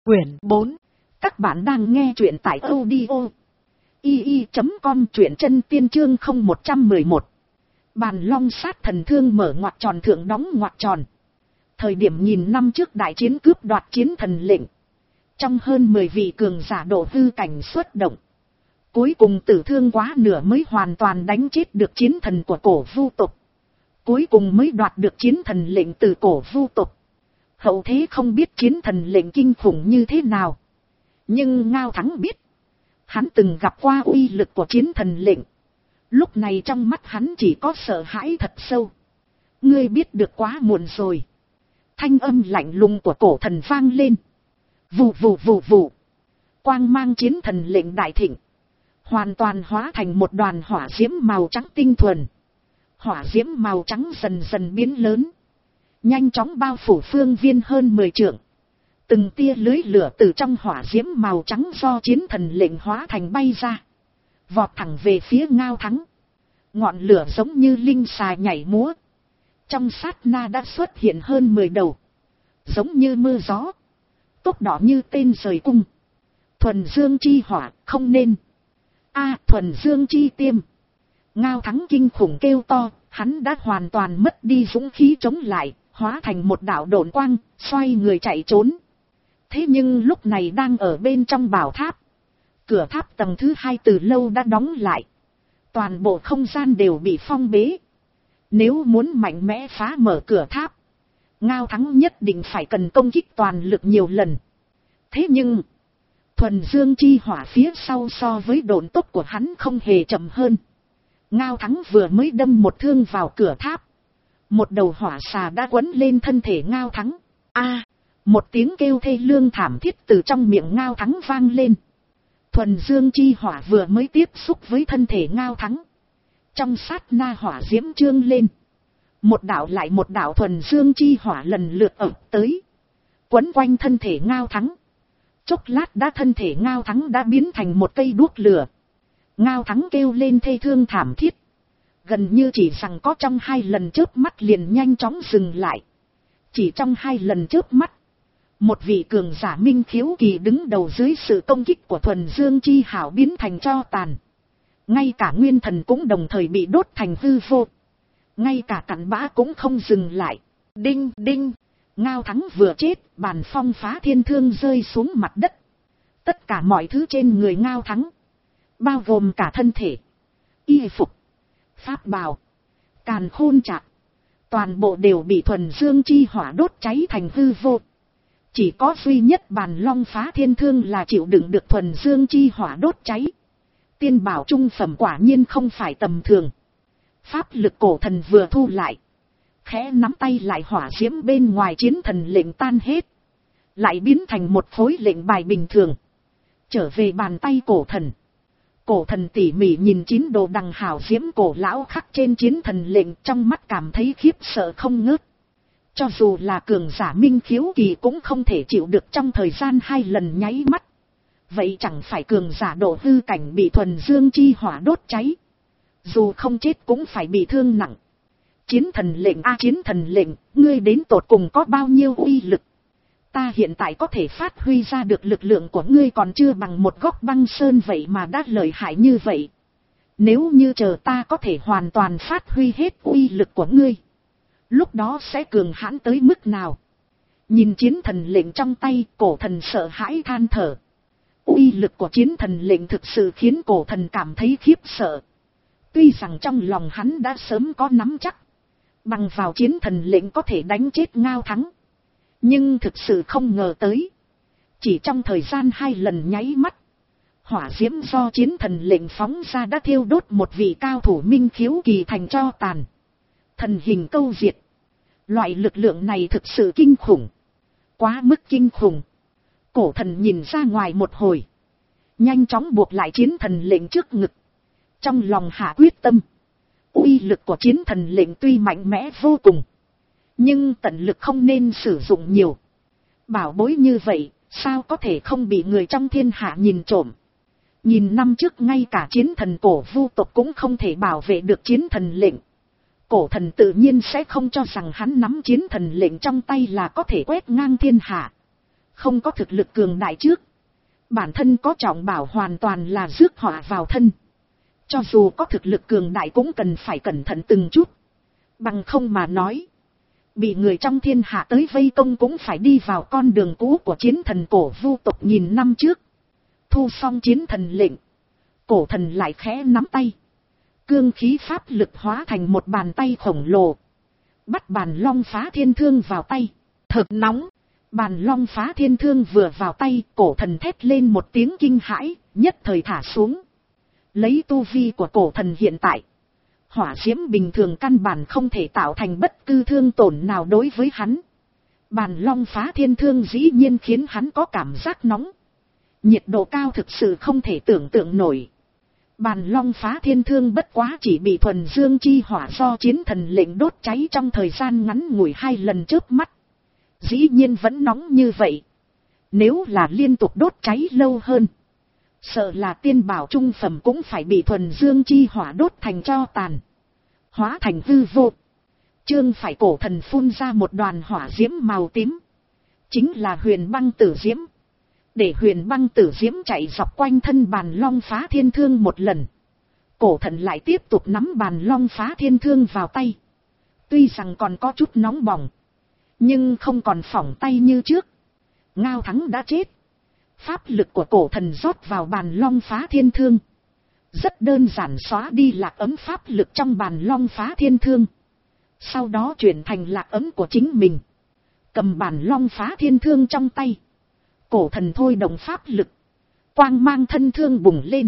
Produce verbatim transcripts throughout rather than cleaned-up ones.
Quyển bốn. Các bạn đang nghe truyện tại audio i i chấm com, truyện chân tiên chương không một một một. Bàn long sát thần thương mở ngoặc tròn thượng đóng ngoặc tròn. Thời điểm nghìn năm trước đại chiến cướp đoạt chiến thần lệnh, trong hơn mười vị cường giả độ hư cảnh xuất động, cuối cùng tử thương quá nửa mới hoàn toàn đánh chết được chiến thần của cổ vu tộc. Cuối cùng mới đoạt được chiến thần lệnh từ cổ vu tộc. Hậu thế không biết chiến thần lệnh kinh khủng như thế nào, nhưng Ngao Thắng biết. Hắn từng gặp qua uy lực của chiến thần lệnh. Lúc này trong mắt hắn chỉ có sợ hãi thật sâu. Ngươi biết được quá muộn rồi. Thanh âm lạnh lùng của cổ thần vang lên. Vù vù vù vù. Quang mang chiến thần lệnh đại thịnh, hoàn toàn hóa thành một đoàn hỏa diễm màu trắng tinh thuần. Hỏa diễm màu trắng dần dần biến lớn, nhanh chóng bao phủ phương viên hơn mười trượng. Từng tia lưới lửa từ trong hỏa diễm màu trắng do chiến thần lệnh hóa thành bay ra, vọt thẳng về phía Ngao Thắng. Ngọn lửa giống như linh xà nhảy múa, trong sát na đã xuất hiện hơn mười đầu, giống như mưa gió, tốc độ như tên rời cung. Thuần dương chi hỏa, không nên. A, thuần dương chi tiêm. Ngao Thắng kinh khủng kêu to, hắn đã hoàn toàn mất đi dũng khí chống lại, hóa thành một đạo độn quang, xoay người chạy trốn. Thế nhưng lúc này đang ở bên trong bảo tháp. Cửa tháp tầng thứ hai từ lâu đã đóng lại. Toàn bộ không gian đều bị phong bế. Nếu muốn mạnh mẽ phá mở cửa tháp, Ngao Thắng nhất định phải cần công kích toàn lực nhiều lần. Thế nhưng thuần dương chi hỏa phía sau so với độn tốc của hắn không hề chậm hơn. Ngao Thắng vừa mới đâm một thương vào cửa tháp, một đầu hỏa xà đã quấn lên thân thể Ngao Thắng. A, một tiếng kêu thê lương thảm thiết từ trong miệng Ngao Thắng vang lên. Thuần dương chi hỏa vừa mới tiếp xúc với thân thể Ngao Thắng, trong sát na hỏa diễm trương lên. Một đạo lại một đạo thuần dương chi hỏa lần lượt ập tới, quấn quanh thân thể Ngao Thắng. Chốc lát đã thân thể Ngao Thắng đã biến thành một cây đuốc lửa. Ngao Thắng kêu lên thê thương thảm thiết, gần như chỉ rằng có trong hai lần chớp mắt liền nhanh chóng dừng lại. Chỉ trong hai lần chớp mắt, một vị cường giả minh khiếu kỳ đứng đầu dưới sự công kích của thuần dương chi hảo biến thành tro tàn. Ngay cả nguyên thần cũng đồng thời bị đốt thành hư vô. Ngay cả cặn bã cũng không dừng lại. Đinh đinh, Ngao Thắng vừa chết, bàn phong phá thiên thương rơi xuống mặt đất. Tất cả mọi thứ trên người Ngao Thắng, bao gồm cả thân thể, y phục, pháp bào, càn khôn chạc, toàn bộ đều bị thuần dương chi hỏa đốt cháy thành hư vô. Chỉ có duy nhất bàn long phá thiên thương là chịu đựng được thuần dương chi hỏa đốt cháy. Tiên bảo trung phẩm quả nhiên không phải tầm thường. Pháp lực cổ thần vừa thu lại, khẽ nắm tay lại, hỏa diễm bên ngoài chiến thần lệnh tan hết, lại biến thành một khối lệnh bài bình thường, trở về bàn tay cổ thần. Cổ thần tỉ mỉ nhìn chín đồ đằng hào diễm cổ lão khắc trên chiến thần lệnh, trong mắt cảm thấy khiếp sợ không ngớt. Cho dù là cường giả minh khiếu kỳ cũng không thể chịu được trong thời gian hai lần nháy mắt. Vậy chẳng phải cường giả độ hư cảnh bị thuần dương chi hỏa đốt cháy, dù không chết cũng phải bị thương nặng. Chiến thần lệnh a, chiến thần lệnh, ngươi đến tột cùng có bao nhiêu uy lực? Ta hiện tại có thể phát huy ra được lực lượng của ngươi còn chưa bằng một góc băng sơn, vậy mà đã lợi hại như vậy. Nếu như chờ ta có thể hoàn toàn phát huy hết uy lực của ngươi, lúc đó sẽ cường hãn tới mức nào? Nhìn chiến thần lệnh trong tay, cổ thần sợ hãi than thở. Uy lực của chiến thần lệnh thực sự khiến cổ thần cảm thấy khiếp sợ. Tuy rằng trong lòng hắn đã sớm có nắm chắc, bằng vào chiến thần lệnh có thể đánh chết Ngao Thắng, nhưng thực sự không ngờ tới, chỉ trong thời gian hai lần nháy mắt, hỏa diễm do chiến thần lệnh phóng ra đã thiêu đốt một vị cao thủ minh khiếu kỳ thành tro tàn. Thần hình câu diệt. Loại lực lượng này thực sự kinh khủng, quá mức kinh khủng. Cổ thần nhìn ra ngoài một hồi, nhanh chóng buộc lại chiến thần lệnh trước ngực, trong lòng hạ quyết tâm. Uy lực của chiến thần lệnh tuy mạnh mẽ vô cùng, nhưng tận lực không nên sử dụng nhiều. Bảo bối như vậy, sao có thể không bị người trong thiên hạ nhìn trộm? Nhìn năm trước ngay cả chiến thần cổ vu tộc cũng không thể bảo vệ được chiến thần lệnh. Cổ thần tự nhiên sẽ không cho rằng hắn nắm chiến thần lệnh trong tay là có thể quét ngang thiên hạ. Không có thực lực cường đại trước, bản thân có trọng bảo hoàn toàn là rước họa vào thân. Cho dù có thực lực cường đại cũng cần phải cẩn thận từng chút. Bằng không mà nói, bị người trong thiên hạ tới vây công cũng phải đi vào con đường cũ của chiến thần cổ vu tộc nghìn năm trước. Thu xong chiến thần lệnh, cổ thần lại khẽ nắm tay. Cương khí pháp lực hóa thành một bàn tay khổng lồ. Bắt bàn long phá thiên thương vào tay. Thật nóng. Bàn long phá thiên thương vừa vào tay, cổ thần thét lên một tiếng kinh hãi, nhất thời thả xuống. Lấy tu vi của cổ thần hiện tại, hỏa diễm bình thường căn bản không thể tạo thành bất cứ thương tổn nào đối với hắn. Bàn long phá thiên thương dĩ nhiên khiến hắn có cảm giác nóng. Nhiệt độ cao thực sự không thể tưởng tượng nổi. Bàn long phá thiên thương bất quá chỉ bị thuần dương chi hỏa do chiến thần lệnh đốt cháy trong thời gian ngắn ngủi hai lần chớp mắt. Dĩ nhiên vẫn nóng như vậy. Nếu là liên tục đốt cháy lâu hơn, sợ là tiên bảo trung phẩm cũng phải bị thuần dương chi hỏa đốt thành tro tàn, hóa thành hư vô. Chương phải cổ thần phun ra một đoàn hỏa diễm màu tím, chính là huyền băng tử diễm. Để huyền băng tử diễm chạy dọc quanh thân bàn long phá thiên thương một lần, cổ thần lại tiếp tục nắm bàn long phá thiên thương vào tay. Tuy rằng còn có chút nóng bỏng, nhưng không còn phỏng tay như trước. Ngao Thắng đã chết. Pháp lực của cổ thần rót vào bàn long phá thiên thương, rất đơn giản xóa đi lạc ấm pháp lực trong bàn long phá thiên thương. Sau đó chuyển thành lạc ấm của chính mình. Cầm bàn long phá thiên thương trong tay, cổ thần thôi động pháp lực, quang mang thân thương bùng lên.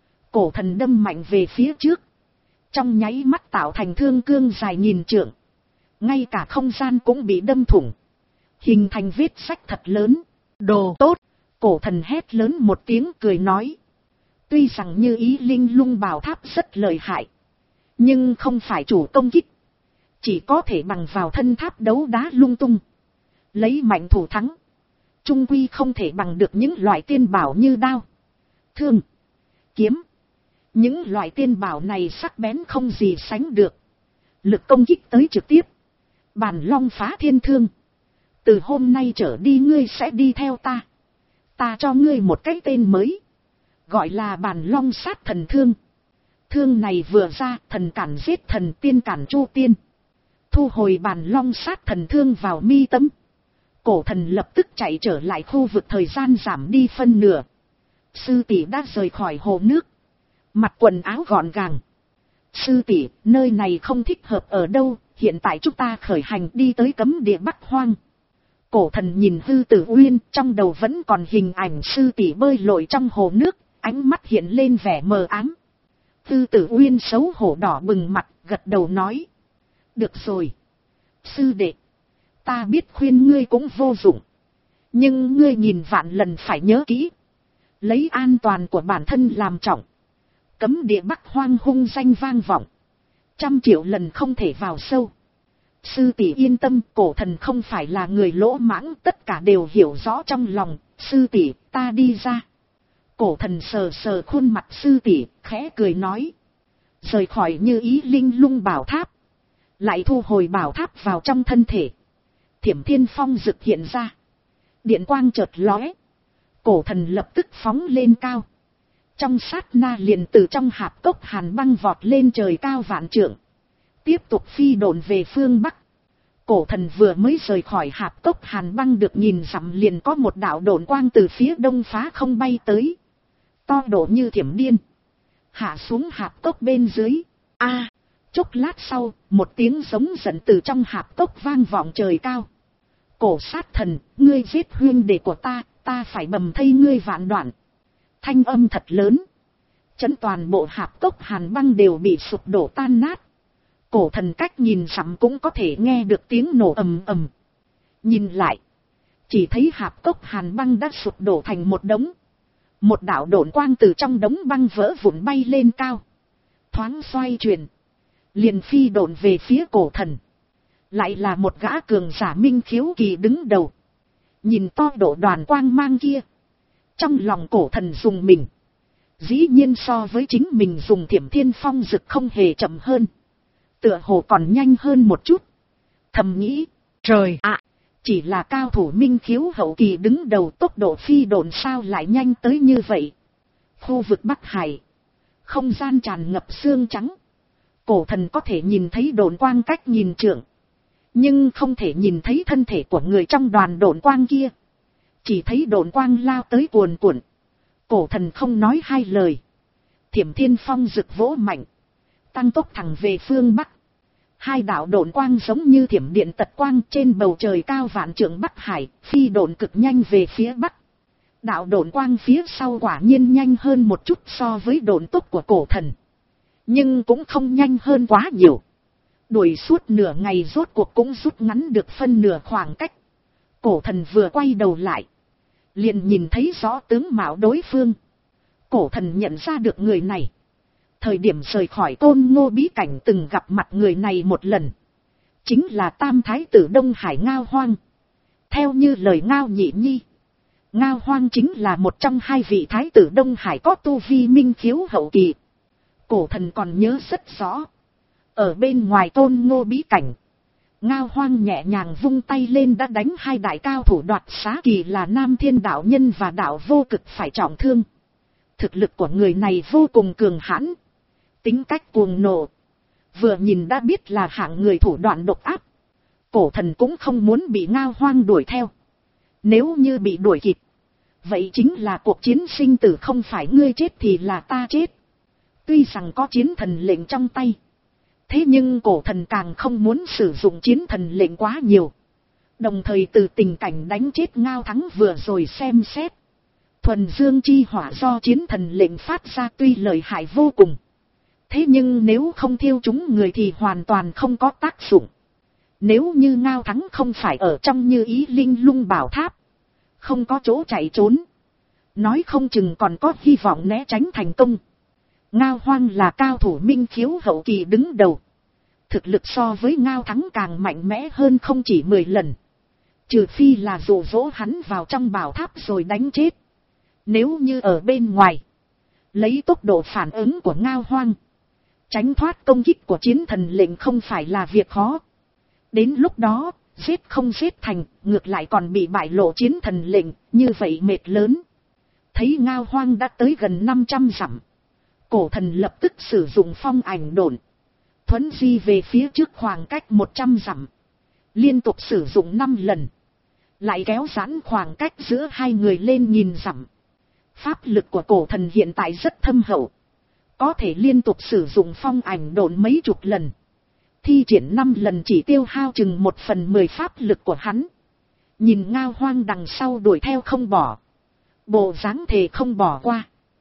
Cổ thần đâm mạnh về phía trước, trong nháy mắt tạo thành thương cương dài nghìn trượng. Ngay cả không gian cũng bị đâm thủng, hình thành vết rách thật lớn. Đồ tốt! Cổ thần hét lớn một tiếng cười nói. Tuy rằng như ý linh lung bảo tháp rất lợi hại, nhưng không phải chủ công kích, chỉ có thể bằng vào thân tháp đấu đá lung tung, lấy mạnh thủ thắng. Trung quy không thể bằng được những loại tiên bảo như đao, thương, kiếm. Những loại tiên bảo này sắc bén không gì sánh được, lực công kích tới trực tiếp. Bàn long phá thiên thương, từ hôm nay trở đi ngươi sẽ đi theo ta. Ta cho ngươi một cái tên mới, gọi là bàn long sát thần thương. Thương này vừa ra, thần cản giết thần, tiên cản chu tiên. Thu hồi bàn long sát thần thương vào mi tâm, cổ thần lập tức chạy trở lại khu vực, thời gian giảm đi phân nửa. Sư tỷ đã rời khỏi hồ nước, mặc quần áo gọn gàng. Sư tỷ, nơi này không thích hợp ở đâu, hiện tại chúng ta khởi hành đi tới cấm địa Bắc Hoang. Cổ thần nhìn Hư Tử Uyên, trong đầu vẫn còn hình ảnh sư tỷ bơi lội trong hồ nước, ánh mắt hiện lên vẻ mờ ám. Hư Tử Uyên xấu hổ đỏ bừng mặt, gật đầu nói. Được rồi. Sư đệ, ta biết khuyên ngươi cũng vô dụng, nhưng ngươi nhìn vạn lần phải nhớ kỹ, lấy an toàn của bản thân làm trọng. Cấm địa Bắc Hoang hung danh vang vọng, trăm triệu lần không thể vào sâu. Sư tỷ yên tâm, cổ thần không phải là người lỗ mãng, tất cả đều hiểu rõ trong lòng. Sư tỷ, ta đi ra. Cổ thần sờ sờ khuôn mặt sư tỷ, khẽ cười nói. Rời khỏi như ý linh lung bảo tháp, lại thu hồi bảo tháp vào trong thân thể. Thiểm thiên phong rực hiện ra, điện quang chợt lóe, cổ thần lập tức phóng lên cao. Trong sát na liền từ trong hạp cốc hàn băng vọt lên trời cao vạn trượng, tiếp tục phi độn về phương Bắc. Cổ thần vừa mới rời khỏi hạp cốc hàn băng được nhìn dặm, liền có một đạo độn quang từ phía đông phá không bay tới, to độ như thiểm điên, hạ xuống hạp cốc bên dưới. A, à, chốc lát sau, một tiếng giống giận từ trong hạp cốc vang vọng trời cao. Cổ sát thần, ngươi giết huynh đệ của ta, ta phải bầm thây ngươi vạn đoạn. Thanh âm thật lớn, chấn toàn bộ hạp cốc hàn băng đều bị sụp đổ tan nát. Cổ thần cách nhìn dặm cũng có thể nghe được tiếng nổ ầm ầm. Nhìn lại, chỉ thấy hạp cốc hàn băng đã sụp đổ thành một đống. Một đạo độn quang từ trong đống băng vỡ vụn bay lên cao, thoáng xoay chuyển, liền phi độn về phía cổ thần. Lại là một gã cường giả minh khiếu kỳ đứng đầu. Nhìn to độ đoàn quang mang kia, trong lòng cổ thần dùng mình. Dĩ nhiên so với chính mình dùng thiểm thiên phong rực không hề chậm hơn, tựa hồ còn nhanh hơn một chút. Thầm nghĩ, trời ạ, Chỉ là cao thủ minh khiếu hậu kỳ đứng đầu, tốc độ phi độn sao lại nhanh tới như vậy. Khu vực Bắc Hải, không gian tràn ngập xương trắng. Cổ thần có thể nhìn thấy độn quang cách nhìn trượng, nhưng không thể nhìn thấy thân thể của người trong đoàn độn quang kia. Chỉ thấy độn quang lao tới cuồn cuộn. Cổ thần không nói hai lời. Thiểm thiên phong rực vỗ mạnh, tăng tốc thẳng về phương Bắc. Hai đạo độn quang giống như thiểm điện tật quang trên bầu trời cao vạn trượng Bắc Hải, phi độn cực nhanh về phía Bắc. Đạo độn quang phía sau quả nhiên nhanh hơn một chút so với độn tốc của cổ thần, nhưng cũng không nhanh hơn quá nhiều. Đuổi suốt nửa ngày rốt cuộc cũng rút ngắn được phân nửa khoảng cách. Cổ thần vừa quay đầu lại, liền nhìn thấy rõ tướng mạo đối phương. Cổ thần nhận ra được người này. Thời điểm rời khỏi Côn Ngô bí cảnh từng gặp mặt người này một lần. Chính là tam thái tử Đông Hải Ngao Hoang. Theo như lời Ngao Nhị Nhi, Ngao Hoang chính là một trong hai vị thái tử Đông Hải có tu vi minh khiếu hậu kỳ. Cổ thần còn nhớ rất rõ. Ở bên ngoài Côn Ngô bí cảnh, Ngao Hoang nhẹ nhàng vung tay lên đã đánh hai đại cao thủ đoạt xá kỳ là Nam Thiên đạo nhân và đạo vô cực phải trọng thương. Thực lực của người này vô cùng cường hãn, tính cách cuồng nộ, vừa nhìn đã biết là hạng người thủ đoạn độc ác. Cổ thần cũng không muốn bị Ngao Hoang đuổi theo. Nếu như bị đuổi kịp, vậy chính là cuộc chiến sinh tử, không phải ngươi chết thì là ta chết. Tuy rằng có chiến thần lệnh trong tay, thế nhưng cổ thần càng không muốn sử dụng chiến thần lệnh quá nhiều. Đồng thời từ tình cảnh đánh chết Ngao Thắng vừa rồi xem xét, thuần dương chi hỏa do chiến thần lệnh phát ra tuy lợi hại vô cùng, thế nhưng nếu không thiêu chúng người thì hoàn toàn không có tác dụng. Nếu như Ngao Thắng không phải ở trong Như Ý Linh Lung Bảo Tháp, không có chỗ chạy trốn, nói không chừng còn có hy vọng né tránh thành công. Ngao Hoang là cao thủ minh khiếu hậu kỳ đứng đầu, thực lực so với Ngao Thắng càng mạnh mẽ hơn không chỉ mười lần. Trừ phi là dụ dỗ hắn vào trong bảo tháp rồi đánh chết. Nếu như ở bên ngoài, lấy tốc độ phản ứng của Ngao Hoang, tránh thoát công kích của chiến thần lệnh không phải là việc khó. Đến lúc đó, giết không giết thành, ngược lại còn bị bại lộ chiến thần lệnh, như vậy mệt lớn. Thấy Ngao Hoang đã tới gần năm trăm dặm, cổ thần lập tức sử dụng phong ảnh độn, thuấn di về phía trước khoảng cách một trăm dặm, liên tục sử dụng năm lần, lại kéo giãn khoảng cách giữa hai người lên nghìn dặm. Pháp lực của cổ thần hiện tại rất thâm hậu, có thể liên tục sử dụng phong ảnh độn mấy chục lần. Thi triển năm lần chỉ tiêu hao chừng một phần mười pháp lực của hắn. Nhìn Ngao Hoang đằng sau đuổi theo không bỏ, bộ dáng thề không bỏ qua.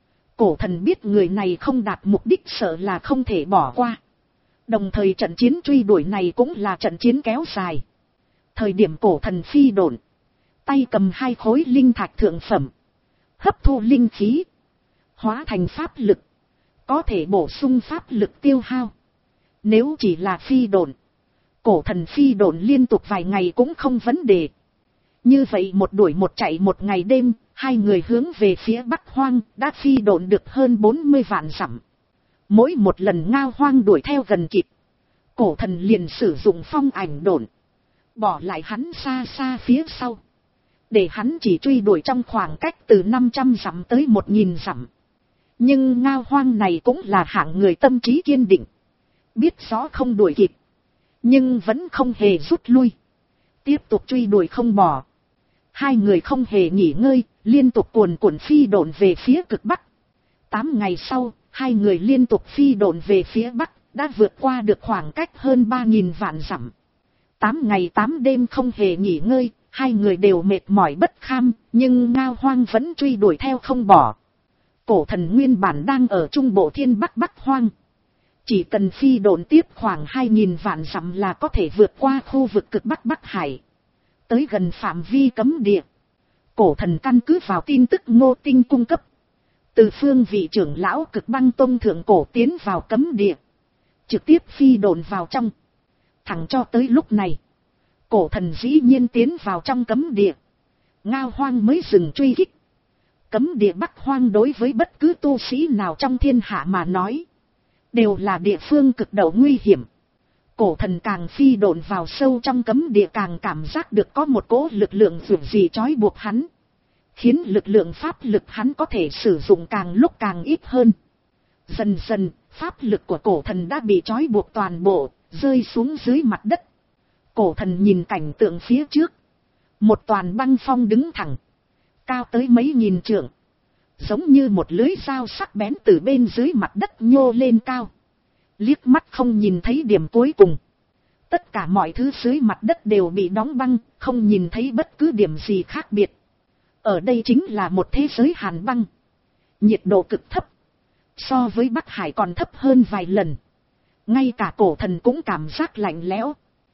Cổ thần biết người này không đạt mục đích sợ là không thể bỏ qua. Đồng thời trận chiến truy đuổi này cũng là trận chiến kéo dài. Thời điểm cổ thần phi độn, tay cầm hai khối linh thạch thượng phẩm, hấp thu linh khí, hóa thành pháp lực, có thể bổ sung pháp lực tiêu hao. Nếu chỉ là phi độn, cổ thần phi độn liên tục vài ngày cũng không vấn đề. Như vậy một đuổi một chạy một ngày đêm, hai người hướng về phía Bắc Hoang đã phi độn được hơn bốn mươi vạn dặm. Mỗi một lần Ngao Hoang đuổi theo gần kịp, cổ thần liền sử dụng phong ảnh độn, bỏ lại hắn xa xa phía sau, để hắn chỉ truy đuổi trong khoảng cách từ năm trăm dặm tới một nghìn dặm. Nhưng Ngao Hoang này cũng là hạng người tâm trí kiên định, biết rõ không đuổi kịp, nhưng vẫn không hề rút lui, tiếp tục truy đuổi không bỏ. Hai người không hề nghỉ ngơi, liên tục cuồn cuộn phi độn về phía cực Bắc. Tám ngày sau, hai người liên tục phi độn về phía Bắc, đã vượt qua được khoảng cách hơn ba nghìn vạn dặm. Tám ngày tám đêm không hề nghỉ ngơi, hai người đều mệt mỏi bất kham, nhưng Ngao Hoang vẫn truy đuổi theo không bỏ. Cổ thần nguyên bản đang ở trung bộ thiên Bắc Bắc Hoang. Chỉ cần phi độn tiếp khoảng hai nghìn vạn dặm là có thể vượt qua khu vực cực Bắc Bắc Hải, tới gần phạm vi cấm địa. Cổ thần căn cứ vào tin tức Ngô Tinh cung cấp, từ phương vị trưởng lão Cực Băng Tông thượng cổ tiến vào cấm địa, trực tiếp phi độn vào trong. Thẳng cho tới lúc này, cổ thần dĩ nhiên tiến vào trong cấm địa, Ngao Hoang mới dừng truy kích. Cấm địa Bắc Hoang đối với bất cứ tu sĩ nào trong thiên hạ mà nói, đều là địa phương cực độ nguy hiểm. Cổ thần càng phi độn vào sâu trong cấm địa càng cảm giác được có một cỗ lực lượng dường gì trói buộc hắn. Khiến lực lượng pháp lực hắn có thể sử dụng càng lúc càng ít hơn. Dần dần, pháp lực của cổ thần đã bị trói buộc toàn bộ, rơi xuống dưới mặt đất. Cổ thần nhìn cảnh tượng phía trước. Một toàn băng phong đứng thẳng. Cao tới mấy nghìn trượng. Giống như một lưới dao sắc bén từ bên dưới mặt đất nhô lên cao. Liếc mắt không nhìn thấy điểm cuối cùng. Tất cả mọi thứ dưới mặt đất đều bị đóng băng, không nhìn thấy bất cứ điểm gì khác biệt. Ở đây chính là một thế giới hàn băng. Nhiệt độ cực thấp. So với Bắc Hải còn thấp hơn vài lần. Ngay cả cổ thần cũng cảm giác lạnh lẽo.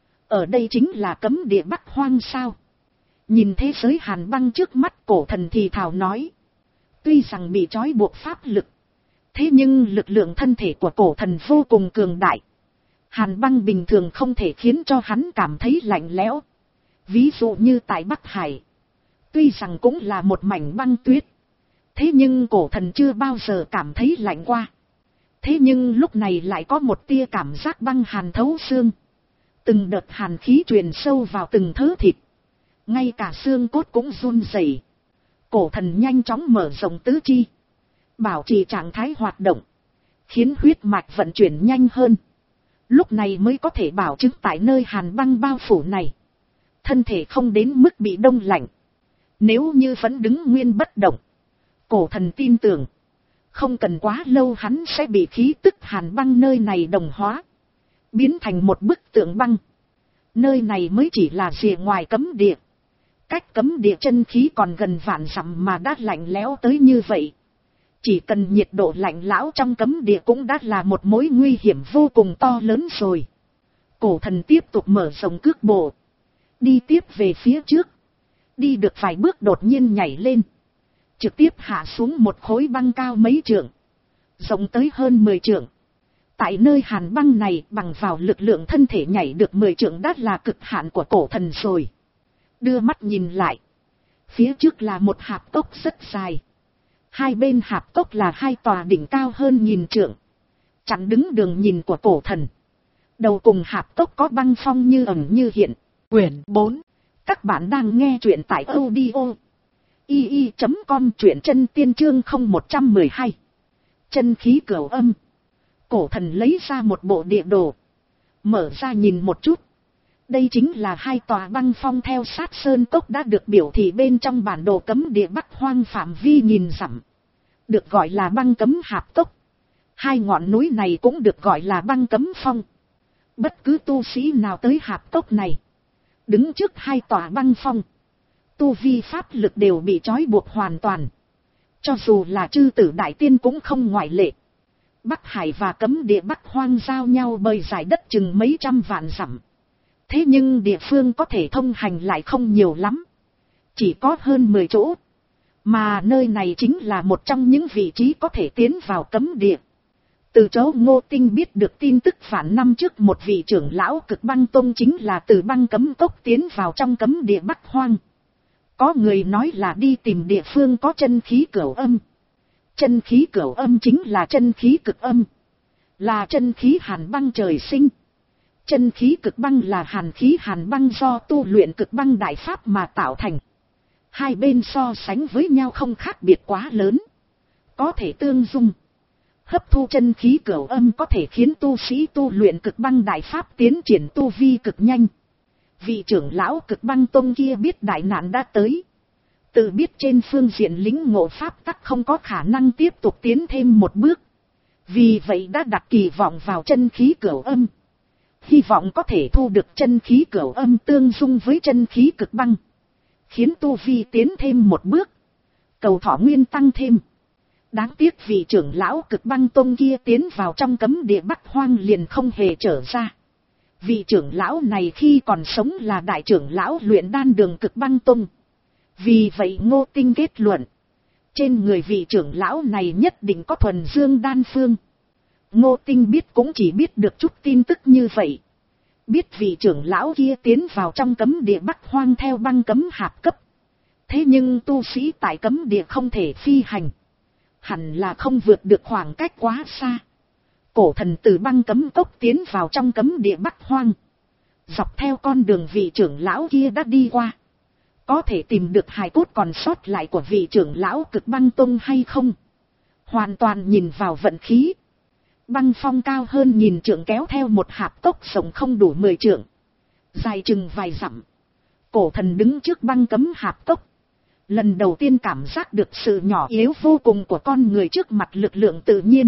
Ở đây chính là cấm địa Bắc Hoang sao? Nhìn thế giới hàn băng trước mắt, cổ thần thì thào nói. Tuy rằng bị trói buộc pháp lực. Thế nhưng lực lượng thân thể của cổ thần vô cùng cường đại. Hàn băng bình thường không thể khiến cho hắn cảm thấy lạnh lẽo. Ví dụ như tại Bắc Hải. Tuy rằng cũng là một mảnh băng tuyết. Thế nhưng cổ thần chưa bao giờ cảm thấy lạnh qua. Thế nhưng lúc này lại có một tia cảm giác băng hàn thấu xương. Từng đợt hàn khí truyền sâu vào từng thớ thịt. Ngay cả xương cốt cũng run rẩy. Cổ thần nhanh chóng mở rộng tứ chi. Bảo trì trạng thái hoạt động. Khiến huyết mạch vận chuyển nhanh hơn. Lúc này mới có thể bảo chứng tại nơi hàn băng bao phủ này. Thân thể không đến mức bị đông lạnh. Nếu như vẫn đứng nguyên bất động. Cổ thần tin tưởng. Không cần quá lâu hắn sẽ bị khí tức hàn băng nơi này đồng hóa. Biến thành một bức tượng băng. Nơi này mới chỉ là rìa ngoài cấm địa. Cách cấm địa chân khí còn gần vạn dặm mà đã lạnh lẽo tới như vậy. Chỉ cần nhiệt độ lạnh lẽo trong cấm địa cũng đã là một mối nguy hiểm vô cùng to lớn rồi. Cổ thần tiếp tục mở rộng cước bộ. Đi tiếp về phía trước. Đi được vài bước đột nhiên nhảy lên. Trực tiếp hạ xuống một khối băng cao mấy trượng. Rộng tới hơn mười trượng. Tại nơi hàn băng này bằng vào lực lượng thân thể nhảy được mười trượng đã là cực hạn của cổ thần rồi. Đưa mắt nhìn lại. Phía trước là một hạp cốc rất dài. Hai bên hạp cốc là hai tòa đỉnh cao hơn nghìn trượng. Chặn đứng đường nhìn của cổ thần. Đầu cùng hạp cốc có băng phong như ẩn như hiện. Quyển bốn. Các bạn đang nghe truyện tại audio i i chấm com, truyện chân tiên chương không một một hai. Chân khí cửu âm. Cổ thần lấy ra một bộ địa đồ. Mở ra nhìn một chút. Đây chính là hai tòa băng phong theo sát sơn cốc đã được biểu thị bên trong bản đồ cấm địa Bắc Hoang phạm vi nghìn dặm. Được gọi là băng cấm hạp cốc. Hai ngọn núi này cũng được gọi là băng cấm phong. Bất cứ tu sĩ nào tới hạp cốc này. Đứng trước hai tòa băng phong. Tu vi pháp lực đều bị trói buộc hoàn toàn. Cho dù là chư tử đại tiên cũng không ngoại lệ. Bắc Hải và cấm địa Bắc Hoang giao nhau bơi dài đất chừng mấy trăm vạn dặm. Thế nhưng địa phương có thể thông hành lại không nhiều lắm. Chỉ có hơn mười chỗ. Mà nơi này chính là một trong những vị trí có thể tiến vào cấm địa. Từ chỗ Ngô Tinh biết được tin tức phản năm trước một vị trưởng lão Cực Băng Tông chính là từ băng cấm cốc tiến vào trong cấm địa Bắc Hoang. Có người nói là đi tìm địa phương có chân khí cửu âm. Chân khí cửu âm chính là chân khí cực âm. Là chân khí hàn băng trời sinh. Chân khí cực băng là hàn khí hàn băng do tu luyện cực băng đại pháp mà tạo thành. Hai bên so sánh với nhau không khác biệt quá lớn. Có thể tương dung. Hấp thu chân khí cửu âm có thể khiến tu sĩ tu luyện cực băng đại pháp tiến triển tu vi cực nhanh. Vị trưởng lão Cực Băng Tông kia biết đại nạn đã tới. Tự biết trên phương diện lĩnh ngộ pháp tắc không có khả năng tiếp tục tiến thêm một bước. Vì vậy đã đặt kỳ vọng vào chân khí cửu âm. Hy vọng có thể thu được chân khí cửu âm tương dung với chân khí cực băng. Khiến tu vi tiến thêm một bước. Cầu thọ nguyên tăng thêm. Đáng tiếc vị trưởng lão Cực Băng Tông kia tiến vào trong cấm địa Bắc Hoang liền không hề trở ra. Vị trưởng lão này khi còn sống là đại trưởng lão luyện đan đường Cực Băng Tông. Vì vậy Ngô Tinh kết luận. Trên người vị trưởng lão này nhất định có thuần dương đan phương. Ngô Tinh biết cũng chỉ biết được chút tin tức như vậy. Biết vị trưởng lão kia tiến vào trong cấm địa Bắc Hoang theo băng cấm hạp cấp. Thế nhưng tu sĩ tại cấm địa không thể phi hành. Hẳn là không vượt được khoảng cách quá xa. Cổ thần từ băng cấm cốc tiến vào trong cấm địa Bắc Hoang. Dọc theo con đường vị trưởng lão kia đã đi qua. Có thể tìm được hài cốt còn sót lại của vị trưởng lão Cực Băng Tông hay không? Hoàn toàn nhìn vào vận khí. Băng phong cao hơn nghìn trượng kéo theo một hạp cốc rộng không đủ mười trượng. Dài chừng vài dặm. Cổ thần đứng trước băng cấm hạp cốc. Lần đầu tiên cảm giác được sự nhỏ yếu vô cùng của con người trước mặt lực lượng tự nhiên.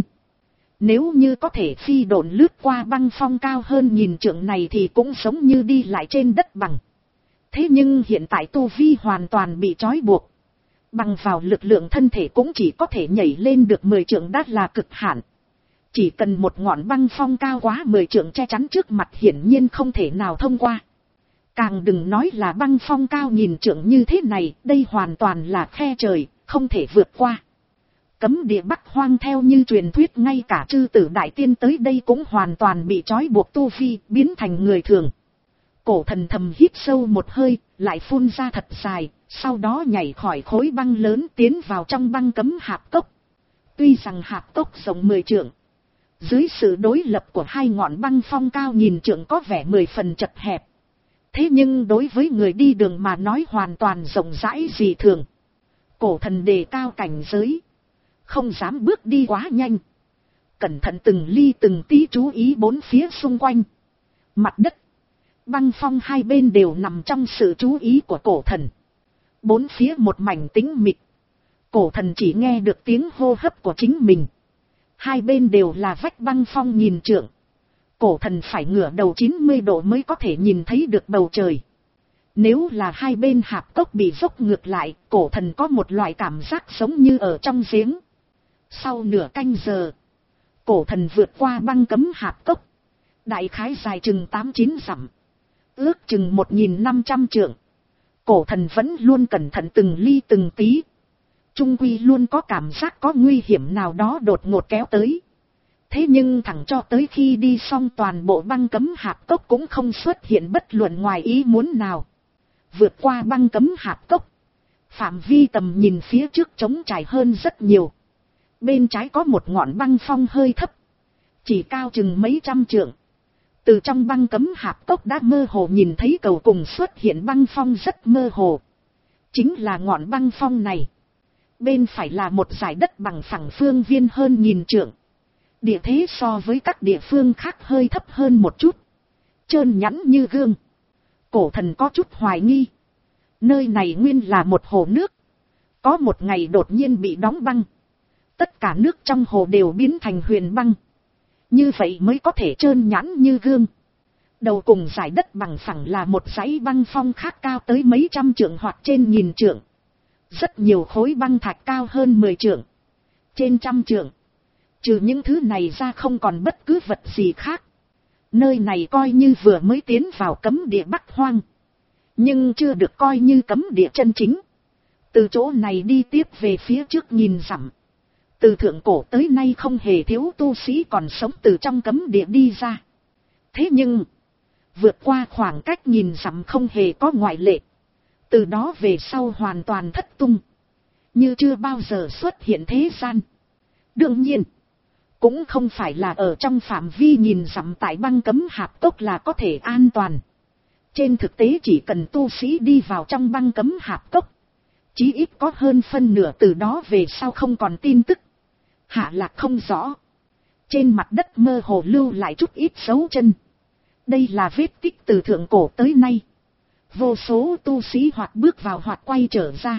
Nếu như có thể phi độn lướt qua băng phong cao hơn nghìn trượng này thì cũng giống như đi lại trên đất bằng. Thế nhưng hiện tại tu vi hoàn toàn bị trói buộc. Bằng vào lực lượng thân thể cũng chỉ có thể nhảy lên được mười trượng đã là cực hạn. Chỉ cần một ngọn băng phong cao quá mười trượng che chắn trước mặt hiển nhiên không thể nào thông qua. Càng đừng nói là băng phong cao nghìn trượng như thế này, đây hoàn toàn là khe trời, không thể vượt qua. Cấm địa Bắc Hoang theo như truyền thuyết ngay cả chư tử đại tiên tới đây cũng hoàn toàn bị trói buộc tu vi, biến thành người thường. Cổ thần thầm hít sâu một hơi, lại phun ra thật dài, sau đó nhảy khỏi khối băng lớn tiến vào trong băng cấm hạp cốc. Tuy rằng hạp cốc rộng mười trượng, dưới sự đối lập của hai ngọn băng phong cao nghìn trượng có vẻ mười phần chật hẹp. Thế nhưng đối với người đi đường mà nói hoàn toàn rộng rãi dị thường. Cổ thần đề cao cảnh giới, không dám bước đi quá nhanh. Cẩn thận từng ly từng tí chú ý bốn phía xung quanh. Mặt đất, băng phong hai bên đều nằm trong sự chú ý của cổ thần. Bốn phía một mảnh tĩnh mịch. Cổ thần chỉ nghe được tiếng hô hấp của chính mình. Hai bên đều là vách băng phong nghìn trượng. Cổ thần phải ngửa đầu chín mươi độ mới có thể nhìn thấy được bầu trời. Nếu là hai bên hạp cốc bị dốc ngược lại, cổ thần có một loại cảm giác giống như ở trong giếng. Sau nửa canh giờ, cổ thần vượt qua băng cấm hạp cốc. Đại khái dài chừng tám chín dặm. Ước chừng một nghìn năm trăm trượng. Cổ thần vẫn luôn cẩn thận từng ly từng tí. Trung quy luôn có cảm giác có nguy hiểm nào đó đột ngột kéo tới. Thế nhưng thẳng cho tới khi đi xong toàn bộ băng cấm hạp cốc cũng không xuất hiện bất luận ngoài ý muốn nào. Vượt qua băng cấm hạp cốc, phạm vi tầm nhìn phía trước trống trải hơn rất nhiều. Bên trái có một ngọn băng phong hơi thấp, chỉ cao chừng mấy trăm trượng. Từ trong băng cấm hạp cốc đã mơ hồ nhìn thấy cầu cùng xuất hiện băng phong rất mơ hồ. Chính là ngọn băng phong này. Bên phải là một dải đất bằng phẳng phương viên hơn nghìn trượng. Địa thế so với các địa phương khác hơi thấp hơn một chút. Trơn nhẵn như gương. Cổ thần có chút hoài nghi. Nơi này nguyên là một hồ nước. Có một ngày đột nhiên bị đóng băng. Tất cả nước trong hồ đều biến thành huyền băng. Như vậy mới có thể trơn nhẵn như gương. Đầu cùng dải đất bằng phẳng là một dãy băng phong khác cao tới mấy trăm trượng hoặc trên nghìn trượng. Rất nhiều khối băng thạch cao hơn mười trượng. Trên trăm trượng. Trừ những thứ này ra không còn bất cứ vật gì khác. Nơi này coi như vừa mới tiến vào cấm địa Bắc Hoang. Nhưng chưa được coi như cấm địa chân chính. Từ chỗ này đi tiếp về phía trước nhìn dặm. Từ thượng cổ tới nay không hề thiếu tu sĩ còn sống từ trong cấm địa đi ra. Thế nhưng, vượt qua khoảng cách nhìn dặm không hề có ngoại lệ. Từ đó về sau hoàn toàn thất tung. Như chưa bao giờ xuất hiện thế gian. Đương nhiên, cũng không phải là ở trong phạm vi nhìn dặm tại băng cấm hạp cốc là có thể an toàn. Trên thực tế chỉ cần tu sĩ đi vào trong băng cấm hạp cốc, chí ít có hơn phân nửa từ đó về sau không còn tin tức. Hạ lạc không rõ. Trên mặt đất mơ hồ lưu lại chút ít dấu chân. Đây là vết tích từ thượng cổ tới nay. Vô số tu sĩ hoặc bước vào hoặc quay trở ra.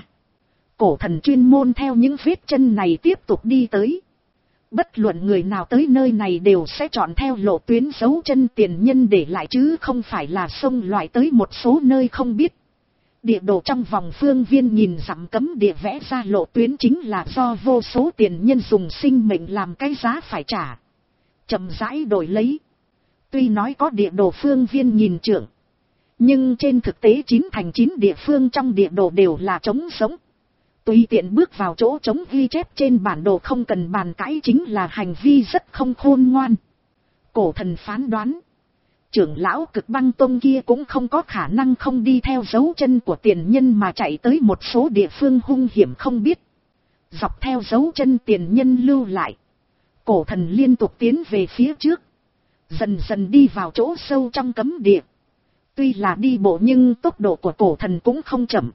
Cổ thần chuyên môn theo những vết chân này tiếp tục đi tới. Bất luận người nào tới nơi này đều sẽ chọn theo lộ tuyến dấu chân tiền nhân để lại chứ không phải là xông loại tới một số nơi không biết. Địa đồ trong vòng phương viên nhìn dặm cấm địa vẽ ra lộ tuyến chính là do vô số tiền nhân dùng sinh mệnh làm cái giá phải trả. Chậm rãi đổi lấy. Tuy nói có địa đồ phương viên nghìn trượng, nhưng trên thực tế chín thành chín địa phương trong địa đồ đều là trống sống. Tùy tiện bước vào chỗ trống ghi chép trên bản đồ không cần bàn cãi chính là hành vi rất không khôn ngoan. Cổ thần phán đoán. Trưởng lão Cực Băng Tông kia cũng không có khả năng không đi theo dấu chân của tiền nhân mà chạy tới một số địa phương hung hiểm không biết. Dọc theo dấu chân tiền nhân lưu lại. Cổ thần liên tục tiến về phía trước, dần dần đi vào chỗ sâu trong cấm địa. Tuy là đi bộ nhưng tốc độ của cổ thần cũng không chậm.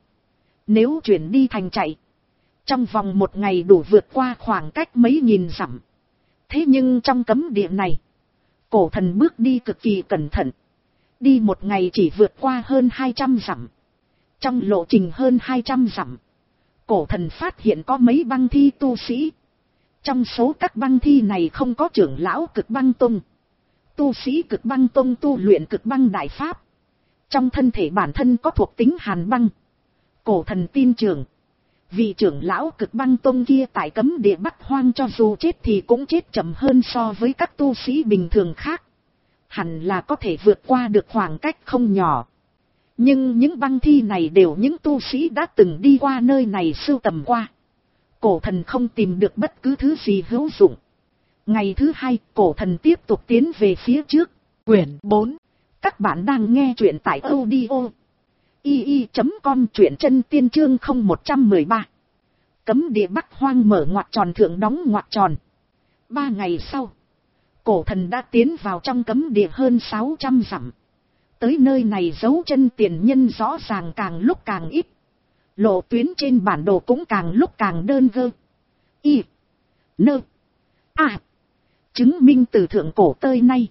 Nếu chuyển đi thành chạy, trong vòng một ngày đủ vượt qua khoảng cách mấy nghìn dặm. Thế nhưng trong cấm địa này, cổ thần bước đi cực kỳ cẩn thận. Đi một ngày chỉ vượt qua hơn hai trăm dặm. Trong lộ trình hơn hai trăm dặm, cổ thần phát hiện có mấy băng thi tu sĩ. Trong số các băng thi này không có trưởng lão Cực Băng Tông. Tu sĩ Cực Băng Tông tu luyện Cực Băng Đại Pháp. Trong thân thể bản thân có thuộc tính hàn băng. Cổ thần tin tưởng, vị trưởng lão Cực Băng Tông kia tại cấm địa Bắc Hoang cho dù chết thì cũng chết chậm hơn so với các tu sĩ bình thường khác. Hẳn là có thể vượt qua được khoảng cách không nhỏ. Nhưng những băng thi này đều những tu sĩ đã từng đi qua nơi này sưu tầm qua. Cổ thần không tìm được bất cứ thứ gì hữu dụng. Ngày thứ hai, cổ thần tiếp tục tiến về phía trước. Quyển bốn. Các bạn đang nghe truyện tại audio i i chấm com, truyện chân tiên chương không một một ba. Cấm địa Bắc Hoang mở ngoặc tròn thượng đóng ngoặc tròn. Ba ngày sau, cổ thần đã tiến vào trong cấm địa hơn sáu trăm dặm. Tới nơi này dấu chân tiền nhân rõ ràng càng lúc càng ít. Lộ tuyến trên bản đồ cũng càng lúc càng đơn gơ. Y. Nơ. À. Chứng minh từ thượng cổ tới nay,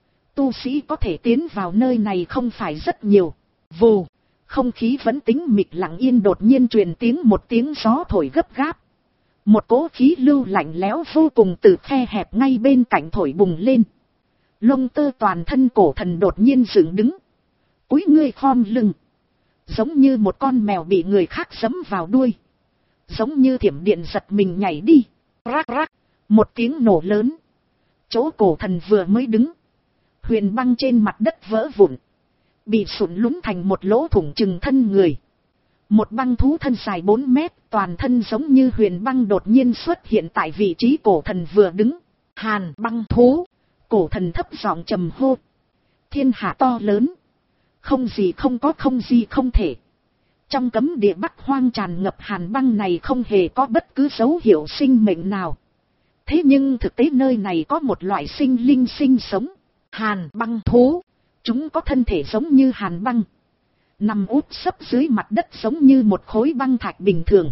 tu sĩ có thể tiến vào nơi này không phải rất nhiều. Vù. Không khí vẫn tĩnh mịch lặng yên, đột nhiên truyền tiếng một tiếng gió thổi gấp gáp. Một cỗ khí lưu lạnh lẽo vô cùng từ khe hẹp ngay bên cạnh thổi bùng lên. Lông tơ toàn thân cổ thần đột nhiên dựng đứng. Cúi người khom lưng. Giống như một con mèo bị người khác giẫm vào đuôi. Giống như thiểm điện giật mình nhảy đi. Rắc rắc. Một tiếng nổ lớn. Chỗ cổ thần vừa mới đứng, huyền băng trên mặt đất vỡ vụn, bị sụn lún thành một lỗ thủng chừng thân người. Một băng thú thân dài bốn mét, toàn thân giống như huyền băng đột nhiên xuất hiện tại vị trí cổ thần vừa đứng. Hàn băng thú. Cổ thần thấp giọng trầm hô. Thiên hạ to lớn, không gì không có, không gì không thể. Trong cấm địa Bắc Hoang tràn ngập hàn băng này không hề có bất cứ dấu hiệu sinh mệnh nào. Thế nhưng thực tế nơi này có một loại sinh linh sinh sống. Hàn băng thú. Chúng có thân thể giống như hàn băng, nằm úp sấp dưới mặt đất giống như một khối băng thạch bình thường.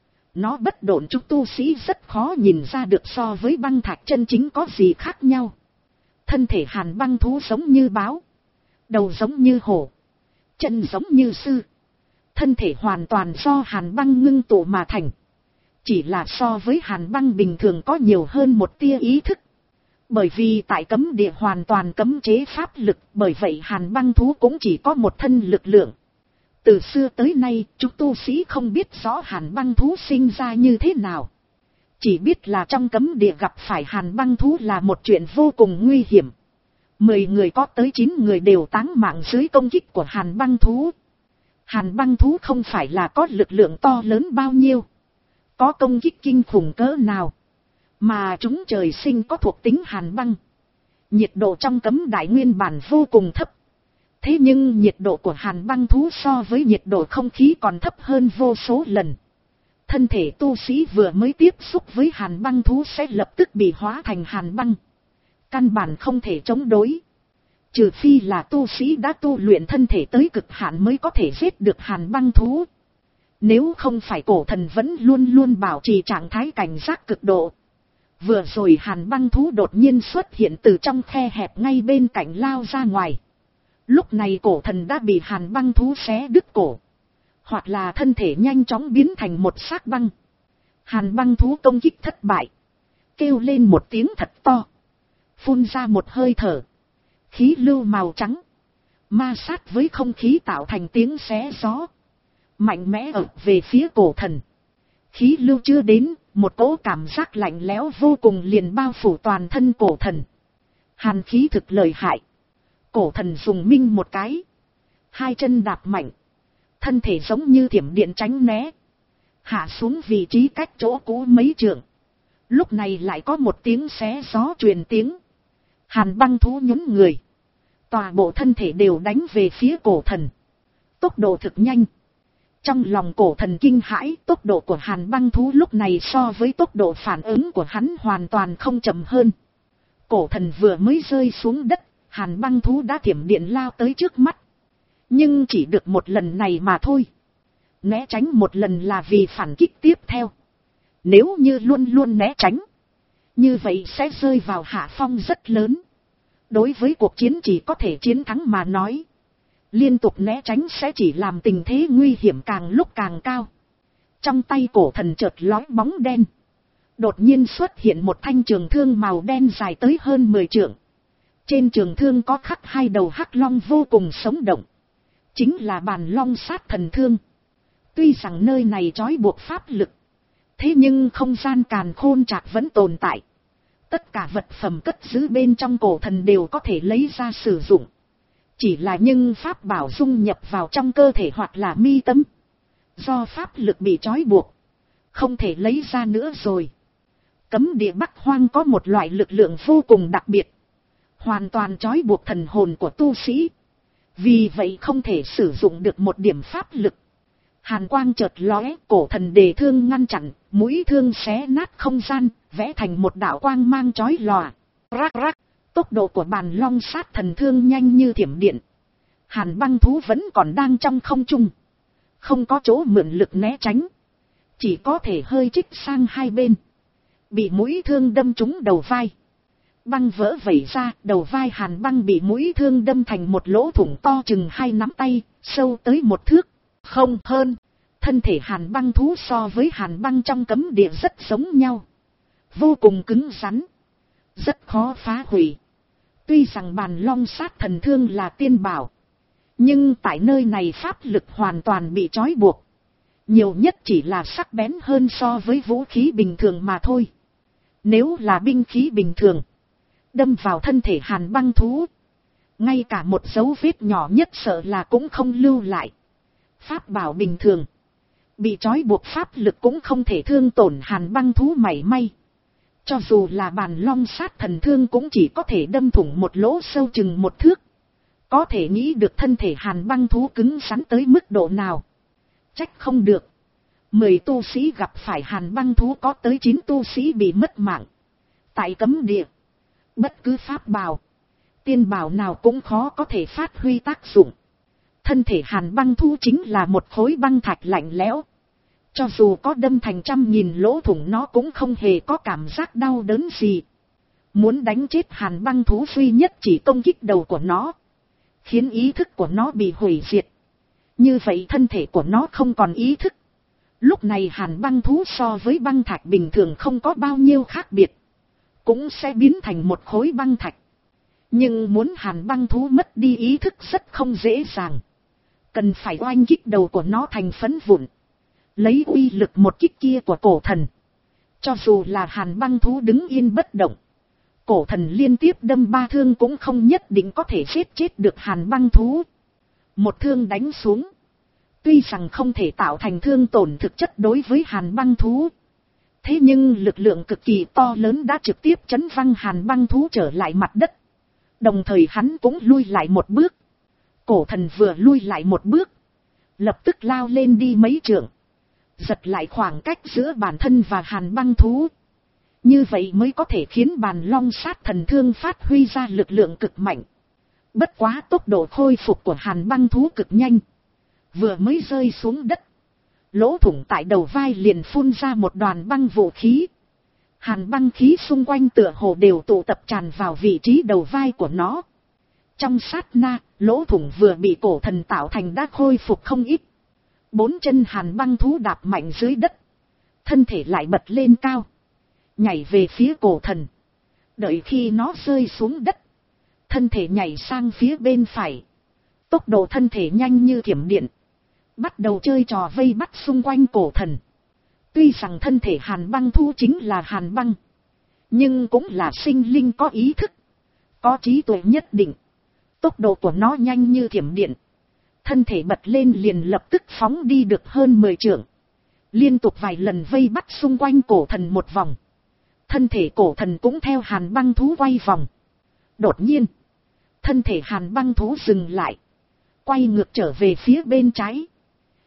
Nó bất độn, chúng tu sĩ rất khó nhìn ra được so với băng thạch chân chính có gì khác nhau. Thân thể hàn băng thú giống như báo, đầu giống như hổ, chân giống như sư. Thân thể hoàn toàn do hàn băng ngưng tụ mà thành. Chỉ là so với hàn băng bình thường có nhiều hơn một tia ý thức. Bởi vì tại cấm địa hoàn toàn cấm chế pháp lực, bởi vậy hàn băng thú cũng chỉ có một thân lực lượng. Từ xưa tới nay, chúng tu sĩ không biết rõ hàn băng thú sinh ra như thế nào. Chỉ biết là trong cấm địa gặp phải hàn băng thú là một chuyện vô cùng nguy hiểm. Mười người có tới chín người đều táng mạng dưới công kích của hàn băng thú. Hàn băng thú không phải là có lực lượng to lớn bao nhiêu, có công kích kinh khủng cỡ nào, mà chúng trời sinh có thuộc tính hàn băng. Nhiệt độ trong cấm đại nguyên bản vô cùng thấp. Thế nhưng nhiệt độ của hàn băng thú so với nhiệt độ không khí còn thấp hơn vô số lần. Thân thể tu sĩ vừa mới tiếp xúc với hàn băng thú sẽ lập tức bị hóa thành hàn băng. Căn bản không thể chống đối. Trừ phi là tu sĩ đã tu luyện thân thể tới cực hạn mới có thể giết được hàn băng thú. Nếu không phải cổ thần vẫn luôn luôn bảo trì trạng thái cảnh giác cực độ. Vừa rồi hàn băng thú đột nhiên xuất hiện từ trong khe hẹp ngay bên cạnh lao ra ngoài. Lúc này cổ thần đã bị hàn băng thú xé đứt cổ. Hoặc là thân thể nhanh chóng biến thành một xác băng. Hàn băng thú công kích thất bại. Kêu lên một tiếng thật to. Phun ra một hơi thở. Khí lưu màu trắng. Ma sát với không khí tạo thành tiếng xé gió. Mạnh mẽ ập về phía cổ thần. Khí lưu chưa đến, một cỗ cảm giác lạnh lẽo vô cùng liền bao phủ toàn thân cổ thần. Hàn khí thực lợi hại. Cổ thần dùng minh một cái. Hai chân đạp mạnh. Thân thể giống như thiểm điện tránh né. Hạ xuống vị trí cách chỗ cũ mấy trượng. Lúc này lại có một tiếng xé gió truyền tiếng. Hàn băng thú nhún người. Toàn bộ thân thể đều đánh về phía cổ thần. Tốc độ thực nhanh. Trong lòng cổ thần kinh hãi, tốc độ của hàn băng thú lúc này so với tốc độ phản ứng của hắn hoàn toàn không chậm hơn. Cổ thần vừa mới rơi xuống đất, hàn băng thú đã thiểm điện lao tới trước mắt. Nhưng chỉ được một lần này mà thôi. Né tránh một lần là vì phản kích tiếp theo. Nếu như luôn luôn né tránh, như vậy sẽ rơi vào hạ phong rất lớn. Đối với cuộc chiến chỉ có thể chiến thắng mà nói, liên tục né tránh sẽ chỉ làm tình thế nguy hiểm càng lúc càng cao. Trong tay cổ thần chợt lói bóng đen. Đột nhiên xuất hiện một thanh trường thương màu đen dài tới hơn mười trượng. Trên trường thương có khắc hai đầu hắc long vô cùng sống động. Chính là bàn long sát thần thương. Tuy rằng nơi này trói buộc pháp lực, thế nhưng không gian càn khôn trạc vẫn tồn tại. Tất cả vật phẩm cất giữ bên trong cổ thần đều có thể lấy ra sử dụng. Chỉ là nhưng pháp bảo dung nhập vào trong cơ thể hoặc là mi tâm. Do pháp lực bị trói buộc, không thể lấy ra nữa rồi. Cấm địa Bắc Hoang có một loại lực lượng vô cùng đặc biệt, hoàn toàn trói buộc thần hồn của tu sĩ. Vì vậy không thể sử dụng được một điểm pháp lực. Hàn quang chợt lóe, cổ thần đề thương ngăn chặn, mũi thương xé nát không gian, vẽ thành một đạo quang mang chói lòa. Rắc rắc, tốc độ của bàn long sát thần thương nhanh như thiểm điện. Hàn băng thú vẫn còn đang trong không trung, không có chỗ mượn lực né tránh, chỉ có thể hơi trích sang hai bên. Bị mũi thương đâm trúng đầu vai, băng vỡ vẩy ra, đầu vai hàn băng bị mũi thương đâm thành một lỗ thủng to chừng hai nắm tay, sâu tới một thước, không hơn. Thân thể hàn băng thú so với hàn băng trong cấm địa rất giống nhau, vô cùng cứng rắn, rất khó phá hủy. Tuy rằng bàn long sát thần thương là tiên bảo, nhưng tại nơi này pháp lực hoàn toàn bị trói buộc, nhiều nhất chỉ là sắc bén hơn so với vũ khí bình thường mà thôi. Nếu là binh khí bình thường, đâm vào thân thể hàn băng thú, ngay cả một dấu vết nhỏ nhất sợ là cũng không lưu lại. Pháp bảo bình thường, bị trói buộc pháp lực cũng không thể thương tổn hàn băng thú mảy may. Cho dù là bàn long sát thần thương cũng chỉ có thể đâm thủng một lỗ sâu chừng một thước. Có thể nghĩ được thân thể hàn băng thú cứng rắn tới mức độ nào. Trách không được, mười tu sĩ gặp phải hàn băng thú có tới chín tu sĩ bị mất mạng. Tại cấm địa, bất cứ pháp bảo, tiên bảo nào cũng khó có thể phát huy tác dụng. Thân thể hàn băng thú chính là một khối băng thạch lạnh lẽo. Cho dù có đâm thành trăm nghìn lỗ thủng nó cũng không hề có cảm giác đau đớn gì. Muốn đánh chết hàn băng thú duy nhất chỉ công kích đầu của nó, khiến ý thức của nó bị hủy diệt. Như vậy thân thể của nó không còn ý thức. Lúc này hàn băng thú so với băng thạch bình thường không có bao nhiêu khác biệt, cũng sẽ biến thành một khối băng thạch. Nhưng muốn hàn băng thú mất đi ý thức rất không dễ dàng. Cần phải oanh kích đầu của nó thành phấn vụn. Lấy uy lực một kích kia của cổ thần, cho dù là hàn băng thú đứng yên bất động, cổ thần liên tiếp đâm ba thương cũng không nhất định có thể giết chết được hàn băng thú. Một thương đánh xuống, tuy rằng không thể tạo thành thương tổn thực chất đối với hàn băng thú, thế nhưng lực lượng cực kỳ to lớn đã trực tiếp chấn văng hàn băng thú trở lại mặt đất. Đồng thời hắn cũng lui lại một bước. Cổ thần vừa lui lại một bước, lập tức lao lên đi mấy trượng, giật lại khoảng cách giữa bản thân và hàn băng thú. Như vậy mới có thể khiến bàn long sát thần thương phát huy ra lực lượng cực mạnh. Bất quá tốc độ khôi phục của hàn băng thú cực nhanh. Vừa mới rơi xuống đất, lỗ thủng tại đầu vai liền phun ra một đoàn băng vũ khí. Hàn băng khí xung quanh tựa hồ đều tụ tập tràn vào vị trí đầu vai của nó. Trong sát na, lỗ thủng vừa bị cổ thần tạo thành đã khôi phục không ít. Bốn chân hàn băng thú đạp mạnh dưới đất, thân thể lại bật lên cao, nhảy về phía cổ thần. Đợi khi nó rơi xuống đất, thân thể nhảy sang phía bên phải, tốc độ thân thể nhanh như thiểm điện, bắt đầu chơi trò vây bắt xung quanh cổ thần. Tuy rằng thân thể hàn băng thú chính là hàn băng, nhưng cũng là sinh linh có ý thức, có trí tuệ nhất định. Tốc độ của nó nhanh như thiểm điện, thân thể bật lên liền lập tức phóng đi được hơn mười trượng, liên tục vài lần vây bắt xung quanh cổ thần một vòng. Thân thể cổ thần cũng theo hàn băng thú quay vòng. Đột nhiên, thân thể hàn băng thú dừng lại, quay ngược trở về phía bên trái.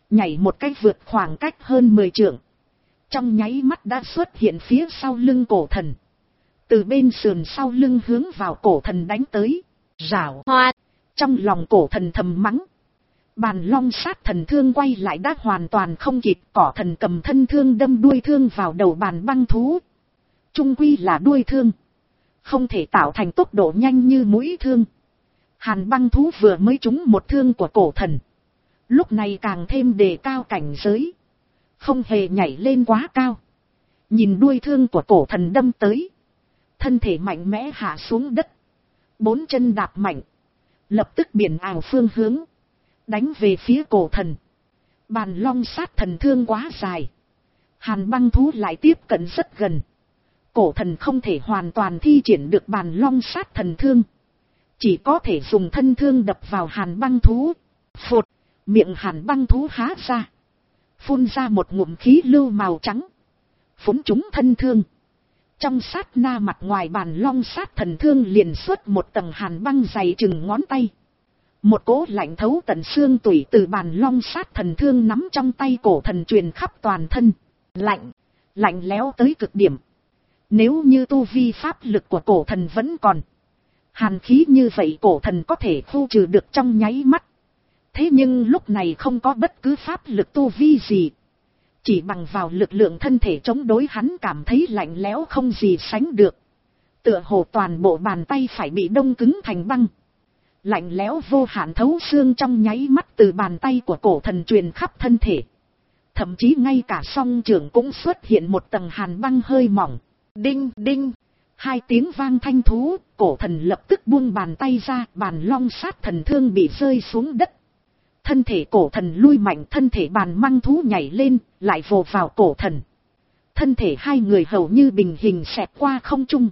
nhảy một cái vượt khoảng cách hơn mười trượng, trong nháy mắt đã xuất hiện phía sau lưng cổ thần, từ bên sườn sau lưng hướng vào cổ thần đánh tới. Rảo hoa, trong lòng cổ thần thầm mắng. Bàn long sát thần thương quay lại đã hoàn toàn không kịp, cỏ thần cầm thân thương đâm đuôi thương vào đầu bàn băng thú. Trung quy là đuôi thương, không thể tạo thành tốc độ nhanh như mũi thương. Hàn băng thú vừa mới trúng một thương của cổ thần, lúc này càng thêm đề cao cảnh giới, không hề nhảy lên quá cao. Nhìn đuôi thương của cổ thần đâm tới, thân thể mạnh mẽ hạ xuống đất, bốn chân đạp mạnh, lập tức biển ảo phương hướng, đánh về phía cổ thần. Bàn long sát thần thương quá dài, hàn băng thú lại tiếp cận rất gần, cổ thần không thể hoàn toàn thi triển được bàn long sát thần thương, chỉ có thể dùng thân thương đập vào hàn băng thú. Phụt, miệng hàn băng thú há ra, phun ra một ngụm khí lưu màu trắng, phúng trúng thân thương. Trong sát na mặt ngoài bàn long sát thần thương liền xuất một tầng hàn băng dày chừng ngón tay. Một cỗ lạnh thấu tận xương tủy từ bàn long sát thần thương nắm trong tay cổ thần truyền khắp toàn thân. Lạnh, lạnh lẽo tới cực điểm. Nếu như tu vi pháp lực của cổ thần vẫn còn, hàn khí như vậy cổ thần có thể khu trừ được trong nháy mắt. Thế nhưng lúc này không có bất cứ pháp lực tu vi gì. Chỉ bằng vào lực lượng thân thể chống đối, hắn cảm thấy lạnh lẽo không gì sánh được. Tựa hồ toàn bộ bàn tay phải bị đông cứng thành băng. Lạnh lẽo vô hạn thấu xương trong nháy mắt từ bàn tay của cổ thần truyền khắp thân thể. Thậm chí ngay cả song trưởng cũng xuất hiện một tầng hàn băng hơi mỏng. Đinh đinh, hai tiếng vang thanh thú, cổ thần lập tức buông bàn tay ra, bàn long sát thần thương bị rơi xuống đất. Thân thể cổ thần lui mạnh, thân thể bàn măng thú nhảy lên, lại vồ vào cổ thần. Thân thể hai người hầu như bình hình xẹt qua không trung.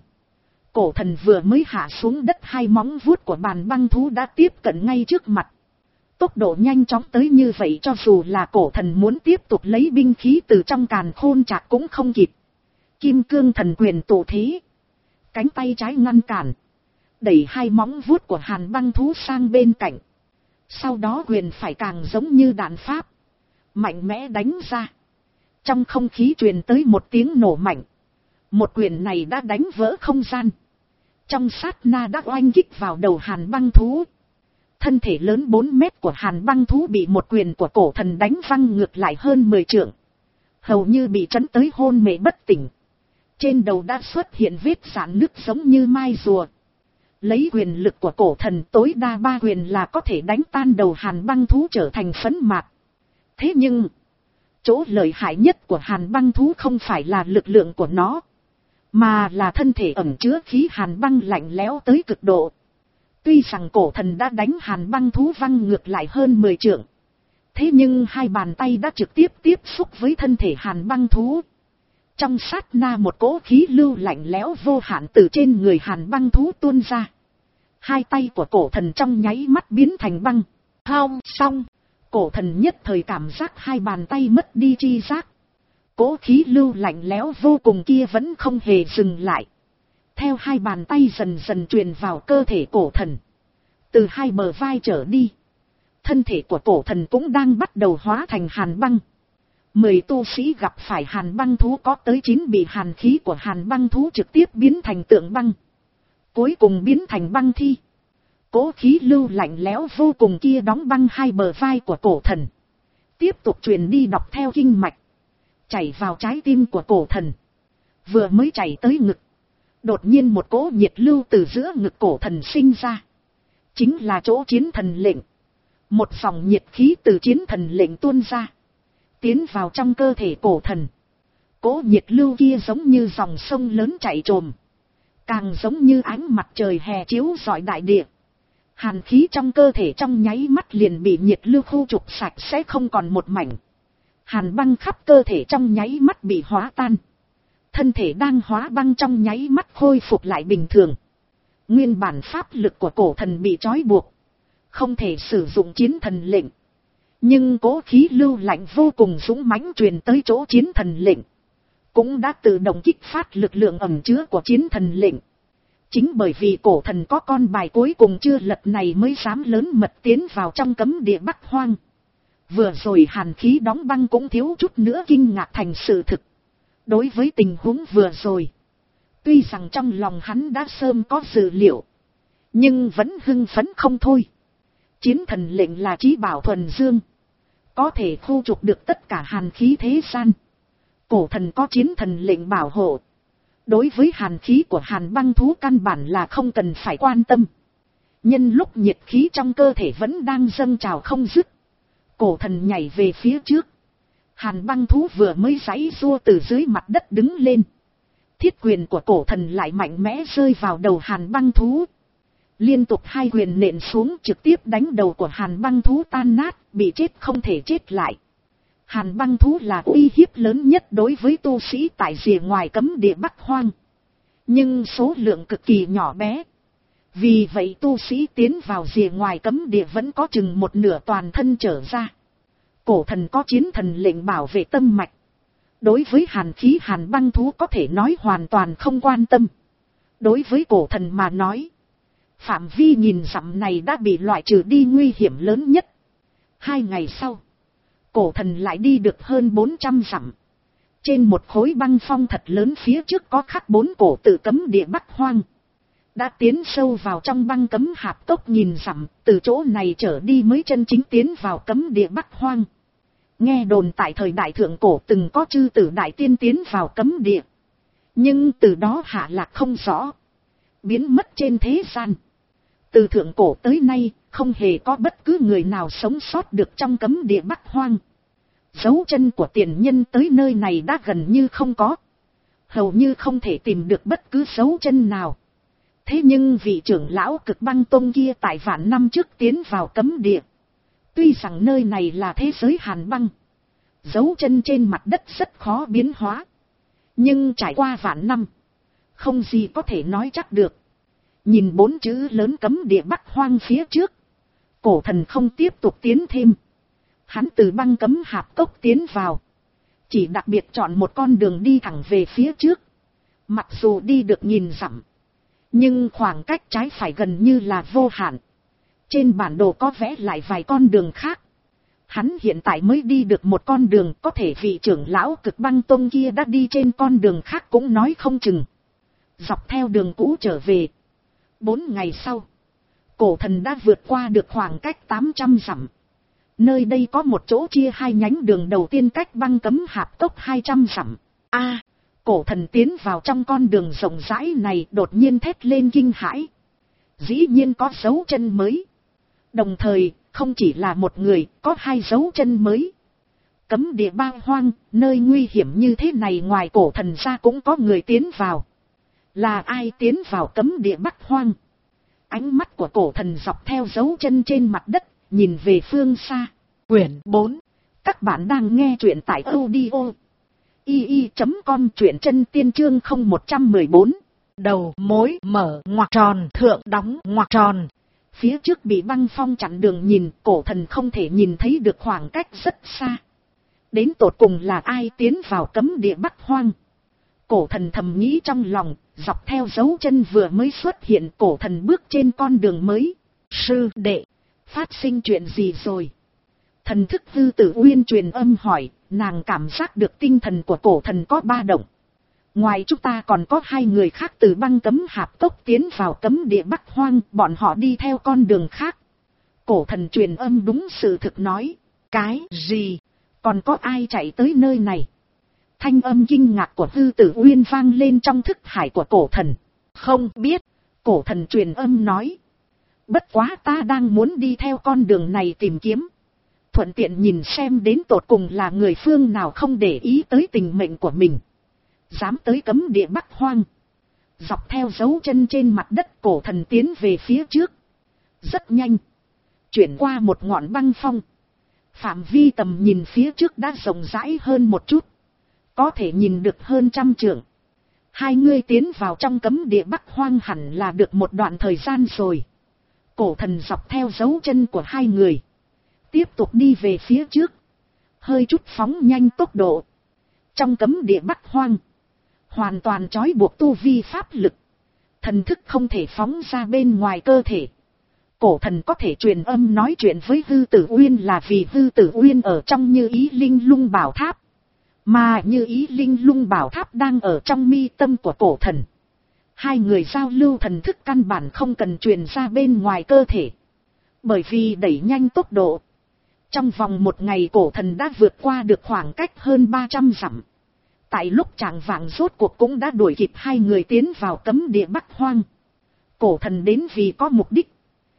Cổ thần vừa mới hạ xuống đất, hai móng vuốt của bàn băng thú đã tiếp cận ngay trước mặt. Tốc độ nhanh chóng tới như vậy, cho dù là cổ thần muốn tiếp tục lấy binh khí từ trong càn khôn trạc cũng không kịp. Kim cương thần quyền tụ thế, cánh tay trái ngăn cản, đẩy hai móng vuốt của hàn băng thú sang bên cạnh. Sau đó quyền phải càng giống như đạn pháp, mạnh mẽ đánh ra. Trong không khí truyền tới một tiếng nổ mạnh. Một quyền này đã đánh vỡ không gian, trong sát na đã oanh kích vào đầu hàn băng thú. Thân thể lớn bốn mét của hàn băng thú bị một quyền của cổ thần đánh văng ngược lại hơn mười trượng, hầu như bị trấn tới hôn mê bất tỉnh. Trên đầu đã xuất hiện vết rạn nứt giống như mai rùa. Lấy quyền lực của cổ thần, tối đa ba quyền là có thể đánh tan đầu hàn băng thú trở thành phấn mạt. Thế nhưng, chỗ lợi hại nhất của hàn băng thú không phải là lực lượng của nó, mà là thân thể ẩn chứa khí hàn băng lạnh lẽo tới cực độ. Tuy rằng cổ thần đã đánh hàn băng thú văng ngược lại hơn mười trượng, thế nhưng hai bàn tay đã trực tiếp tiếp xúc với thân thể hàn băng thú. Trong sát na một cỗ khí lưu lạnh lẽo vô hạn từ trên người hàn băng thú tuôn ra. Hai tay của cổ thần trong nháy mắt biến thành băng. Hong xong, cổ thần nhất thời cảm giác hai bàn tay mất đi tri giác. Cỗ khí lưu lạnh lẽo vô cùng kia vẫn không hề dừng lại. Theo hai bàn tay dần dần truyền vào cơ thể cổ thần. Từ hai bờ vai trở đi, thân thể của cổ thần cũng đang bắt đầu hóa thành hàn băng. Mười tu sĩ gặp phải hàn băng thú có tới chín bị hàn khí của hàn băng thú trực tiếp biến thành tượng băng, cuối cùng biến thành băng thi. Cố khí lưu lạnh lẽo vô cùng kia đóng băng hai bờ vai của cổ thần, tiếp tục truyền đi dọc theo kinh mạch, chảy vào trái tim của cổ thần. Vừa mới chảy tới ngực, đột nhiên một cỗ nhiệt lưu từ giữa ngực cổ thần sinh ra, chính là chỗ chiến thần lệnh. Một dòng nhiệt khí từ chiến thần lệnh tuôn ra, tiến vào trong cơ thể cổ thần. Cỗ nhiệt lưu kia giống như dòng sông lớn chảy trồm, càng giống như ánh mặt trời hè chiếu rọi đại địa. Hàn khí trong cơ thể trong nháy mắt liền bị nhiệt lưu khu trục sạch sẽ không còn một mảnh. Hàn băng khắp cơ thể trong nháy mắt bị hóa tan. Thân thể đang hóa băng trong nháy mắt khôi phục lại bình thường. Nguyên bản pháp lực của cổ thần bị trói buộc, không thể sử dụng chiến thần lệnh. Nhưng cố khí lưu lạnh vô cùng dũng mãnh truyền tới chỗ chiến thần lệnh, cũng đã tự động kích phát lực lượng ẩn chứa của chiến thần lệnh. Chính bởi vì cổ thần có con bài cuối cùng chưa lật này mới dám lớn mật tiến vào trong cấm địa Bắc Hoang. Vừa rồi hàn khí đóng băng cũng thiếu chút nữa kinh ngạc thành sự thực. Đối với tình huống vừa rồi, tuy rằng trong lòng hắn đã sớm có dự liệu, nhưng vẫn hưng phấn không thôi. Chiến thần lệnh là chí bảo thuần dương, có thể khu trục được tất cả hàn khí thế gian. Cổ thần có chiến thần lệnh bảo hộ, đối với hàn khí của hàn băng thú căn bản là không cần phải quan tâm. Nhân lúc nhiệt khí trong cơ thể vẫn đang dâng trào không dứt, cổ thần nhảy về phía trước. Hàn băng thú vừa mới giãy giụa từ dưới mặt đất đứng lên, thiết quyền của cổ thần lại mạnh mẽ rơi vào đầu hàn băng thú. Liên tục hai quyền nện xuống trực tiếp đánh đầu của hàn băng thú tan nát, bị chết không thể chết lại. Hàn băng thú là uy hiếp lớn nhất đối với tu sĩ tại rìa ngoài cấm địa Bắc Hoang, nhưng số lượng cực kỳ nhỏ bé. Vì vậy tu sĩ tiến vào rìa ngoài cấm địa vẫn có chừng một nửa toàn thân trở ra. Cổ thần có chiến thần lệnh bảo vệ tâm mạch, đối với hàn khí hàn băng thú có thể nói hoàn toàn không quan tâm. Đối với cổ thần mà nói, phạm vi nghìn dặm này đã bị loại trừ đi nguy hiểm lớn nhất. Hai ngày sau, cổ thần lại đi được hơn bốn trăm dặm. Trên một khối băng phong thật lớn phía trước có khắc bốn cổ tự cấm địa Bắc Hoang. Đã tiến sâu vào trong băng cấm hạp cốc nghìn dặm, từ chỗ này trở đi mới chân chính tiến vào cấm địa Bắc Hoang. Nghe đồn tại thời đại thượng cổ từng có chư tử đại tiên tiến vào cấm địa, nhưng từ đó hạ lạc không rõ, biến mất trên thế gian. Từ thượng cổ tới nay, không hề có bất cứ người nào sống sót được trong cấm địa Bắc Hoang. Dấu chân của tiền nhân tới nơi này đã gần như không có, hầu như không thể tìm được bất cứ dấu chân nào. Thế nhưng vị trưởng lão Cực Băng Tông kia tại vạn năm trước tiến vào cấm địa. Tuy rằng nơi này là thế giới hàn băng, dấu chân trên mặt đất rất khó biến hóa, nhưng trải qua vạn năm, không gì có thể nói chắc được. Nhìn bốn chữ lớn cấm địa Bắc Hoang phía trước, cổ thần không tiếp tục tiến thêm. Hắn từ băng cấm hạp cốc tiến vào, chỉ đặc biệt chọn một con đường đi thẳng về phía trước. Mặc dù đi được nghìn dặm, nhưng khoảng cách trái phải gần như là vô hạn. Trên bản đồ có vẽ lại vài con đường khác. Hắn hiện tại mới đi được một con đường, có thể vị trưởng lão Cực Băng Tông kia đã đi trên con đường khác cũng nói không chừng. Dọc theo đường cũ trở về. Bốn ngày sau, cổ thần đã vượt qua được khoảng cách tám trăm dặm. Nơi đây có một chỗ chia hai nhánh đường đầu tiên cách băng cấm hạp cốc hai trăm dặm. A, cổ thần tiến vào trong con đường rộng rãi này đột nhiên thét lên kinh hãi. Dĩ nhiên có dấu chân mới. Đồng thời, không chỉ là một người, có hai dấu chân mới. Cấm địa Ba Hoang, nơi nguy hiểm như thế này ngoài cổ thần ra cũng có người tiến vào. Là ai tiến vào cấm địa Bắc Hoang? Ánh mắt của cổ thần dọc theo dấu chân trên mặt đất, nhìn về phương xa. Quyển bốn. Các bạn đang nghe truyện tại audio i i chấm com, truyện chân tiên chương không một một bốn. Đầu mối mở ngoặc tròn, thượng đóng ngoặc tròn. Phía trước bị băng phong chặn đường, nhìn cổ thần không thể nhìn thấy được khoảng cách rất xa. Đến tột cùng là ai tiến vào cấm địa Bắc Hoang? Cổ thần thầm nghĩ trong lòng, dọc theo dấu chân vừa mới xuất hiện, cổ thần bước trên con đường mới. Sư đệ, phát sinh chuyện gì rồi? Thần thức hư tử Uyên truyền âm hỏi, nàng cảm giác được tinh thần của cổ thần có ba động. Ngoài chúng ta còn có hai người khác từ băng cấm hạp cốc tiến vào cấm địa Bắc Hoang, bọn họ đi theo con đường khác. Cổ thần truyền âm đúng sự thực nói. Cái gì? Còn có ai chạy tới nơi này? Thanh âm kinh ngạc của hư tử Uyên vang lên trong thức hải của cổ thần. Không biết, cổ thần truyền âm nói. Bất quá ta đang muốn đi theo con đường này tìm kiếm. Thuận tiện nhìn xem đến tột cùng là người phương nào không để ý tới tình mệnh của mình, dám tới cấm địa Bắc Hoang. Dọc theo dấu chân trên mặt đất, cổ thần tiến về phía trước. Rất nhanh, chuyển qua một ngọn băng phong. Phạm vi tầm nhìn phía trước đã rộng rãi hơn một chút, có thể nhìn được hơn trăm trượng. Hai người tiến vào trong cấm địa Bắc Hoang hẳn là được một đoạn thời gian rồi. Cổ thần dọc theo dấu chân của hai người, tiếp tục đi về phía trước, hơi chút phóng nhanh tốc độ. Trong cấm địa Bắc Hoang, hoàn toàn trói buộc tu vi pháp lực, thần thức không thể phóng ra bên ngoài cơ thể. cổ thần có thể truyền âm nói chuyện với Hư Tử Uyên là vì Hư Tử Uyên ở trong Như Ý Linh Lung Bảo Tháp. Mà Như Ý Linh Lung Bảo Tháp đang ở trong mi tâm của cổ thần. Hai người giao lưu thần thức căn bản không cần truyền ra bên ngoài cơ thể. Bởi vì đẩy nhanh tốc độ. Trong vòng một ngày cổ thần đã vượt qua được khoảng cách hơn ba trăm dặm. Tại lúc chạng vạng rốt cuộc cũng đã đuổi kịp hai người tiến vào cấm địa Bắc Hoang. Cổ thần đến vì có mục đích.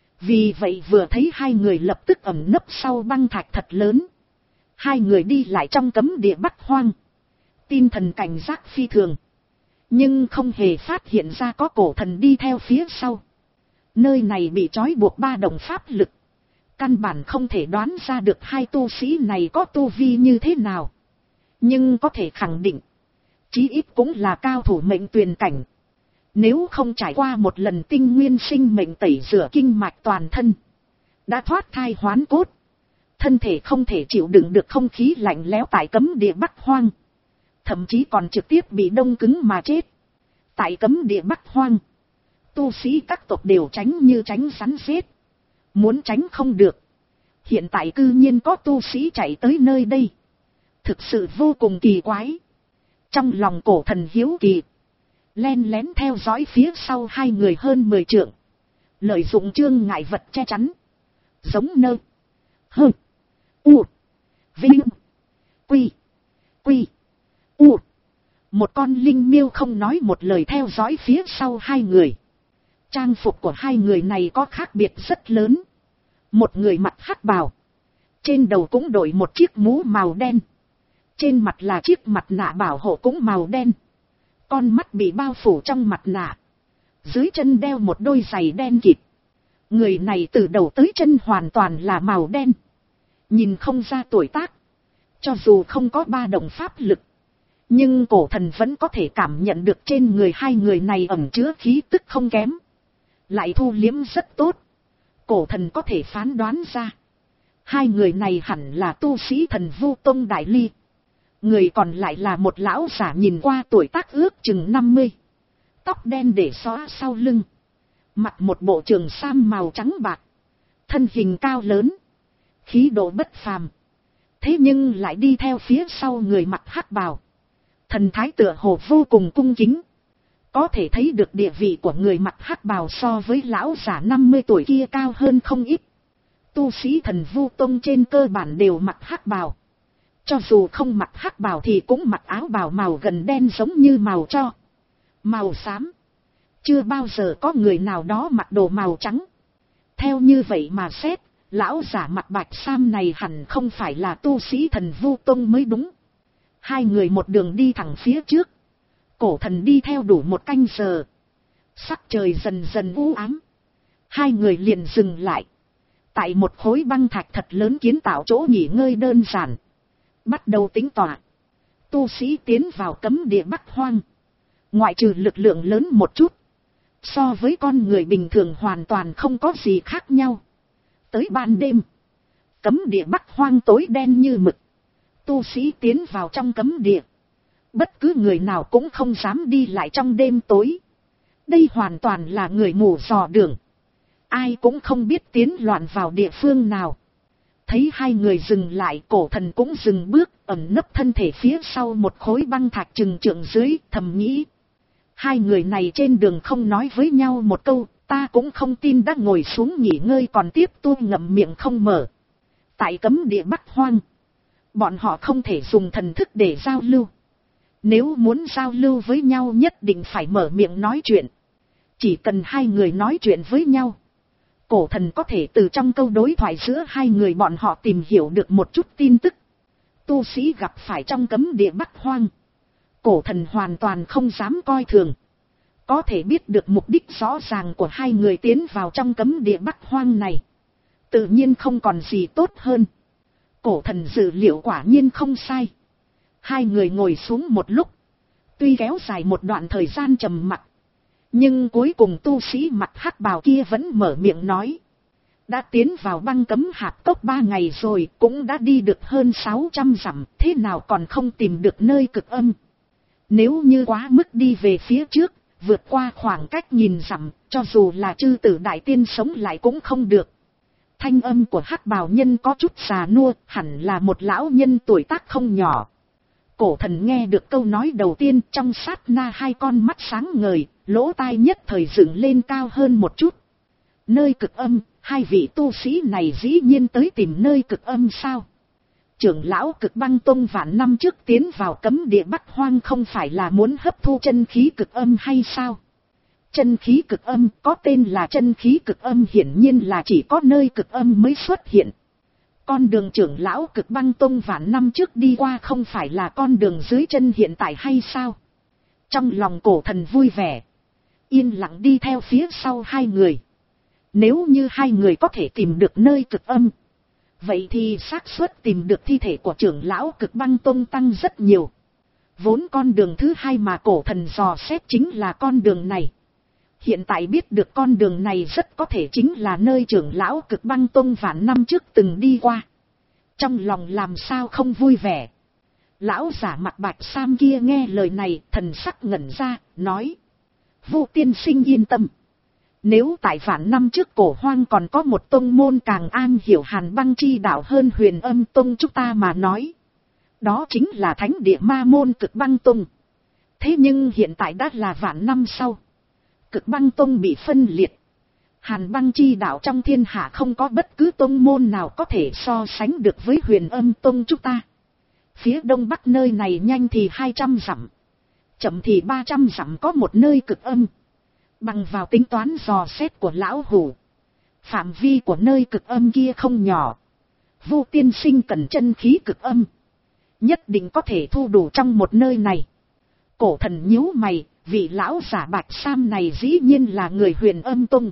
Vì vậy vừa thấy hai người lập tức ẩn nấp sau băng thạch thật lớn. Hai người đi lại trong cấm địa Bắc Hoang. Tinh thần cảnh giác phi thường. Nhưng không hề phát hiện ra có cổ thần đi theo phía sau. Nơi này bị trói buộc ba đồng pháp lực. Căn bản không thể đoán ra được hai tu sĩ này có tu vi như thế nào. Nhưng có thể khẳng định. Chí ít cũng là cao thủ mệnh tuyền cảnh. Nếu không trải qua một lần tinh nguyên sinh mệnh tẩy rửa kinh mạch toàn thân. Đã thoát thai hoán cốt. Thân thể không thể chịu đựng được không khí lạnh lẽo tại cấm địa Bắc Hoang. Thậm chí còn trực tiếp bị đông cứng mà chết. Tại cấm địa Bắc Hoang. Tu sĩ các tộc đều tránh như tránh rắn rết. Muốn tránh không được. Hiện tại cư nhiên có tu sĩ chạy tới nơi đây. Thực sự vô cùng kỳ quái. Trong lòng cổ thần hiếu kỳ. Len lén theo dõi phía sau hai người hơn mười trượng. Lợi dụng chướng ngại vật che chắn. Giống nơ. Hơ. U. Vinh. Quy. Quy. U. Một con linh miêu không nói một lời theo dõi phía sau hai người. Trang phục của hai người này có khác biệt rất lớn. Một người mặc hắc bào. Trên đầu cũng đội một chiếc mũ màu đen. Trên mặt là chiếc mặt nạ bảo hộ cũng màu đen. Con mắt bị bao phủ trong mặt nạ. Dưới chân đeo một đôi giày đen kịt. Người này từ đầu tới chân hoàn toàn là màu đen. Nhìn không ra tuổi tác. Cho dù không có ba đồng pháp lực. Nhưng cổ thần vẫn có thể cảm nhận được trên người hai người này ẩn chứa khí tức không kém. Lại thu liếm rất tốt. Cổ thần có thể phán đoán ra. Hai người này hẳn là tu sĩ Thần Vu Tông Đại Ly. Người còn lại là một lão giả nhìn qua tuổi tác ước chừng năm mươi. Tóc đen để xóa sau lưng. Mặc một bộ trường sam màu trắng bạc. Thân hình cao lớn. Khí độ bất phàm. Thế nhưng lại đi theo phía sau người mặc hắc bào. Thần thái tựa hồ vô cùng cung kính. Có thể thấy được địa vị của người mặc hắc bào so với lão giả năm mươi tuổi kia cao hơn không ít. Tu sĩ Thần Vu Tông trên cơ bản đều mặc hắc bào. Cho dù không mặc hắc bào thì cũng mặc áo bào màu gần đen giống như màu tro. Màu xám. Chưa bao giờ có người nào đó mặc đồ màu trắng. Theo như vậy mà xét, lão giả mặc bạch sam này hẳn không phải là tu sĩ Thần Vu Tông mới đúng. Hai người một đường đi thẳng phía trước. Cổ thần đi theo đủ một canh giờ. Sắc trời dần dần u ám. Hai người liền dừng lại. Tại một khối băng thạch thật lớn kiến tạo chỗ nghỉ ngơi đơn giản. Bắt đầu tính tọa. Tu sĩ tiến vào cấm địa Bắc Hoang. Ngoại trừ lực lượng lớn một chút. So với con người bình thường hoàn toàn không có gì khác nhau. Tới ban đêm. Cấm địa Bắc Hoang tối đen như mực. Tu sĩ tiến vào trong cấm địa. Bất cứ người nào cũng không dám đi lại trong đêm tối. Đây hoàn toàn là người mù dò đường. Ai cũng không biết tiến loạn vào địa phương nào. Thấy hai người dừng lại, cổ thần cũng dừng bước, ẩn nấp thân thể phía sau một khối băng thạch chừng trượng dưới, thầm nghĩ. Hai người này trên đường không nói với nhau một câu, ta cũng không tin đã ngồi xuống nghỉ ngơi còn tiếp tu ngậm miệng không mở. Tại cấm địa Bắc Hoang, bọn họ không thể dùng thần thức để giao lưu. Nếu muốn giao lưu với nhau nhất định phải mở miệng nói chuyện. Chỉ cần hai người nói chuyện với nhau, cổ thần có thể từ trong câu đối thoại giữa hai người bọn họ tìm hiểu được một chút tin tức. Tu sĩ gặp phải trong cấm địa Bắc Hoang, cổ thần hoàn toàn không dám coi thường. Có thể biết được mục đích rõ ràng của hai người tiến vào trong cấm địa Bắc Hoang này. Tự nhiên không còn gì tốt hơn. Cổ thần dự liệu quả nhiên không sai. Hai người ngồi xuống một lúc. Tuy kéo dài một đoạn thời gian trầm mặc. Nhưng cuối cùng tu sĩ mặc hắc bào kia vẫn mở miệng nói. Đã tiến vào băng cấm hạp cốc ba ngày rồi, cũng đã đi được hơn sáu trăm dặm, thế nào còn không tìm được nơi cực âm. Nếu như quá mức đi về phía trước, vượt qua khoảng cách nhìn dặm, cho dù là chư tử đại tiên sống lại cũng không được. Thanh âm của hắc bào nhân có chút già nua, hẳn là một lão nhân tuổi tác không nhỏ. Cổ thần nghe được câu nói đầu tiên, trong sát na hai con mắt sáng ngời, lỗ tai nhất thời dựng lên cao hơn một chút. Nơi cực âm, hai vị tu sĩ này dĩ nhiên tới tìm nơi cực âm sao? Trưởng lão Cực Băng Tông vạn năm trước tiến vào cấm địa Bắc Hoang không phải là muốn hấp thu chân khí cực âm hay sao? Chân khí cực âm có tên là chân khí cực âm, hiển nhiên là chỉ có nơi cực âm mới xuất hiện. Con đường trưởng lão Cực Băng Tông vạn năm trước đi qua không phải là con đường dưới chân hiện tại hay sao? Trong lòng cổ thần vui vẻ, yên lặng đi theo phía sau hai người. Nếu như hai người có thể tìm được nơi cực âm, vậy thì xác suất tìm được thi thể của trưởng lão Cực Băng Tông tăng rất nhiều. Vốn con đường thứ hai mà cổ thần dò xét chính là con đường này. Hiện tại biết được con đường này rất có thể chính là nơi trưởng lão Cực Băng Tông vạn năm trước từng đi qua. Trong lòng làm sao không vui vẻ. Lão giả mặt bạch sam kia nghe lời này, thần sắc ngẩn ra, nói: Vu tiên sinh yên tâm. Nếu tại vạn năm trước cổ hoang còn có một tông môn càng an hiểu hàn băng chi đạo hơn Huyền Âm Tông chúng ta mà nói, đó chính là thánh địa ma môn Cực Băng Tông. Thế nhưng hiện tại đã là vạn năm sau, Cực Băng Tông bị phân liệt. Hàn băng chi đạo trong thiên hạ không có bất cứ tông môn nào có thể so sánh được với Huyền Âm Tông chúng ta. Phía đông bắc nơi này nhanh thì hai trăm dặm, chậm thì ba trăm dặm có một nơi cực âm. Bằng vào tính toán dò xét của lão hủ, phạm vi của nơi cực âm kia không nhỏ. Vu tiên sinh cần chân khí cực âm, nhất định có thể thu đủ trong một nơi này. Cổ thần nhíu mày, vị lão giả bạch sam này dĩ nhiên là người Huyền Âm Tông.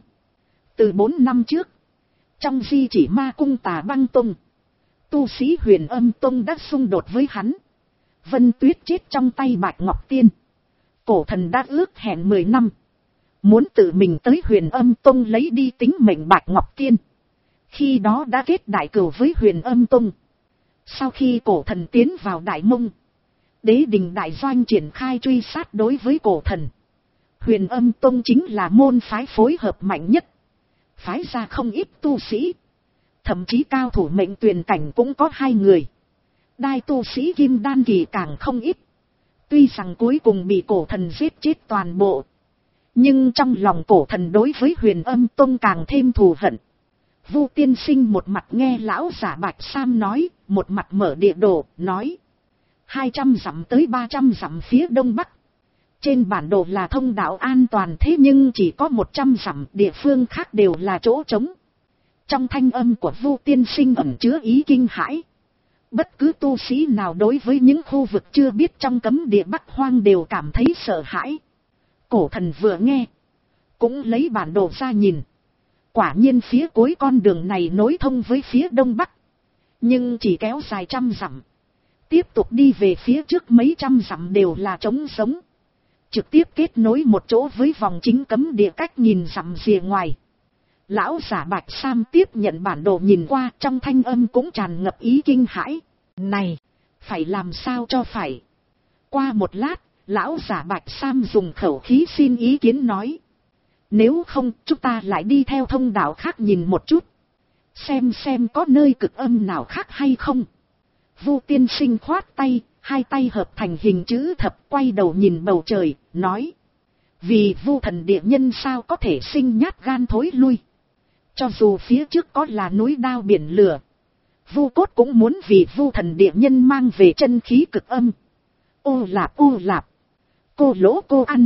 Từ bốn năm trước, trong di chỉ ma cung Tà Băng Tông, tu sĩ Huyền Âm Tông đã xung đột với hắn. Vân Tuyết chết trong tay Bạch Ngọc Tiên. Cổ thần đã ước hẹn mười năm, muốn tự mình tới Huyền Âm Tông lấy đi tính mệnh Bạch Ngọc Tiên. Khi đó đã kết đại cừu với Huyền Âm Tông. Sau khi cổ thần tiến vào Đại Mông, Đế Đình Đại Doanh triển khai truy sát đối với cổ thần. Huyền Âm Tông chính là môn phái phối hợp mạnh nhất, phái ra không ít tu sĩ, thậm chí cao thủ mệnh tuyền cảnh cũng có hai người. Đai tu sĩ kim đan kỳ càng không ít. Tuy rằng cuối cùng bị cổ thần giết chết toàn bộ, nhưng trong lòng cổ thần đối với Huyền Âm Tông càng thêm thù hận. Vu tiên sinh một mặt nghe lão giả bạch sam nói, một mặt mở địa đồ, nói: hai trăm dặm tới ba trăm dặm phía đông bắc. Trên bản đồ là thông đạo an toàn, thế nhưng chỉ có một trăm dặm, địa phương khác đều là chỗ trống. Trong thanh âm của Vu tiên sinh ẩn chứa ý kinh hãi. Bất cứ tu sĩ nào đối với những khu vực chưa biết trong cấm địa Bắc Hoang đều cảm thấy sợ hãi. Cổ thần vừa nghe, cũng lấy bản đồ ra nhìn. Quả nhiên phía cuối con đường này nối thông với phía đông bắc, nhưng chỉ kéo dài trăm dặm. Tiếp tục đi về phía trước mấy trăm dặm đều là trống sống, trực tiếp kết nối một chỗ với vòng chính cấm địa cách nghìn dặm rìa ngoài. Lão giả bạch sam tiếp nhận bản đồ nhìn qua, trong thanh âm cũng tràn ngập ý kinh hãi. Này, phải làm sao cho phải? Qua một lát, lão giả bạch sam dùng khẩu khí xin ý kiến nói: nếu không, chúng ta lại đi theo thông đạo khác nhìn một chút, xem xem có nơi cực âm nào khác hay không. Vu tiên sinh khoát tay, hai tay hợp thành hình chữ thập, quay đầu nhìn bầu trời, nói: vì Vu thần địa nhân sao có thể sinh nhát gan thối lui. Cho dù phía trước có là núi đao biển lửa, Vu cốt cũng muốn vì Vu thần địa nhân mang về chân khí cực âm. Ô lạp ô lạp, cô lỗ cô ăn.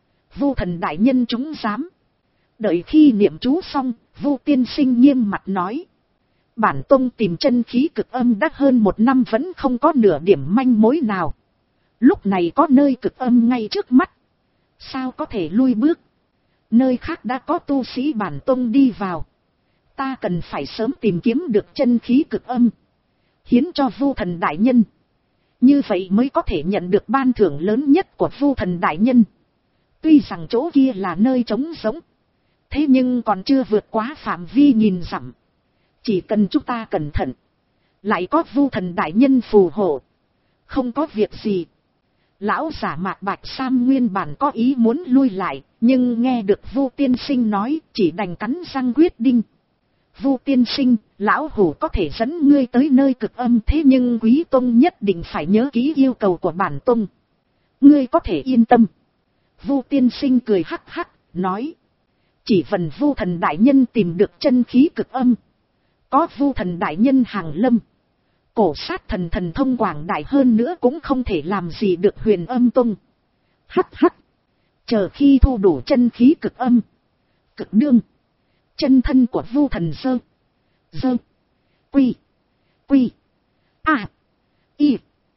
Vu thần đại nhân chúng dám. Đợi khi niệm chú xong, Vu tiên sinh nghiêm mặt nói: bản tông tìm chân khí cực âm đã hơn một năm vẫn không có nửa điểm manh mối nào. Lúc này có nơi cực âm ngay trước mắt, sao có thể lui bước? Nơi khác đã có tu sĩ bản tông đi vào, ta cần phải sớm tìm kiếm được chân khí cực âm, hiến cho Vu thần đại nhân. Như vậy mới có thể nhận được ban thưởng lớn nhất của Vu thần đại nhân. Tuy rằng chỗ kia là nơi trống rỗng, thế nhưng còn chưa vượt quá phạm vi nghìn dặm. Chỉ cần chúng ta cẩn thận, lại có Vu thần đại nhân phù hộ, không có việc gì. Lão giả Mạc Bạch Sam nguyên bản có ý muốn lui lại, nhưng nghe được Vu tiên sinh nói, chỉ đành cắn răng quyết định. Vu tiên sinh, lão hủ có thể dẫn ngươi tới nơi cực âm, thế nhưng quý tông nhất định phải nhớ kỹ yêu cầu của bản tông. Ngươi có thể yên tâm. Vu tiên sinh cười hắc hắc, nói. Chỉ phần Vu thần đại nhân tìm được chân khí cực âm. Có Vu thần đại nhân hàng lâm. Cổ sát thần thần thông quảng đại hơn nữa cũng không thể làm gì được Huyền Âm tông. Hắc hắc. Chờ khi thu đủ chân khí cực âm, cực đương, chân thân của Vu thần dơ, dơ, quy, quy, a, y,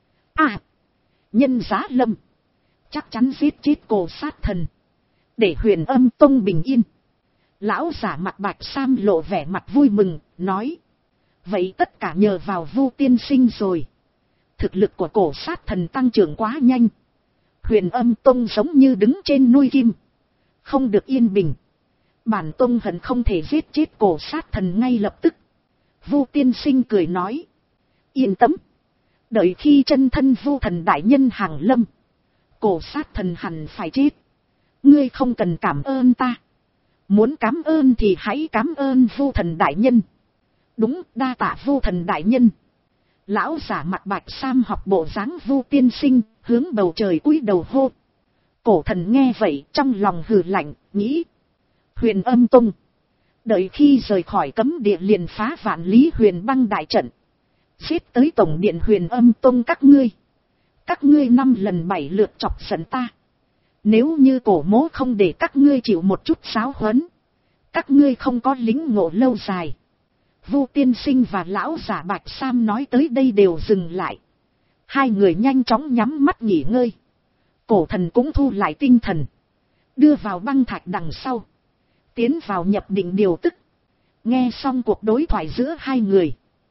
a, nhân giá lâm, chắc chắn giết chết cổ sát thần, để Huyền Âm tông bình yên. Lão giả mặt Bạch Sam lộ vẻ mặt vui mừng, nói. Vậy tất cả nhờ vào Vu tiên sinh rồi. Thực lực của cổ sát thần tăng trưởng quá nhanh. Huyền Âm tông giống như đứng trên núi kim, không được yên bình. Bản tông hận không thể giết chết cổ sát thần ngay lập tức. Vu tiên sinh cười nói. Yên tâm. Đợi khi chân thân Vu thần đại nhân hàng lâm, cổ sát thần hẳn phải chết. Ngươi không cần cảm ơn ta. Muốn cảm ơn thì hãy cảm ơn Vu thần đại nhân. Đúng, đa tạ Vu thần đại nhân. Lão giả mặt Bạch Sam học bộ dáng Vu tiên sinh, hướng bầu trời cúi đầu hô. Cổ thần nghe vậy trong lòng hừ lạnh, nghĩ. Huyền Âm tông. Đợi khi rời khỏi cấm địa liền phá vạn lý huyền băng đại trận. Giết tới tổng điện Huyền Âm tông các ngươi. Các ngươi năm lần bảy lượt chọc giận ta. Nếu như cổ mố không để các ngươi chịu một chút giáo huấn, các ngươi không có lính ngộ lâu dài. Vu tiên sinh và lão giả Bạch Sam nói tới đây đều dừng lại. Hai người nhanh chóng nhắm mắt nghỉ ngơi. Cổ thần cũng thu lại tinh thần, đưa vào băng thạch đằng sau, tiến vào nhập định điều tức. Nghe xong cuộc đối thoại giữa hai người,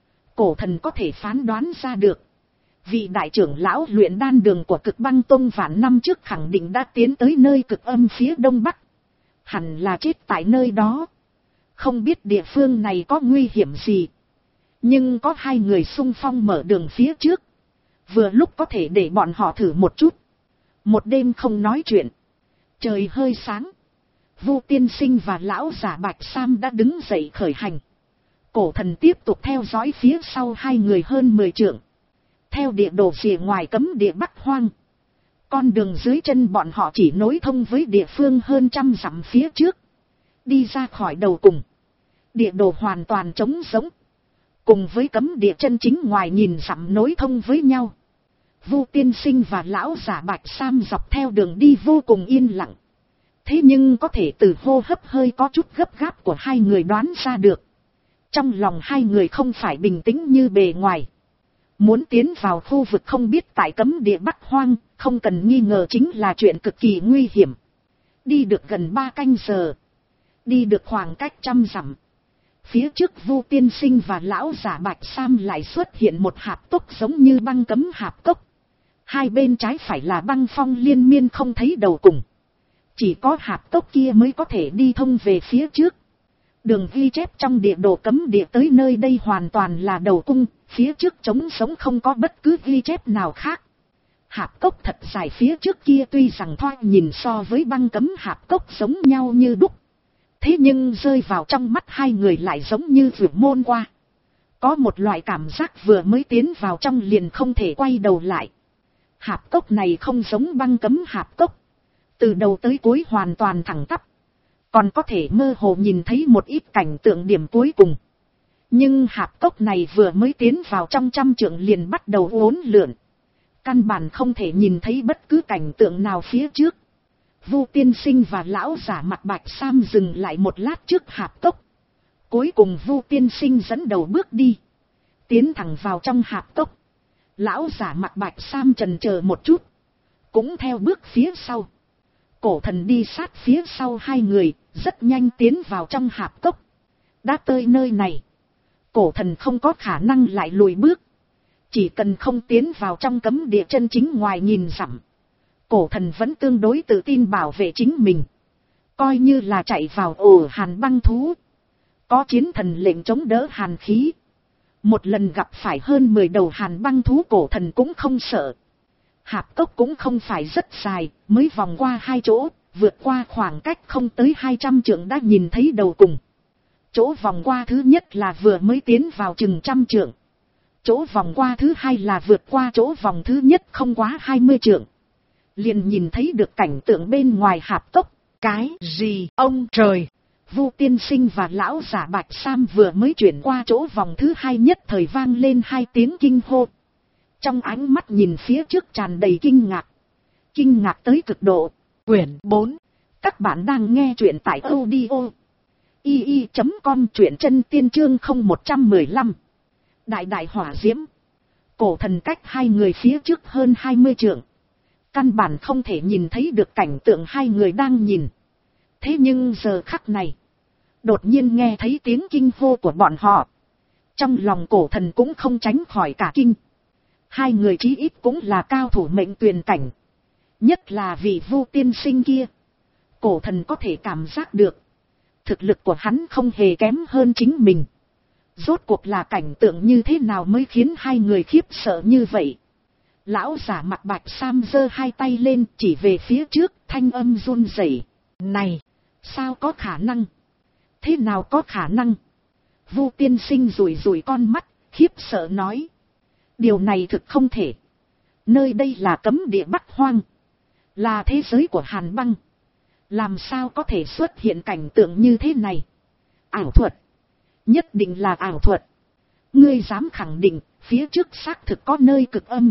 cổ thần có thể phán đoán ra được. Vị đại trưởng lão luyện đan đường của Cực Băng Tông vạn năm trước khẳng định đã tiến tới nơi cực âm phía đông bắc. Hẳn là chết tại nơi đó. Không biết địa phương này có nguy hiểm gì. Nhưng có hai người xung phong mở đường phía trước. Vừa lúc có thể để bọn họ thử một chút. Một đêm không nói chuyện. Trời hơi sáng. Vu tiên sinh và lão giả Bạch Sam đã đứng dậy khởi hành. Cổ thần tiếp tục theo dõi phía sau hai người hơn mười trượng. Theo địa đồ rìa ngoài cấm địa Bắc Hoang. Con đường dưới chân bọn họ chỉ nối thông với địa phương hơn trăm dặm phía trước. Đi ra khỏi đầu cùng. Địa đồ hoàn toàn trống rỗng. Cùng với cấm địa chân chính ngoài nhìn dặm nối thông với nhau. Vu tiên sinh và lão giả Bạch Sam dọc theo đường đi vô cùng yên lặng. Thế nhưng có thể từ hô hấp hơi có chút gấp gáp của hai người đoán ra được. Trong lòng hai người không phải bình tĩnh như bề ngoài. Muốn tiến vào khu vực không biết tại cấm địa Bắc Hoang, không cần nghi ngờ chính là chuyện cực kỳ nguy hiểm. Đi được gần ba canh giờ. Đi được khoảng cách trăm dặm. Phía trước Vu tiên sinh và lão giả Bạch Sam lại xuất hiện một hạp cốc giống như băng cấm hạp cốc. Hai bên trái phải là băng phong liên miên không thấy đầu cùng. Chỉ có hạp cốc kia mới có thể đi thông về phía trước. Đường ghi chép trong địa đồ cấm địa tới nơi đây hoàn toàn là đầu cung, phía trước trống sống không có bất cứ ghi chép nào khác. Hạp cốc thật dài phía trước kia tuy rằng thoa nhìn so với băng cấm hạp cốc giống nhau như đúc. Thế nhưng rơi vào trong mắt hai người lại giống như vừa môn qua. Có một loại cảm giác vừa mới tiến vào trong liền không thể quay đầu lại. Hạp cốc này không giống băng cấm hạp cốc. Từ đầu tới cuối hoàn toàn thẳng tắp. Còn có thể mơ hồ nhìn thấy một ít cảnh tượng điểm cuối cùng. Nhưng hạp cốc này vừa mới tiến vào trong trăm trượng liền bắt đầu uốn lượn. Căn bản không thể nhìn thấy bất cứ cảnh tượng nào phía trước. Vu tiên sinh và lão giả mặt Bạch Sam dừng lại một lát trước hạp cốc. Cuối cùng Vu tiên sinh dẫn đầu bước đi. Tiến thẳng vào trong hạp cốc. Lão giả mặt Bạch Sam chần chờ một chút. Cũng theo bước phía sau. Cổ thần đi sát phía sau hai người, rất nhanh tiến vào trong hạp cốc. Đã tới nơi này. Cổ thần không có khả năng lại lùi bước. Chỉ cần không tiến vào trong cấm địa chân chính ngoài nghìn dặm. Cổ thần vẫn tương đối tự tin bảo vệ chính mình. Coi như là chạy vào ổ hàn băng thú. Có chiến thần lệnh chống đỡ hàn khí. Một lần gặp phải hơn mười đầu hàn băng thú cổ thần cũng không sợ. Hạp cốc cũng không phải rất dài, mới vòng qua hai chỗ, vượt qua khoảng cách không tới hai trăm trượng đã nhìn thấy đầu cùng. Chỗ vòng qua thứ nhất là vừa mới tiến vào chừng trăm trượng. Chỗ vòng qua thứ hai là vượt qua chỗ vòng thứ nhất không quá hai mươi trượng. Liền nhìn thấy được cảnh tượng bên ngoài hạp cốc. Cái gì ông trời? Vu tiên sinh và lão giả Bạch Sam vừa mới chuyển qua chỗ vòng thứ hai nhất thời vang lên hai tiếng kinh hô. Trong ánh mắt nhìn phía trước tràn đầy kinh ngạc. Kinh ngạc tới cực độ. Quyển bốn. Các bạn đang nghe truyện tại audio i i chấm com, truyện chân tiên chương không một trăm mười lăm. Đại đại hỏa diễm. Cổ thần cách hai người phía trước hơn hai mươi trượng. Căn bản không thể nhìn thấy được cảnh tượng hai người đang nhìn. Thế nhưng giờ khắc này, đột nhiên nghe thấy tiếng kinh hô của bọn họ. Trong lòng cổ thần cũng không tránh khỏi cả kinh. Hai người chí ít cũng là cao thủ mệnh tuyền cảnh. Nhất là vị Vu tiên sinh kia. Cổ thần có thể cảm giác được. Thực lực của hắn không hề kém hơn chính mình. Rốt cuộc là cảnh tượng như thế nào mới khiến hai người khiếp sợ như vậy. Lão giả mặt Bạch Sam giơ hai tay lên chỉ về phía trước, thanh âm run rẩy. Này, sao có khả năng? Thế nào có khả năng? Vu tiên sinh rủi rủi con mắt, khiếp sợ nói. Điều này thực không thể. Nơi đây là cấm địa Bắc Hoang. Là thế giới của Hàn Băng. Làm sao có thể xuất hiện cảnh tượng như thế này? Ảo thuật. Nhất định là ảo thuật. Ngươi dám khẳng định, phía trước xác thực có nơi cực âm.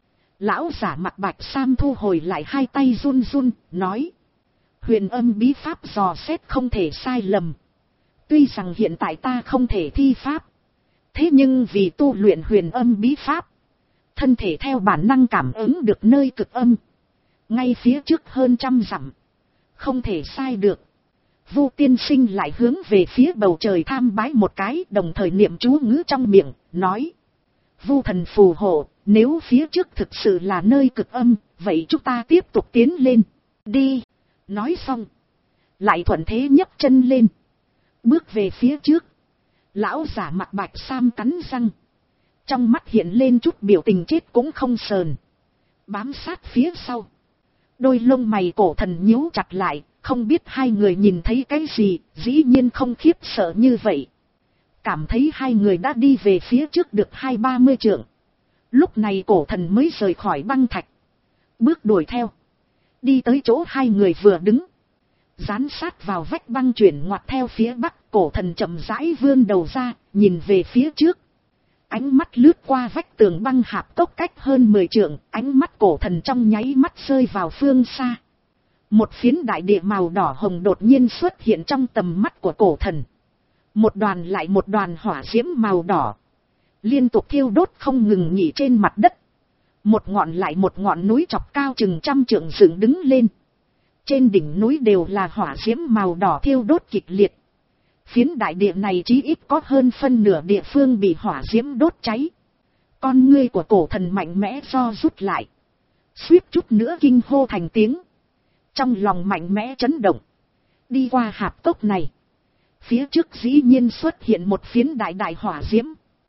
Lão giả mặt Bạch Sam thu hồi lại hai tay run run, nói. Huyền âm bí pháp dò xét không thể sai lầm. Tuy rằng hiện tại ta không thể thi pháp. Thế nhưng vì tu luyện huyền âm bí pháp, thân thể theo bản năng cảm ứng được nơi cực âm. Ngay phía trước hơn trăm dặm. Không thể sai được. Vu tiên sinh lại hướng về phía bầu trời tham bái một cái, đồng thời niệm chú ngữ trong miệng, nói. Vu thần phù hộ, nếu phía trước thực sự là nơi cực âm, vậy chúng ta tiếp tục tiến lên. Đi. Nói xong. Lại thuận thế nhấc chân lên. Bước về phía trước. Lão giả mặt Bạch Sam cắn răng. Trong mắt hiện lên chút biểu tình chết cũng không sờn. Bám sát phía sau. Đôi lông mày cổ thần nhíu chặt lại. Không biết hai người nhìn thấy cái gì, dĩ nhiên không khiếp sợ như vậy. Cảm thấy hai người đã đi về phía trước được hai ba mươi trượng. Lúc này cổ thần mới rời khỏi băng thạch. Bước đuổi theo. Đi tới chỗ hai người vừa đứng. Dán sát vào vách băng chuyển ngoặt theo phía bắc, cổ thần chậm rãi vươn đầu ra, nhìn về phía trước. Ánh mắt lướt qua vách tường băng hạp cốc cách hơn mười trượng, ánh mắt cổ thần trong nháy mắt rơi vào phương xa. Một phiến đại địa màu đỏ hồng đột nhiên xuất hiện trong tầm mắt của cổ thần. Một đoàn lại một đoàn hỏa diễm màu đỏ. Liên tục thiêu đốt không ngừng nghỉ trên mặt đất. Một ngọn lại một ngọn núi chọc cao chừng trăm trượng dựng đứng lên. Trên đỉnh núi đều là hỏa diễm màu đỏ thiêu đốt kịch liệt. Phiến đại địa này chí ít có hơn phân nửa địa phương bị hỏa diễm đốt cháy. Con ngươi của cổ thần mạnh mẽ do rút lại. Suýt chút nữa kinh hô thành tiếng. Trong lòng mạnh mẽ chấn động. Đi qua hạp cốc này. Phía trước dĩ nhiên xuất hiện một phiến đại đại hỏa diễm.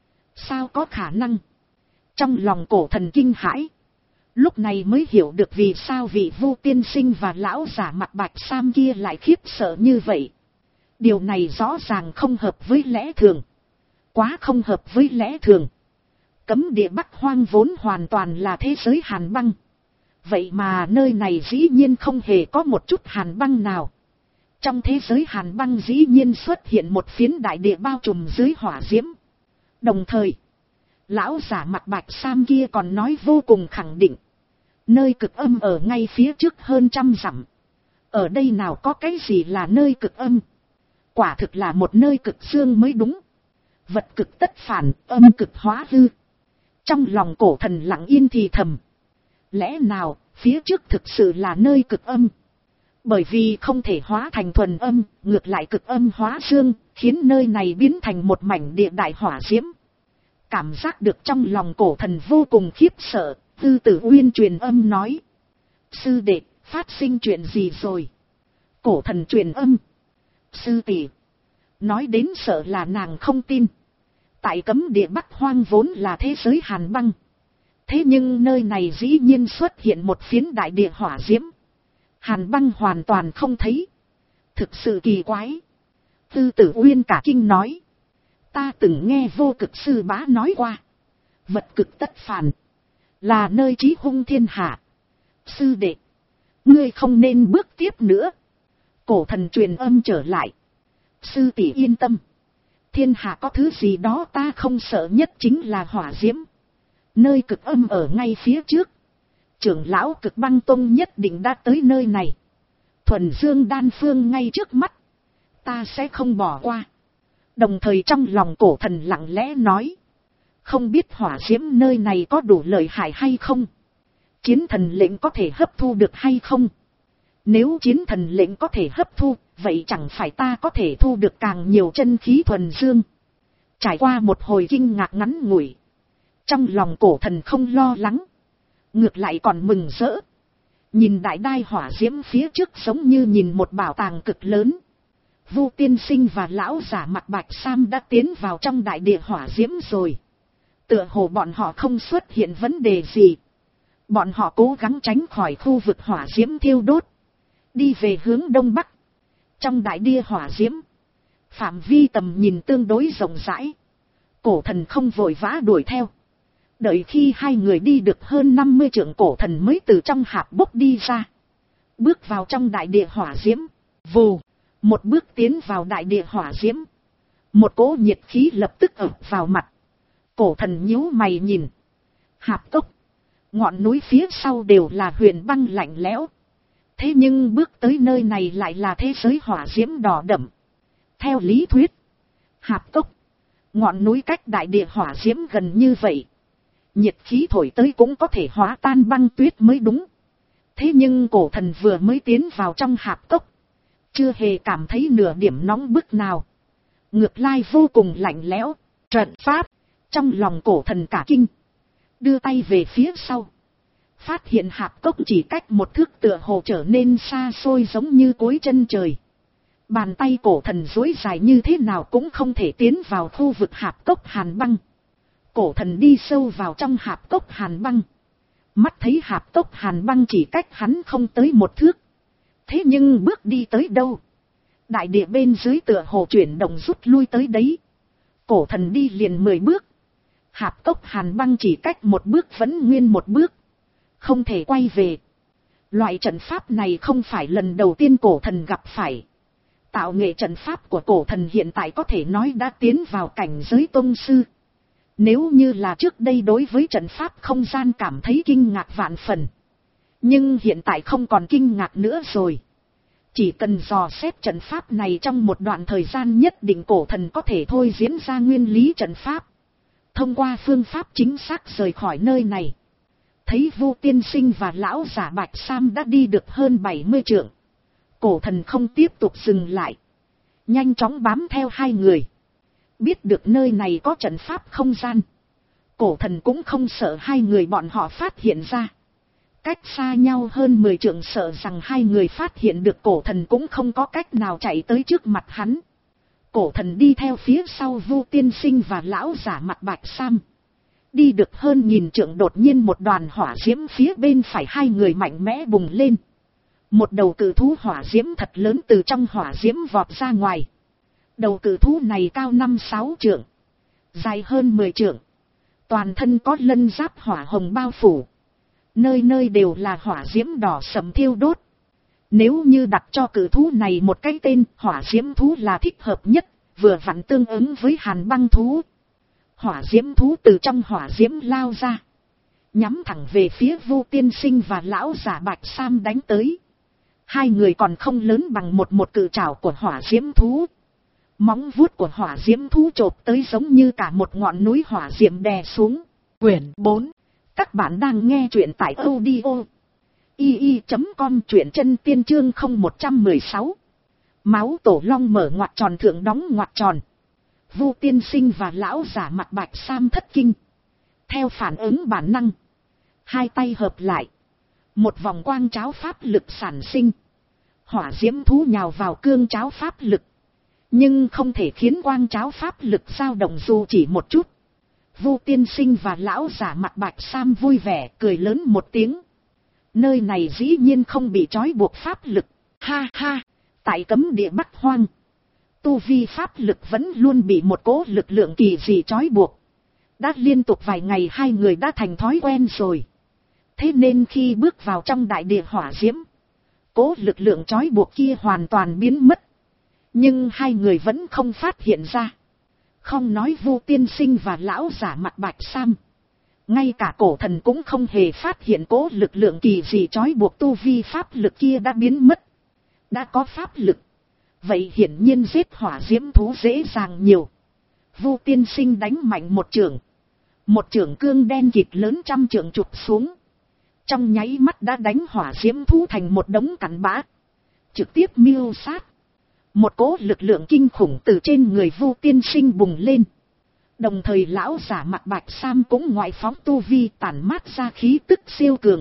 Sao có khả năng? Trong lòng cổ thần kinh hãi. Lúc này mới hiểu được vì sao vị Vu tiên sinh và lão giả mặt Bạch Sam kia lại khiếp sợ như vậy. Điều này rõ ràng không hợp với lẽ thường. Quá không hợp với lẽ thường. Cấm địa Bắc Hoang vốn hoàn toàn là thế giới Hàn Băng. Vậy mà nơi này dĩ nhiên không hề có một chút hàn băng nào. Trong thế giới Hàn Băng dĩ nhiên xuất hiện một phiến đại địa bao trùm dưới hỏa diễm. Đồng thời, lão giả mặt Bạch Sam kia còn nói vô cùng khẳng định. Nơi cực âm ở ngay phía trước hơn trăm dặm. Ở đây nào có cái gì là nơi cực âm? Quả thực là một nơi cực dương mới đúng. Vật cực tất phản, âm cực hóa hư. Trong lòng cổ thần lặng yên thì thầm. Lẽ nào, phía trước thực sự là nơi cực âm? Bởi vì không thể hóa thành thuần âm, ngược lại cực âm hóa dương, khiến nơi này biến thành một mảnh địa đại hỏa diễm. Cảm giác được trong lòng cổ thần vô cùng khiếp sợ, Tư Tử Uyên truyền âm nói. Sư đệ, phát sinh chuyện gì rồi? Cổ thần truyền âm. Sư tỷ. Nói đến sợ là nàng không tin. Tại cấm địa Bắc Hoang vốn là thế giới Hàn Băng. Thế nhưng nơi này dĩ nhiên xuất hiện một phiến đại địa hỏa diễm. Hàn băng hoàn toàn không thấy. Thực sự kỳ quái. Tư Tử Uyên cả kinh nói. Ta từng nghe Vô Cực sư bá nói qua. Vật cực tất phản. Là nơi chí hung thiên hạ. Sư đệ. Ngươi không nên bước tiếp nữa. Cổ thần truyền âm trở lại. Sư tỷ yên tâm. Thiên hạ có thứ gì đó ta không sợ nhất chính là hỏa diễm. Nơi cực âm ở ngay phía trước. Trưởng lão Cực Băng Tông nhất định đã tới nơi này. Thuần Dương Đan Phương ngay trước mắt. Ta sẽ không bỏ qua. Đồng thời trong lòng cổ thần lặng lẽ nói. Không biết hỏa diễm nơi này có đủ lợi hại hay không? Chiến thần lệnh có thể hấp thu được hay không? Nếu chiến thần lệnh có thể hấp thu, vậy chẳng phải ta có thể thu được càng nhiều chân khí thuần dương. Trải qua một hồi kinh ngạc ngắn ngủi. Trong lòng cổ thần không lo lắng. Ngược lại còn mừng rỡ. Nhìn đại đai hỏa diễm phía trước giống như nhìn một bảo tàng cực lớn. Vu tiên sinh và lão giả mặt bạch sam đã tiến vào trong đại địa hỏa diễm rồi. Tựa hồ bọn họ không xuất hiện vấn đề gì. Bọn họ cố gắng tránh khỏi khu vực hỏa diễm thiêu đốt. Đi về hướng đông bắc. Trong đại địa hỏa diễm. Phạm vi tầm nhìn tương đối rộng rãi. Cổ thần không vội vã đuổi theo. Đợi khi hai người đi được hơn năm mươi trượng, cổ thần mới từ trong hạp bốc đi ra. Bước vào trong đại địa hỏa diễm. Vù. Một bước tiến vào đại địa hỏa diễm. Một cỗ nhiệt khí lập tức ập vào mặt. Cổ thần nhíu mày nhìn. Hạp cốc. Ngọn núi phía sau đều là huyền băng lạnh lẽo. Thế nhưng bước tới nơi này lại là thế giới hỏa diễm đỏ đậm. Theo lý thuyết. Hạp cốc. Ngọn núi cách đại địa hỏa diễm gần như vậy. Nhiệt khí thổi tới cũng có thể hóa tan băng tuyết mới đúng. Thế nhưng cổ thần vừa mới tiến vào trong hạp cốc. Chưa hề cảm thấy nửa điểm nóng bức nào. Ngược lại vô cùng lạnh lẽo. Trận pháp. Trong lòng cổ thần cả kinh. Đưa tay về phía sau. Phát hiện hạp cốc chỉ cách một thước, tựa hồ trở nên xa xôi giống như cuối chân trời. Bàn tay cổ thần duỗi dài như thế nào cũng không thể tiến vào khu vực hạp cốc hàn băng. Cổ thần đi sâu vào trong hạp cốc hàn băng. Mắt thấy hạp cốc hàn băng chỉ cách hắn không tới một thước. Thế nhưng bước đi tới đâu? Đại địa bên dưới tựa hồ chuyển động rút lui tới đấy. Cổ thần đi liền mười bước. Hạp cốc hàn băng chỉ cách một bước vẫn nguyên một bước. Không thể quay về. Loại trận pháp này không phải lần đầu tiên cổ thần gặp phải. Tạo nghệ trận pháp của cổ thần hiện tại có thể nói đã tiến vào cảnh giới tông sư. Nếu như là trước đây đối với trận pháp không gian cảm thấy kinh ngạc vạn phần. Nhưng hiện tại không còn kinh ngạc nữa rồi. Chỉ cần dò xét trận pháp này trong một đoạn thời gian nhất định, cổ thần có thể thôi diễn ra nguyên lý trận pháp. Thông qua phương pháp chính xác rời khỏi nơi này. Thấy Vu tiên sinh và lão giả Bạch Sam đã đi được hơn bảy mươi trượng. Cổ thần không tiếp tục dừng lại. Nhanh chóng bám theo hai người. Biết được nơi này có trận pháp không gian. Cổ thần cũng không sợ hai người bọn họ phát hiện ra. Cách xa nhau hơn mười trượng, sợ rằng hai người phát hiện được cổ thần cũng không có cách nào chạy tới trước mặt hắn. Cổ thần đi theo phía sau Vu tiên sinh và lão giả mặt Bạch Sam. Đi được hơn nghìn trượng, đột nhiên một đoàn hỏa diễm phía bên phải hai người mạnh mẽ bùng lên. Một đầu cự thú hỏa diễm thật lớn từ trong hỏa diễm vọt ra ngoài. Đầu cự thú này cao năm sáu trượng. Dài hơn mười trượng. Toàn thân có lân giáp hỏa hồng bao phủ. Nơi nơi đều là hỏa diễm đỏ sẫm thiêu đốt. Nếu như đặt cho cự thú này một cái tên, hỏa diễm thú là thích hợp nhất, vừa vặn tương ứng với hàn băng thú. Hỏa diễm thú từ trong hỏa diễm lao ra. Nhắm thẳng về phía Vu tiên sinh và lão giả Bạch Sam đánh tới. Hai người còn không lớn bằng một một cự trảo của hỏa diễm thú. Móng vuốt của hỏa diễm thú chộp tới giống như cả một ngọn núi hỏa diễm đè xuống. Quyển bốn. Các bạn đang nghe truyện tại audio i i chấm com, truyện chân tiên chương không một một sáu. Máu tổ long mở ngoặc tròn thượng đóng ngoặc tròn. Vu tiên sinh và lão giả mặt Bạch Sam thất kinh. Theo phản ứng bản năng, hai tay hợp lại. Một vòng quang cháo pháp lực sản sinh. Hỏa diễm thú nhào vào cương cháo pháp lực. Nhưng không thể khiến quang cháo pháp lực dao động dù chỉ một chút. Vu tiên sinh và lão giả mặt bạch sam vui vẻ cười lớn một tiếng. Nơi này dĩ nhiên không bị trói buộc pháp lực. Ha ha, tại cấm địa Bắc Hoang, tu vi pháp lực vẫn luôn bị một cỗ lực lượng kỳ dị trói buộc. Đã liên tục vài ngày hai người đã thành thói quen rồi. Thế nên khi bước vào trong đại địa hỏa diễm, cỗ lực lượng trói buộc kia hoàn toàn biến mất. Nhưng hai người vẫn không phát hiện ra. Không nói Vu tiên sinh và lão giả mặt bạch sam, ngay cả cổ thần cũng không hề phát hiện cỗ lực lượng kỳ dị trói buộc tu vi pháp lực kia đã biến mất. Đã có pháp lực, vậy hiển nhiên giết hỏa diễm thú dễ dàng nhiều. Vu tiên sinh đánh mạnh một chưởng, một chưởng cương đen kịt lớn trăm trượng chụp xuống, trong nháy mắt đã đánh hỏa diễm thú thành một đống cặn bã, trực tiếp miêu sát. Một cỗ lực lượng kinh khủng từ trên người Vu tiên sinh bùng lên. Đồng thời lão giả mặt bạch sam cũng ngoại phóng tu vi tản mát ra khí tức siêu cường.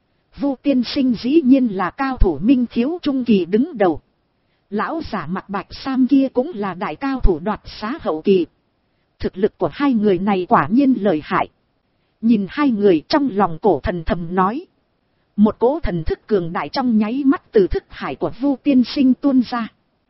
Vu tiên sinh dĩ nhiên là cao thủ minh khiếu trung kỳ đứng đầu. Lão giả mặt bạch sam kia cũng là đại cao thủ đoạt xá hậu kỳ. Thực lực của hai người này quả nhiên lợi hại. Nhìn hai người trong lòng cổ thần thầm nói. Một cỗ thần thức cường đại trong nháy mắt từ thức hải của Vu tiên sinh tuôn ra.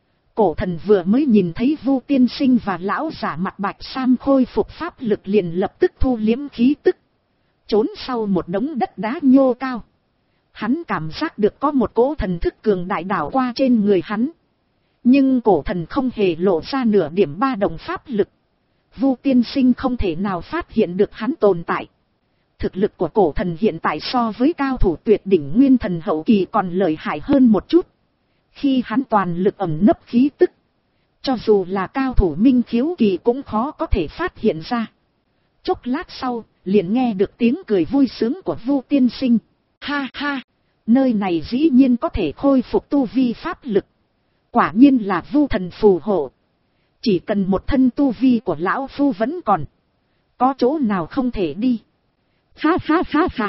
Cổ thần vừa mới nhìn thấy Vu tiên sinh và lão giả mặt bạch sam khôi phục pháp lực liền lập tức thu liếm khí tức, trốn sau một đống đất đá nhô cao. Hắn cảm giác được có một cỗ thần thức cường đại đảo qua trên người hắn. Nhưng cổ thần không hề lộ ra nửa điểm ba động pháp lực. Vu tiên sinh không thể nào phát hiện được hắn tồn tại. Thực lực của cổ thần hiện tại so với cao thủ tuyệt đỉnh nguyên thần hậu kỳ còn lợi hại hơn một chút. Khi hắn toàn lực ẩn nấp khí tức, cho dù là cao thủ minh khiếu kỳ cũng khó có thể phát hiện ra. Chốc lát sau, liền nghe được tiếng cười vui sướng của Vu tiên sinh. Ha ha, nơi này dĩ nhiên có thể khôi phục tu vi pháp lực. Quả nhiên là Vu thần phù hộ. Chỉ cần một thân tu vi của lão phu vẫn còn, có chỗ nào không thể đi. Ha ha ha ha.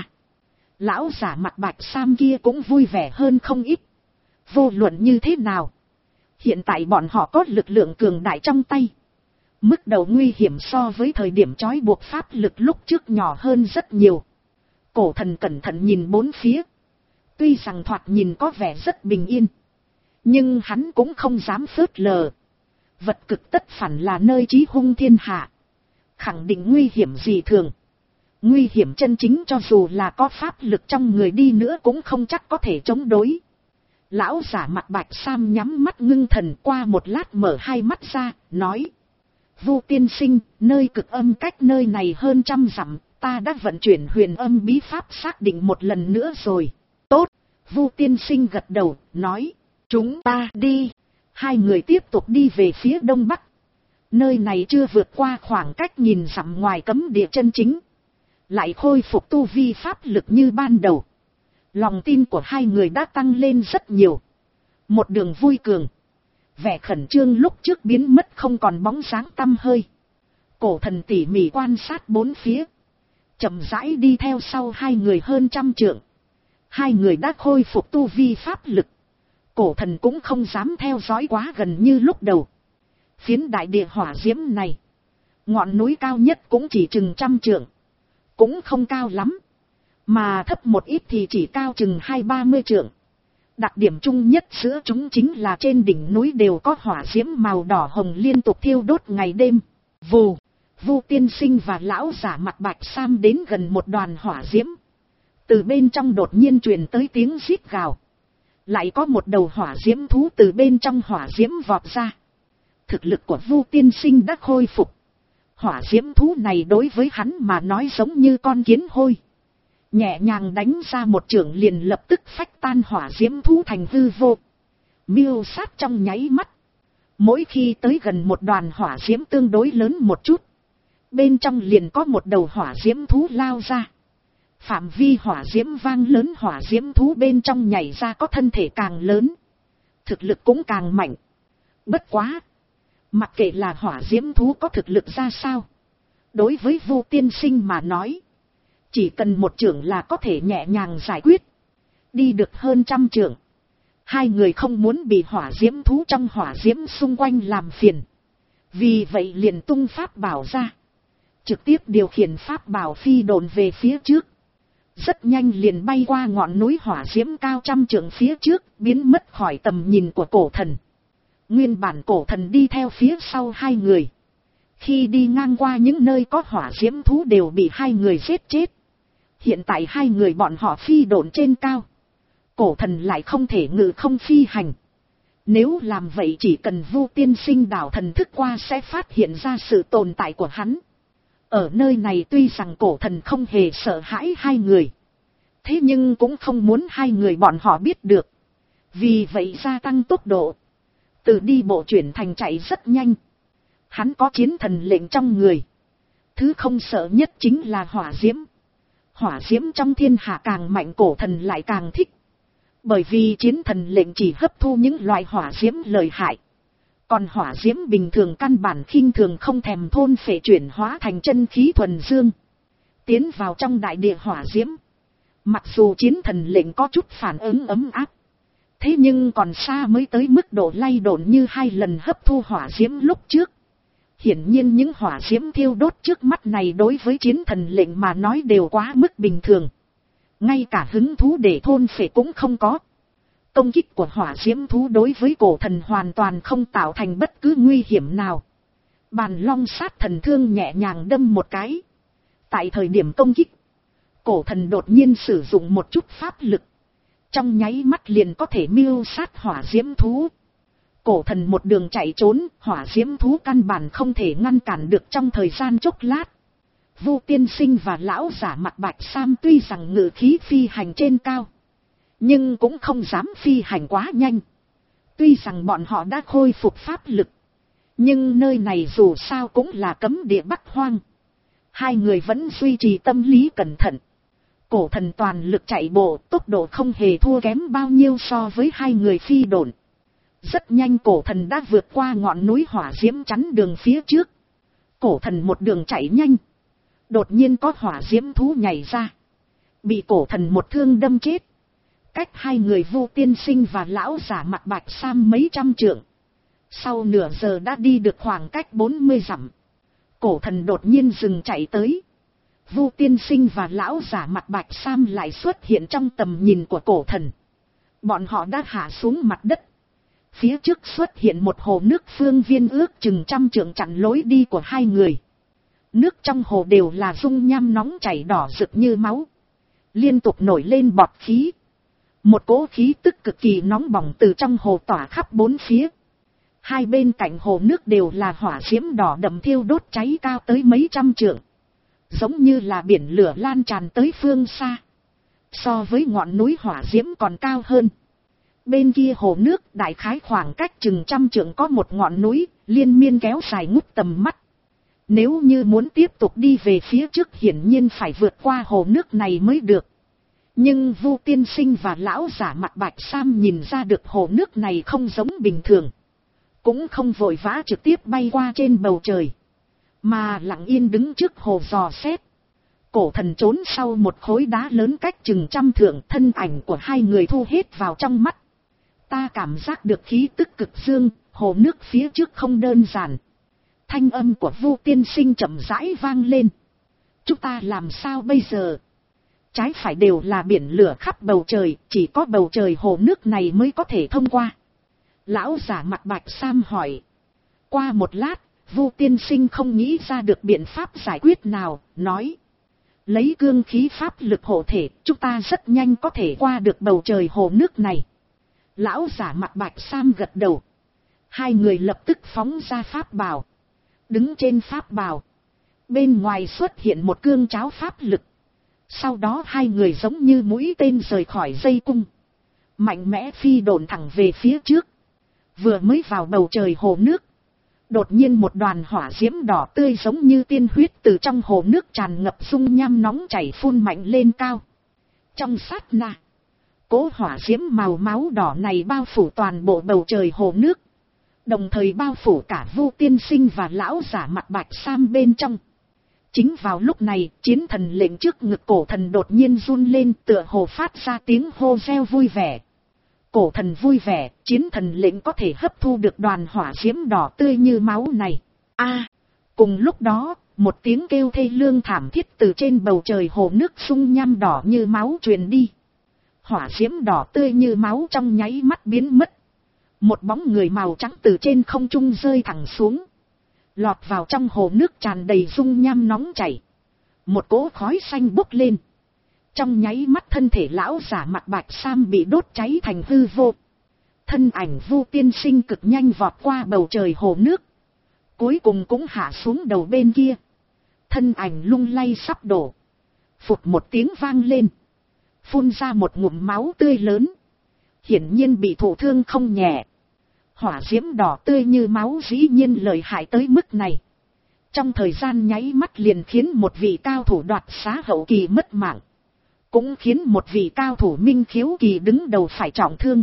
Lão giả mặt bạch sam kia cũng vui vẻ hơn không ít. Vô luận như thế nào, hiện tại bọn họ có lực lượng cường đại trong tay. Mức đầu nguy hiểm so với thời điểm trói buộc pháp lực lúc trước nhỏ hơn rất nhiều. Cổ thần cẩn thận nhìn bốn phía. Tuy rằng thoạt nhìn có vẻ rất bình yên, nhưng hắn cũng không dám phớt lờ. Vật cực tất phản là nơi chí hung thiên hạ. Khẳng định nguy hiểm gì thường. Nguy hiểm chân chính cho dù là có pháp lực trong người đi nữa cũng không chắc có thể chống đối. Lão giả mặt bạch sam nhắm mắt ngưng thần, qua một lát mở hai mắt ra, nói. Vu tiên sinh, nơi cực âm cách nơi này hơn trăm dặm, ta đã vận chuyển huyền âm bí pháp xác định một lần nữa rồi. Tốt, Vu tiên sinh gật đầu, nói. Chúng ta đi. Hai người tiếp tục đi về phía đông bắc. Nơi này chưa vượt qua khoảng cách nghìn dặm ngoài cấm địa chân chính. Lại khôi phục tu vi pháp lực như ban đầu. Lòng tin của hai người đã tăng lên rất nhiều. Một đường vui cường. Vẻ khẩn trương lúc trước biến mất không còn bóng dáng tăm hơi. Cổ thần tỉ mỉ quan sát bốn phía. Chậm rãi đi theo sau hai người hơn trăm trượng. Hai người đã khôi phục tu vi pháp lực. Cổ thần cũng không dám theo dõi quá gần như lúc đầu. Phiến đại địa hỏa diễm này, ngọn núi cao nhất cũng chỉ chừng trăm trượng. Cũng không cao lắm. Mà thấp một ít thì chỉ cao chừng hai ba mươi trượng. Đặc điểm chung nhất giữa chúng chính là trên đỉnh núi đều có hỏa diễm màu đỏ hồng liên tục thiêu đốt ngày đêm. Vù, Vu tiên sinh và lão giả mặt bạch sam đến gần một đoàn hỏa diễm. Từ bên trong đột nhiên truyền tới tiếng rít gào. Lại có một đầu hỏa diễm thú từ bên trong hỏa diễm vọt ra. Thực lực của Vu tiên sinh đã khôi phục. Hỏa diễm thú này đối với hắn mà nói giống như con kiến hôi. Nhẹ nhàng đánh ra một chưởng liền lập tức phách tan hỏa diễm thú thành hư vô. Miêu sát trong nháy mắt. Mỗi khi tới gần một đoàn hỏa diễm tương đối lớn một chút, bên trong liền có một đầu hỏa diễm thú lao ra. Phạm vi hỏa diễm vang lớn, hỏa diễm thú bên trong nhảy ra có thân thể càng lớn, thực lực cũng càng mạnh. Bất quá, mặc kệ là hỏa diễm thú có thực lực ra sao, đối với Vu tiên sinh mà nói, chỉ cần một chưởng là có thể nhẹ nhàng giải quyết. Đi được hơn trăm chưởng, hai người không muốn bị hỏa diễm thú trong hỏa diễm xung quanh làm phiền. Vì vậy liền tung pháp bảo ra. trực tiếp điều khiển pháp bảo phi độn về phía trước. Rất nhanh liền bay qua ngọn núi hỏa diễm cao trăm trượng phía trước, biến mất khỏi tầm nhìn của cổ thần. Nguyên bản cổ thần đi theo phía sau hai người. Khi đi ngang qua những nơi có hỏa diễm thú đều bị hai người giết chết. Hiện tại hai người bọn họ phi độn trên cao. Cổ thần lại không thể ngự không phi hành. Nếu làm vậy chỉ cần Vu tiên sinh đảo thần thức qua sẽ phát hiện ra sự tồn tại của hắn. Ở nơi này tuy rằng cổ thần không hề sợ hãi hai người. Thế nhưng cũng không muốn hai người bọn họ biết được. Vì vậy gia tăng tốc độ. Từ đi bộ chuyển thành chạy rất nhanh. Hắn có chiến thần lệnh trong người. Thứ không sợ nhất chính là hỏa diễm. Hỏa diễm trong thiên hạ càng mạnh cổ thần lại càng thích. Bởi vì chiến thần lệnh chỉ hấp thu những loại hỏa diễm lợi hại. Còn hỏa diễm bình thường căn bản khinh thường không thèm thôn phệ chuyển hóa thành chân khí thuần dương. Tiến vào trong đại địa hỏa diễm. Mặc dù chiến thần lệnh có chút phản ứng ấm áp. Thế nhưng còn xa mới tới mức độ lay độn như hai lần hấp thu hỏa diễm lúc trước. Hiển nhiên những hỏa diễm thiêu đốt trước mắt này đối với chiến thần lệnh mà nói đều quá mức bình thường. Ngay cả hứng thú để thôn phệ cũng không có. Công kích của hỏa diễm thú đối với cổ thần hoàn toàn không tạo thành bất cứ nguy hiểm nào. Bàn long sát thần thương nhẹ nhàng đâm một cái. Tại thời điểm công kích, cổ thần đột nhiên sử dụng một chút pháp lực. Trong nháy mắt liền có thể mưu sát hỏa diễm thú. Cổ thần một đường chạy trốn, hỏa diễm thú căn bản không thể ngăn cản được trong thời gian chốc lát. Vu tiên sinh và lão giả mặt bạch sam tuy rằng ngự khí phi hành trên cao. Nhưng cũng không dám phi hành quá nhanh. Tuy rằng bọn họ đã khôi phục pháp lực. Nhưng nơi này dù sao cũng là cấm địa Bắc Hoang. Hai người vẫn duy trì tâm lý cẩn thận. Cổ thần toàn lực chạy bộ, tốc độ không hề thua kém bao nhiêu so với hai người phi độn. Rất nhanh cổ thần đã vượt qua ngọn núi hỏa diễm chắn đường phía trước. Cổ thần một đường chạy nhanh. Đột nhiên có hỏa diễm thú nhảy ra. Bị cổ thần một thương đâm chết. Cách hai người Vu tiên sinh và lão giả mặt bạch sam mấy trăm trượng. Sau nửa giờ đã đi được khoảng cách bốn mươi dặm. Cổ thần đột nhiên dừng chạy tới. Vu tiên sinh và lão giả mặt bạch sam lại xuất hiện trong tầm nhìn của cổ thần. Bọn họ đã hạ xuống mặt đất. Phía trước xuất hiện một hồ nước phương viên ước chừng trăm trượng chặn lối đi của hai người. Nước trong hồ đều là dung nham nóng chảy đỏ rực như máu. Liên tục nổi lên bọt khí. Một cỗ khí tức cực kỳ nóng bỏng từ trong hồ tỏa khắp bốn phía. Hai bên cạnh hồ nước đều là hỏa diễm đỏ đậm thiêu đốt cháy cao tới mấy trăm trượng. Giống như là biển lửa lan tràn tới phương xa. So với ngọn núi hỏa diễm còn cao hơn. Bên kia hồ nước đại khái khoảng cách chừng trăm trượng có một ngọn núi, liên miên kéo dài ngút tầm mắt. Nếu như muốn tiếp tục đi về phía trước hiển nhiên phải vượt qua hồ nước này mới được. Nhưng Vu tiên sinh và lão giả mặt bạch sam nhìn ra được hồ nước này không giống bình thường. Cũng không vội vã trực tiếp bay qua trên bầu trời. Mà lặng yên đứng trước hồ dò xét. Cổ thần trốn sau một khối đá lớn cách chừng trăm thượng, thân ảnh của hai người thu hết vào trong mắt. Ta cảm giác được khí tức cực dương, hồ nước phía trước không đơn giản. Thanh âm của Vu tiên sinh chậm rãi vang lên. Chúng ta làm sao bây giờ? Trái phải đều là biển lửa khắp bầu trời, chỉ có bầu trời hồ nước này mới có thể thông qua. Lão giả mặt bạch sam hỏi. Qua một lát, Vu tiên sinh không nghĩ ra được biện pháp giải quyết nào, nói. Lấy cương khí pháp lực hộ thể, chúng ta rất nhanh có thể qua được bầu trời hồ nước này. Lão giả mặt bạch sam gật đầu. Hai người lập tức phóng ra pháp bào. Đứng trên pháp bào. Bên ngoài xuất hiện một cương cháo pháp lực. Sau đó hai người giống như mũi tên rời khỏi dây cung. Mạnh mẽ phi độn thẳng về phía trước. Vừa mới vào bầu trời hồ nước. Đột nhiên một đoàn hỏa diễm đỏ tươi giống như tiên huyết từ trong hồ nước tràn ngập dung nham nóng chảy phun mạnh lên cao. Trong sát na, cỗ hỏa diễm màu máu đỏ này bao phủ toàn bộ bầu trời hồ nước. Đồng thời bao phủ cả Vu tiên sinh và lão giả mặt bạch sam bên trong. Chính vào lúc này, chiến thần lệnh trước ngực cổ thần đột nhiên run lên tựa hồ phát ra tiếng hô reo vui vẻ. Cổ thần vui vẻ, chiến thần lệnh có thể hấp thu được đoàn hỏa diễm đỏ tươi như máu này. A, Cùng lúc đó, một tiếng kêu thê lương thảm thiết từ trên bầu trời hồ nước sung nham đỏ như máu truyền đi. Hỏa diễm đỏ tươi như máu trong nháy mắt biến mất. Một bóng người màu trắng từ trên không trung rơi thẳng xuống. Lọt vào trong hồ nước tràn đầy dung nham nóng chảy. Một cỗ khói xanh bốc lên. Trong nháy mắt thân thể lão giả mặc bạch sam bị đốt cháy thành hư vô. Thân ảnh Vu tiên sinh cực nhanh vọt qua bầu trời hồ nước. Cuối cùng cũng hạ xuống đầu bên kia. Thân ảnh lung lay sắp đổ. Phụt một tiếng vang lên. Phun ra một ngụm máu tươi lớn. Hiển nhiên bị thụ thương không nhẹ. Hỏa diễm đỏ tươi như máu dĩ nhiên lợi hại tới mức này. Trong thời gian nháy mắt liền khiến một vị cao thủ đoạt xá hậu kỳ mất mạng. Cũng khiến một vị cao thủ minh khiếu kỳ đứng đầu phải trọng thương.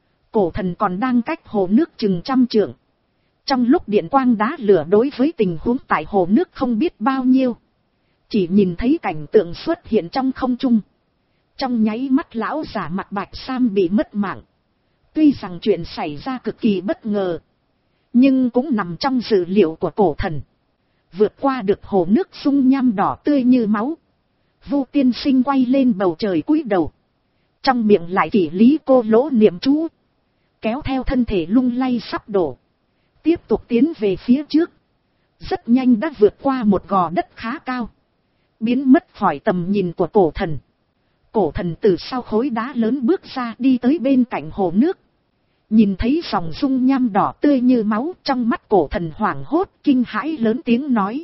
Cổ thần còn đang cách hồ nước chừng trăm trượng. Trong lúc điện quang đá lửa đối với tình huống tại hồ nước không biết bao nhiêu. Chỉ nhìn thấy cảnh tượng xuất hiện trong không trung. Trong nháy mắt lão giả mặt bạch sam bị mất mạng. Tuy rằng chuyện xảy ra cực kỳ bất ngờ. Nhưng cũng nằm trong dự liệu của cổ thần. Vượt qua được hồ nước sung nham đỏ tươi như máu. Vu tiên sinh quay lên bầu trời cúi đầu. Trong miệng lại kỷ lý cô lỗ niệm chú. Kéo theo thân thể lung lay sắp đổ. Tiếp tục tiến về phía trước. Rất nhanh đã vượt qua một gò đất khá cao. Biến mất khỏi tầm nhìn của cổ thần. Cổ thần từ sau khối đá lớn bước ra đi tới bên cạnh hồ nước. Nhìn thấy dòng dung nham đỏ tươi như máu, trong mắt cổ thần hoảng hốt kinh hãi lớn tiếng nói.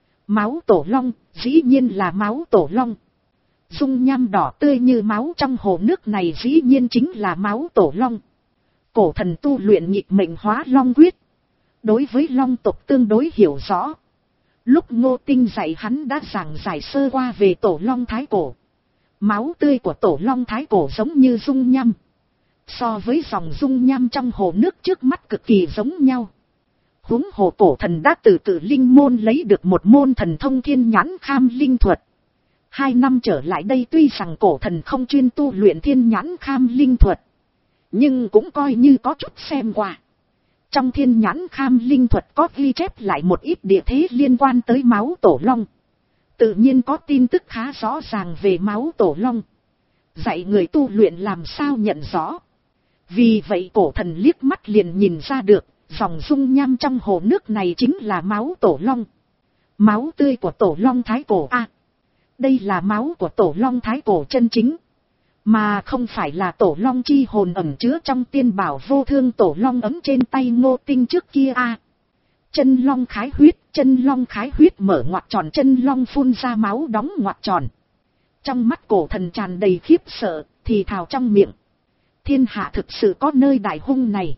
Máu tổ long, dĩ nhiên là máu tổ long. Dung nham đỏ tươi như máu trong hồ nước này dĩ nhiên chính là máu tổ long. Cổ thần tu luyện nhịp mệnh hóa long quyết. Đối với long tộc tương đối hiểu rõ. Lúc Ngô Tinh dạy hắn đã giảng giải sơ qua về tổ long thái cổ. Máu tươi của tổ long thái cổ giống như dung nham. So với dòng dung nham trong hồ nước trước mắt cực kỳ giống nhau. Huống hồ cổ thần đã từ Cự Linh môn lấy được một môn thần thông thiên nhãn kham linh thuật. Hai năm trở lại đây tuy rằng cổ thần không chuyên tu luyện thiên nhãn kham linh thuật. Nhưng cũng coi như có chút xem qua. Trong thiên nhãn kham linh thuật có ghi chép lại một ít địa thế liên quan tới máu tổ long. Tự nhiên có tin tức khá rõ ràng về máu tổ long. Dạy người tu luyện làm sao nhận rõ. Vì vậy cổ thần liếc mắt liền nhìn ra được, dòng dung nham trong hồ nước này chính là máu tổ long. Máu tươi của tổ long thái cổ a. À, đây là máu của tổ long thái cổ chân chính. Mà không phải là tổ long chi hồn ẩn chứa trong tiên bảo vô thương tổ long ấm trên tay Ngô Tinh trước kia a. À, chân long khái huyết, chân long khái huyết mở ngoặc tròn, chân long phun ra máu đóng ngoặc tròn. Trong mắt cổ thần tràn đầy khiếp sợ, thì thào trong miệng. Thiên hạ thực sự có nơi đại hung này.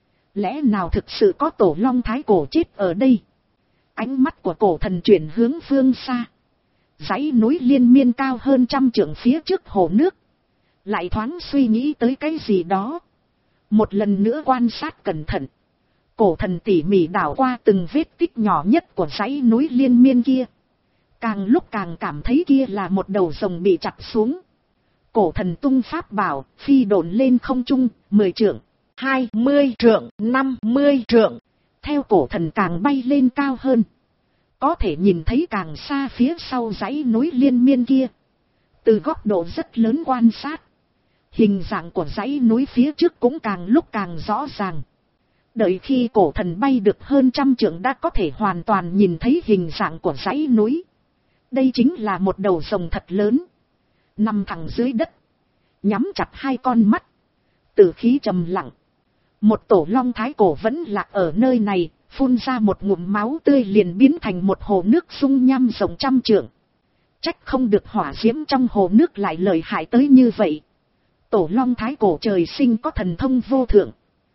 Lẽ nào thực sự có tổ long thái cổ chết ở đây? Ánh mắt của cổ thần chuyển hướng phương xa. Dãy núi liên miên cao hơn trăm trượng phía trước hồ nước. Lại thoáng suy nghĩ tới cái gì đó. Một lần nữa quan sát cẩn thận. Cổ thần tỉ mỉ đảo qua từng vết tích nhỏ nhất của dãy núi liên miên kia. Càng lúc càng cảm thấy kia là một đầu rồng bị chặt xuống. Cổ thần tung pháp bảo, phi độn lên không trung, mười trượng, hai mươi trượng, năm mươi trượng. Theo cổ thần càng bay lên cao hơn. Có thể nhìn thấy càng xa phía sau dãy núi liên miên kia. Từ góc độ rất lớn quan sát. Hình dạng của dãy núi phía trước cũng càng lúc càng rõ ràng. Đợi khi cổ thần bay được hơn trăm trượng đã có thể hoàn toàn nhìn thấy hình dạng của dãy núi. Đây chính là một đầu rồng thật lớn. Nằm thẳng dưới đất. Nhắm chặt hai con mắt. Tử khí trầm lặng. Một tổ long thái cổ vẫn lạc ở nơi này. Phun ra một ngụm máu tươi liền biến thành một hồ nước dung nham rộng trăm trượng. Trách không được hỏa diễm trong hồ nước lại lợi hại tới như vậy. Tổ long thái cổ trời sinh có thần thông vô thượng.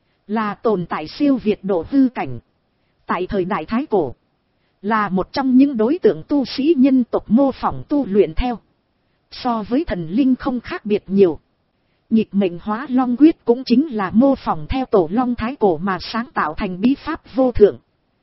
Là tồn tại siêu việt độ hư cảnh. Tại thời đại thái cổ. Là một trong những đối tượng tu sĩ nhân tộc mô phỏng tu luyện theo. So với thần linh không khác biệt nhiều. Nhịp mệnh hóa long quyết cũng chính là mô phỏng theo tổ long thái cổ mà sáng tạo thành bí pháp vô thượng.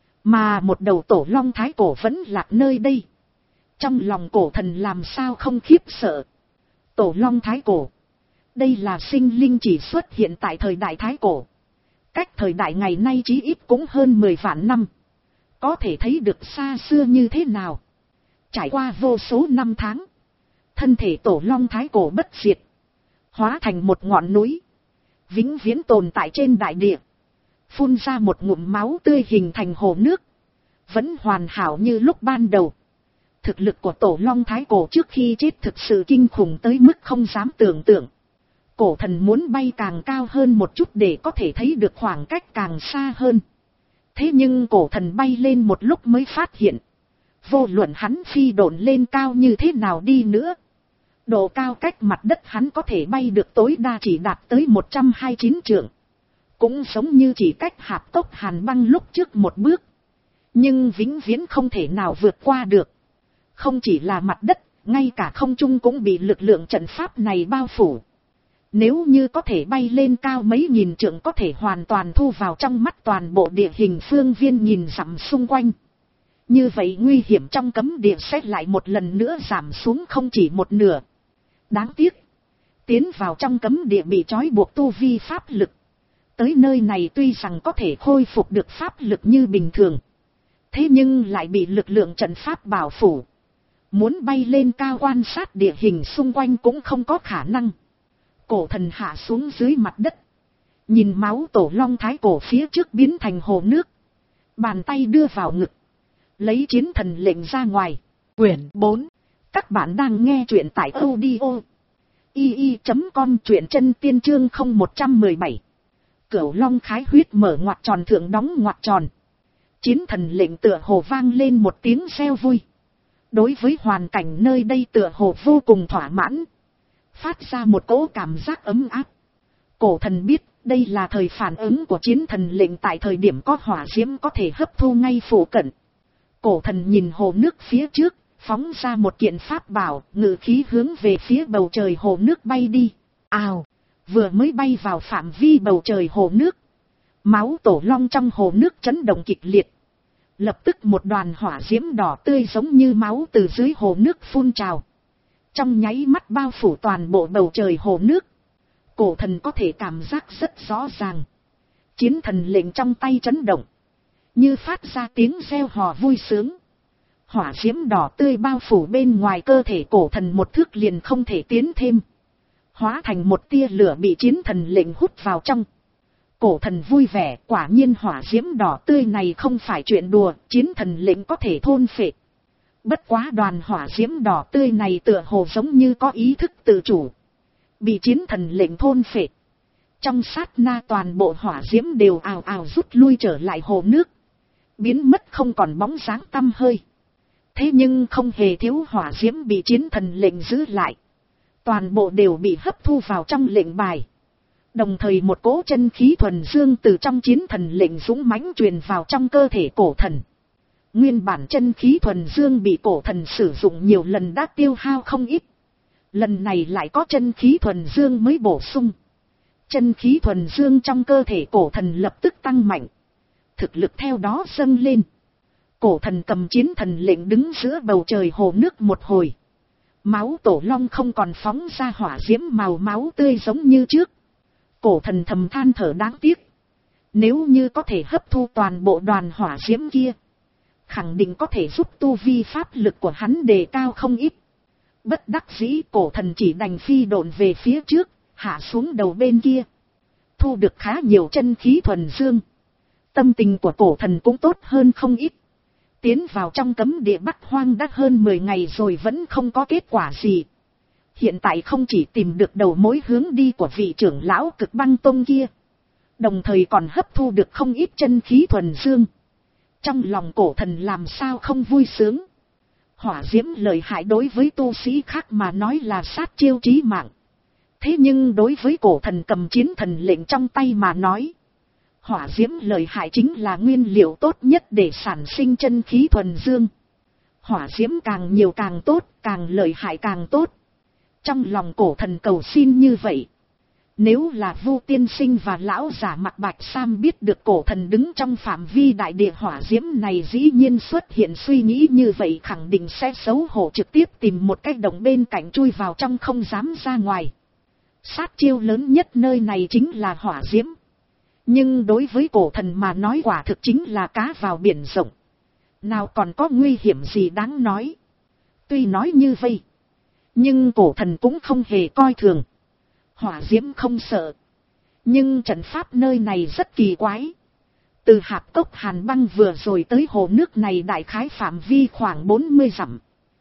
Mà một đầu tổ long thái cổ vẫn lạc nơi đây. Trong lòng cổ thần làm sao không khiếp sợ. Tổ long thái cổ. Đây là sinh linh chỉ xuất hiện tại thời đại thái cổ. Cách thời đại ngày nay chí ít cũng hơn mười vạn năm. có thể thấy được xa xưa như thế nào. Trải qua vô số năm tháng, thân thể tổ long thái cổ bất diệt, hóa thành một ngọn núi, vĩnh viễn tồn tại trên đại địa, phun ra một ngụm máu tươi hình thành hồ nước, vẫn hoàn hảo như lúc ban đầu. Thực lực của tổ long thái cổ trước khi chết thực sự kinh khủng tới mức không dám tưởng tượng. Cổ thần muốn bay càng cao hơn một chút để có thể thấy được khoảng cách càng xa hơn. Thế nhưng cổ thần bay lên một lúc mới phát hiện, vô luận hắn phi độn lên cao như thế nào đi nữa, độ cao cách mặt đất hắn có thể bay được tối đa chỉ đạt tới một trăm hai mươi chín trượng. Cũng giống như chỉ cách hạp tốc hàn băng lúc trước một bước. Nhưng vĩnh viễn không thể nào vượt qua được. Không chỉ là mặt đất, ngay cả không trung cũng bị lực lượng trận pháp này bao phủ. Nếu như có thể bay lên cao mấy nghìn trượng có thể hoàn toàn thu vào trong mắt toàn bộ địa hình phương viên nhìn dặm xung quanh. Như vậy nguy hiểm trong cấm địa sẽ lại một lần nữa giảm xuống không chỉ một nửa. Đáng tiếc, tiến vào trong cấm địa bị trói buộc tu vi pháp lực. Tới nơi này tuy rằng có thể khôi phục được pháp lực như bình thường, thế nhưng lại bị lực lượng trận pháp bảo phủ. Muốn bay lên cao quan sát địa hình xung quanh cũng không có khả năng. Cổ thần hạ xuống dưới mặt đất, nhìn máu tổ long thái cổ phía trước biến thành hồ nước, bàn tay đưa vào ngực, lấy chiến thần lệnh ra ngoài. Quyển bốn. Các bạn đang nghe truyện tại audio i i chấm com, truyện chân tiên chương không một trăm mười bảy. Cửu long khái huyết mở ngoặc tròn thượng đóng ngoặc tròn. Chiến thần lệnh tựa hồ vang lên một tiếng reo vui. Đối với hoàn cảnh nơi đây tựa hồ vô cùng thỏa mãn, phát ra một cỗ cảm giác ấm áp. Cổ thần biết đây là thời phản ứng của chiến thần lệnh tại thời điểm có hỏa diễm có thể hấp thu ngay phủ cận. Cổ thần nhìn hồ nước phía trước, phóng ra một kiện pháp bảo, ngự khí hướng về phía bầu trời hồ nước bay đi. Ào, vừa mới bay vào phạm vi bầu trời hồ nước, máu tổ long trong hồ nước chấn động kịch liệt. Lập tức một đoàn hỏa diễm đỏ tươi giống như máu từ dưới hồ nước phun trào, trong nháy mắt bao phủ toàn bộ bầu trời hồ nước. Cổ thần có thể cảm giác rất rõ ràng, chiến thần lệnh trong tay chấn động, như phát ra tiếng reo hò vui sướng. Hỏa diễm đỏ tươi bao phủ bên ngoài cơ thể cổ thần một thước liền không thể tiến thêm, hóa thành một tia lửa bị chiến thần lệnh hút vào trong. Cổ thần vui vẻ, quả nhiên hỏa diễm đỏ tươi này không phải chuyện đùa, chiến thần lệnh có thể thôn phệ. Bất quá đoàn hỏa diễm đỏ tươi này tựa hồ giống như có ý thức tự chủ, bị chiến thần lệnh thôn phệ. Trong sát na toàn bộ hỏa diễm đều ào ào rút lui trở lại hồ nước, biến mất không còn bóng dáng tăm hơi. Thế nhưng không hề thiếu hỏa diễm bị chiến thần lệnh giữ lại, toàn bộ đều bị hấp thu vào trong lệnh bài. Đồng thời một cỗ chân khí thuần dương từ trong chiến thần lệnh dũng mãnh truyền vào trong cơ thể cổ thần. Nguyên bản chân khí thuần dương bị cổ thần sử dụng nhiều lần đã tiêu hao không ít. Lần này lại có chân khí thuần dương mới bổ sung. Chân khí thuần dương trong cơ thể cổ thần lập tức tăng mạnh, thực lực theo đó dâng lên. Cổ thần cầm chiến thần lệnh đứng giữa bầu trời hồ nước một hồi. Máu tổ long không còn phóng ra hỏa diễm màu máu tươi giống như trước. Cổ thần thầm than thở đáng tiếc. Nếu như có thể hấp thu toàn bộ đoàn hỏa diễm kia, khẳng định có thể giúp tu vi pháp lực của hắn đề cao không ít. Bất đắc dĩ cổ thần chỉ đành phi độn về phía trước, hạ xuống đầu bên kia. Thu được khá nhiều chân khí thuần dương. Tâm tình của cổ thần cũng tốt hơn không ít. Tiến vào trong cấm địa Bắc Hoang đã hơn mười ngày rồi vẫn không có kết quả gì. Hiện tại không chỉ tìm được đầu mối hướng đi của vị trưởng lão Cực Băng Tông kia, đồng thời còn hấp thu được không ít chân khí thuần dương. Trong lòng cổ thần làm sao không vui sướng. Hỏa diễm lợi hại đối với tu sĩ khác mà nói là sát chiêu chí mạng. Thế nhưng đối với cổ thần cầm chiến thần lệnh trong tay mà nói, hỏa diễm lợi hại chính là nguyên liệu tốt nhất để sản sinh chân khí thuần dương. Hỏa diễm càng nhiều càng tốt, càng lợi hại càng tốt. Trong lòng cổ thần cầu xin như vậy. Nếu là Vu tiên sinh và lão giả mặc bạch sam biết được cổ thần đứng trong phạm vi đại địa hỏa diễm này dĩ nhiên xuất hiện suy nghĩ như vậy, khẳng định sẽ xấu hổ trực tiếp tìm một cái động bên cạnh chui vào trong không dám ra ngoài. Sát chiêu lớn nhất nơi này chính là hỏa diễm. Nhưng đối với cổ thần mà nói quả thực chính là cá vào biển rộng. nào còn có nguy hiểm gì đáng nói. Tuy nói như vậy, nhưng cổ thần cũng không hề coi thường. Hỏa diễm không sợ, nhưng trận pháp nơi này rất kỳ quái. Từ hạp cốc hàn băng vừa rồi tới hồ nước này đại khái phạm vi khoảng bốn mươi dặm.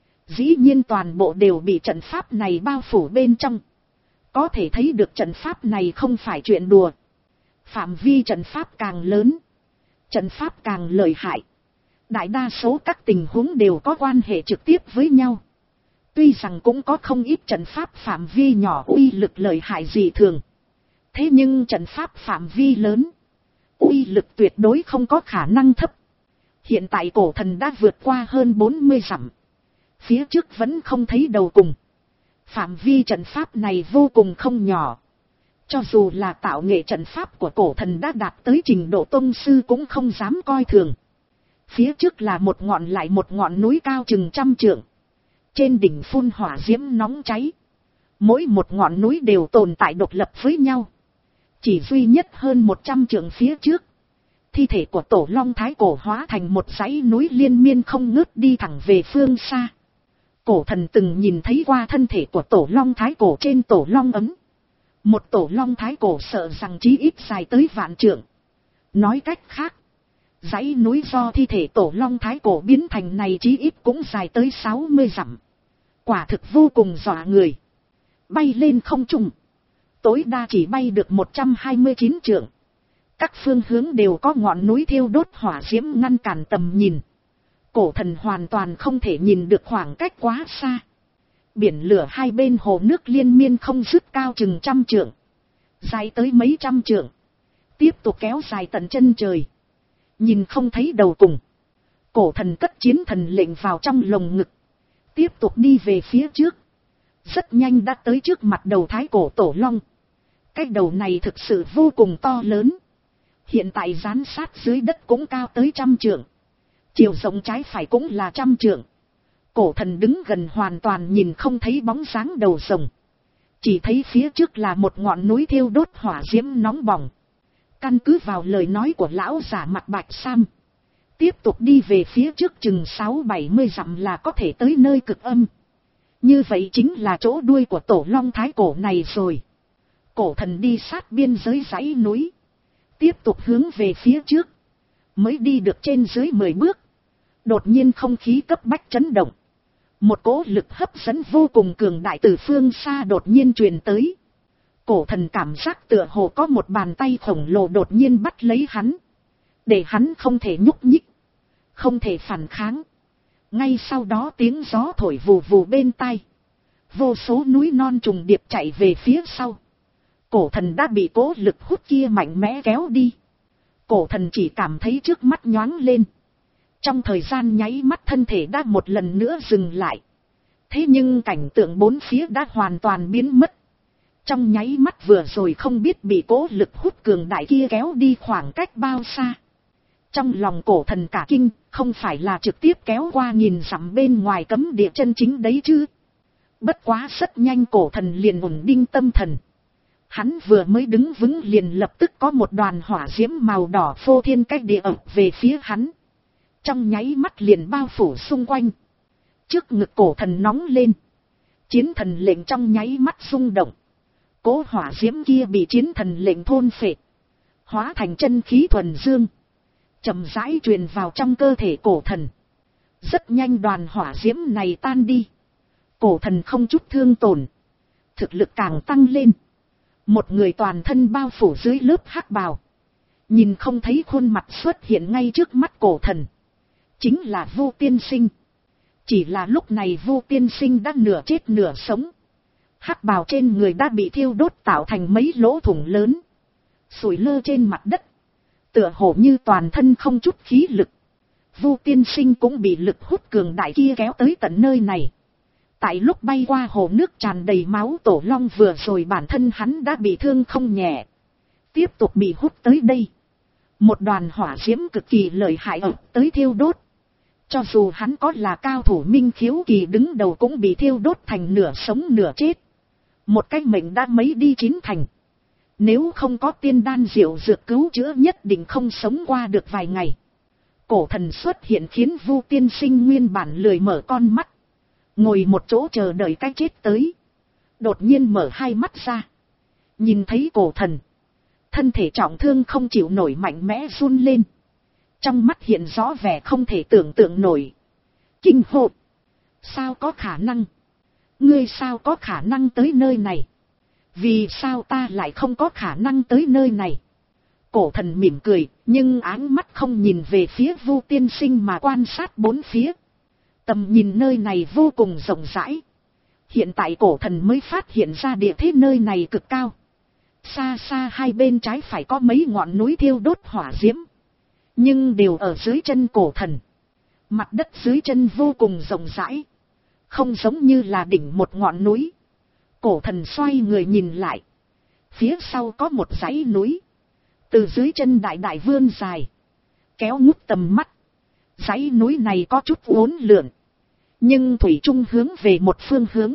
Dĩ nhiên toàn bộ đều bị trận pháp này bao phủ bên trong. Có thể thấy được trận pháp này không phải chuyện đùa. Phạm vi trận pháp càng lớn, trận pháp càng lợi hại. Đại đa số các tình huống đều có quan hệ trực tiếp với nhau. Tuy rằng cũng có không ít trận pháp phạm vi nhỏ uy lực lợi hại dị thường. Thế nhưng trận pháp phạm vi lớn, uy lực tuyệt đối không có khả năng thấp. Hiện tại cổ thần đã vượt qua hơn bốn mươi dặm. Phía trước vẫn không thấy đầu cùng. Phạm vi trận pháp này vô cùng không nhỏ. Cho dù là tạo nghệ trận pháp của cổ thần đã đạt tới trình độ tông sư cũng không dám coi thường. Phía trước là một ngọn lại một ngọn núi cao chừng trăm trượng. Trên đỉnh phun hỏa diễm nóng cháy. Mỗi một ngọn núi đều tồn tại độc lập với nhau. Chỉ duy nhất hơn một trăm trượng phía trước, thi thể của tổ long thái cổ hóa thành một dãy núi liên miên không ngớt đi thẳng về phương xa. Cổ thần từng nhìn thấy qua thân thể của tổ long thái cổ trên tổ long ấm. Một tổ long thái cổ sợ rằng chí ít dài tới vạn trượng. Nói cách khác, dãy núi do thi thể tổ long thái cổ biến thành này chí ít cũng dài tới sáu mươi dặm. Quả thực vô cùng dọa người. Bay lên không trung, tối đa chỉ bay được một trăm hai mươi chín trượng. Các phương hướng đều có ngọn núi thiêu đốt hỏa diễm ngăn cản tầm nhìn. Cổ thần hoàn toàn không thể nhìn được khoảng cách quá xa. Biển lửa hai bên hồ nước liên miên không dứt cao chừng trăm trượng, dài tới mấy trăm trượng, tiếp tục kéo dài tận chân trời, nhìn không thấy đầu cùng. Cổ thần cất chiến thần lệnh vào trong lồng ngực, tiếp tục đi về phía trước. Rất nhanh đã tới trước mặt đầu thái cổ tổ long. Cái đầu này thực sự vô cùng to lớn. Hiện tại dán sát dưới đất cũng cao tới trăm trượng. Chiều rộng trái phải cũng là trăm trượng. Cổ thần đứng gần hoàn toàn nhìn không thấy bóng dáng đầu rồng. Chỉ thấy phía trước là một ngọn núi thiêu đốt hỏa diễm nóng bỏng. Căn cứ vào lời nói của lão giả mặt bạch sam, tiếp tục đi về phía trước chừng sáu bảy mươi dặm là có thể tới nơi cực âm. Như vậy chính là chỗ đuôi của tổ long thái cổ này rồi. Cổ thần đi sát biên giới dãy núi, tiếp tục hướng về phía trước. Mới đi được trên dưới mười bước, đột nhiên không khí cấp bách chấn động. Một cỗ lực hấp dẫn vô cùng cường đại từ phương xa đột nhiên truyền tới. Cổ thần cảm giác tựa hồ có một bàn tay khổng lồ đột nhiên bắt lấy hắn, để hắn không thể nhúc nhích, không thể phản kháng. Ngay sau đó tiếng gió thổi vù vù bên tai, vô số núi non trùng điệp chạy về phía sau. Cổ thần đã bị cỗ lực hút kia mạnh mẽ kéo đi. Cổ thần chỉ cảm thấy trước mắt nhoáng lên. Trong thời gian nháy mắt thân thể đã một lần nữa dừng lại. Thế nhưng cảnh tượng bốn phía đã hoàn toàn biến mất. Trong nháy mắt vừa rồi không biết bị cỗ lực hút cường đại kia kéo đi khoảng cách bao xa. Trong lòng cổ thần cả kinh, không phải là trực tiếp kéo qua nghìn dặm bên ngoài cấm địa chân chính đấy chứ. Bất quá rất nhanh cổ thần liền ổn định tâm thần. Hắn vừa mới đứng vững liền lập tức có một đoàn hỏa diễm màu đỏ phô thiên cách địa ập về phía hắn. Trong nháy mắt liền bao phủ xung quanh. Trước ngực cổ thần nóng lên. Chiến thần lệnh trong nháy mắt rung động. Cỗ hỏa diễm kia bị chiến thần lệnh thôn phệ, hóa thành chân khí thuần dương, chậm rãi truyền vào trong cơ thể cổ thần. Rất nhanh đoàn hỏa diễm này tan đi. Cổ thần không chút thương tổn, thực lực càng tăng lên. Một người toàn thân bao phủ dưới lớp hắc bào, nhìn không thấy khuôn mặt xuất hiện ngay trước mắt cổ thần. Chính là Vu Tiên Sinh. Chỉ là lúc này Vu Tiên Sinh đã nửa chết nửa sống. Hắc bào trên người đã bị thiêu đốt tạo thành mấy lỗ thủng lớn, sủi lơ trên mặt đất, tựa hồ như toàn thân không chút khí lực. Vu Tiên Sinh cũng bị lực hút cường đại kia kéo tới tận nơi này. Tại lúc bay qua hồ nước tràn đầy máu tổ long vừa rồi bản thân hắn đã bị thương không nhẹ, tiếp tục bị hút tới đây. Một đoàn hỏa diễm cực kỳ lợi hại ập tới thiêu đốt. Cho dù hắn có là cao thủ minh khiếu kỳ đứng đầu cũng bị thiêu đốt thành nửa sống nửa chết. Một cái mệnh đã mấy đi chín thành. Nếu không có tiên đan diệu dược cứu chữa nhất định không sống qua được vài ngày. Cổ thần xuất hiện khiến Vu tiên sinh nguyên bản lười mở con mắt, ngồi một chỗ chờ đợi cái chết tới. Đột nhiên mở hai mắt ra, nhìn thấy cổ thần, thân thể trọng thương không chịu nổi mạnh mẽ run lên, trong mắt hiện rõ vẻ không thể tưởng tượng nổi. Kinh hô: sao có khả năng? Ngươi sao có khả năng tới nơi này? Vì sao ta lại không có khả năng tới nơi này? Cổ thần mỉm cười, nhưng áng mắt không nhìn về phía Vu tiên sinh mà quan sát bốn phía. Tầm nhìn nơi này vô cùng rộng rãi. Hiện tại cổ thần mới phát hiện ra địa thế nơi này cực cao. Xa xa hai bên trái phải có mấy ngọn núi thiêu đốt hỏa diễm, nhưng đều ở dưới chân cổ thần. Mặt đất dưới chân vô cùng rộng rãi, không giống như là đỉnh một ngọn núi. Cổ thần xoay người nhìn lại, phía sau có một dãy núi, từ dưới chân đại đại vươn dài, kéo ngút tầm mắt. Dãy núi này có chút uốn lượn, nhưng thủy chung hướng về một phương hướng,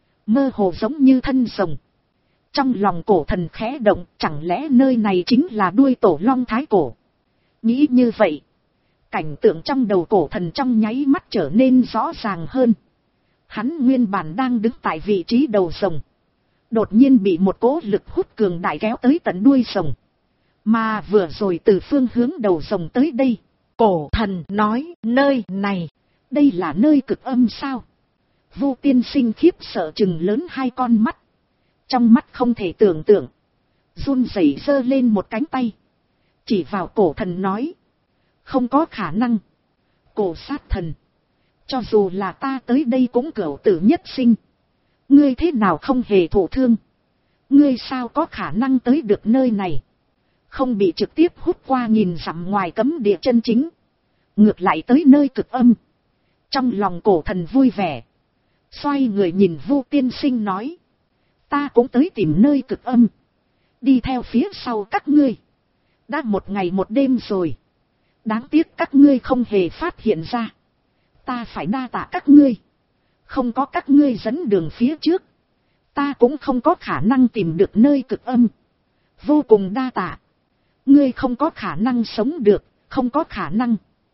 mơ hồ giống như thân rồng. Trong lòng cổ thần khẽ động, chẳng lẽ nơi này chính là đuôi tổ long thái cổ? Nghĩ như vậy, cảnh tượng trong đầu cổ thần trong nháy mắt trở nên rõ ràng hơn. Hắn nguyên bản đang đứng tại vị trí đầu rồng, đột nhiên bị một cỗ lực hút cường đại kéo tới tận đuôi rồng, mà vừa rồi từ phương hướng đầu rồng tới đây. Cổ thần nói: nơi này, đây là nơi cực âm sao? Vu tiên sinh khiếp sợ chừng lớn hai con mắt, trong mắt không thể tưởng tượng, run rẩy giơ lên một cánh tay, chỉ vào cổ thần nói: không có khả năng. Cổ sát thần, cho dù là ta tới đây cũng cửu tử nhất sinh, ngươi thế nào không hề thụ thương? Ngươi sao có khả năng tới được nơi này? Không bị trực tiếp hút qua nghìn dặm ngoài cấm địa chân chính, ngược lại tới nơi cực âm. Trong lòng cổ thần vui vẻ, xoay người nhìn Vu tiên sinh nói: ta cũng tới tìm nơi cực âm, đi theo phía sau các ngươi. Đã một ngày một đêm rồi, đáng tiếc các ngươi không hề phát hiện ra. Ta phải đa tạ các ngươi, không có các ngươi dẫn đường phía trước, ta cũng không có khả năng tìm được nơi cực âm. Vô cùng đa tạ. Ngươi không có khả năng sống được, không có khả năng.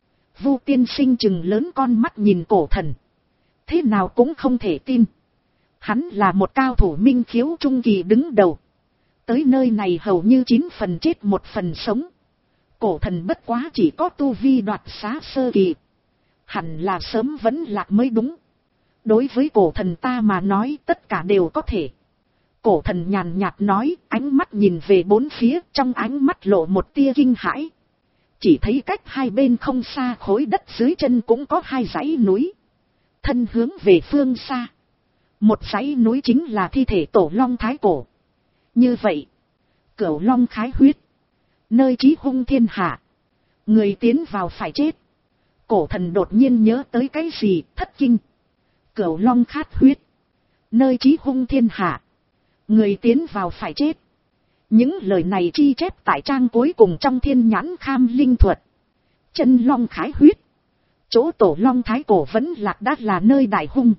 Vu tiên sinh chừng lớn con mắt nhìn cổ thần, thế nào cũng không thể tin. Hắn là một cao thủ minh khiếu trung kỳ đứng đầu, tới nơi này hầu như chín phần chết một phần sống. Cổ thần bất quá chỉ có tu vi đoạt xá sơ kỳ, hẳn là sớm vẫn lạc mới đúng. Đối với cổ thần ta mà nói tất cả đều có thể. Cổ thần nhàn nhạt nói, ánh mắt nhìn về bốn phía, trong ánh mắt lộ một tia kinh hãi. Chỉ thấy cách hai bên không xa khối đất dưới chân cũng có hai dãy núi, thân hướng về phương xa. Một dãy núi chính là thi thể tổ long thái cổ. Như vậy, cửu long khái huyết, nơi chí hung thiên hạ, người tiến vào phải chết. Cổ thần đột nhiên nhớ tới cái gì, thất kinh. Cửu long khát huyết, nơi chí hung thiên hạ, người tiến vào phải chết. Những lời này chi chép tại trang cuối cùng trong Thiên Nhãn Kham Linh Thuật. Chân long khái huyết, chỗ tổ long thái cổ vẫn lạc đã là nơi đại hung,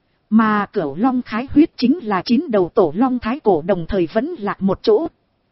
mà cửu long khái huyết chính là chín đầu tổ long thái cổ đồng thời vẫn lạc một chỗ,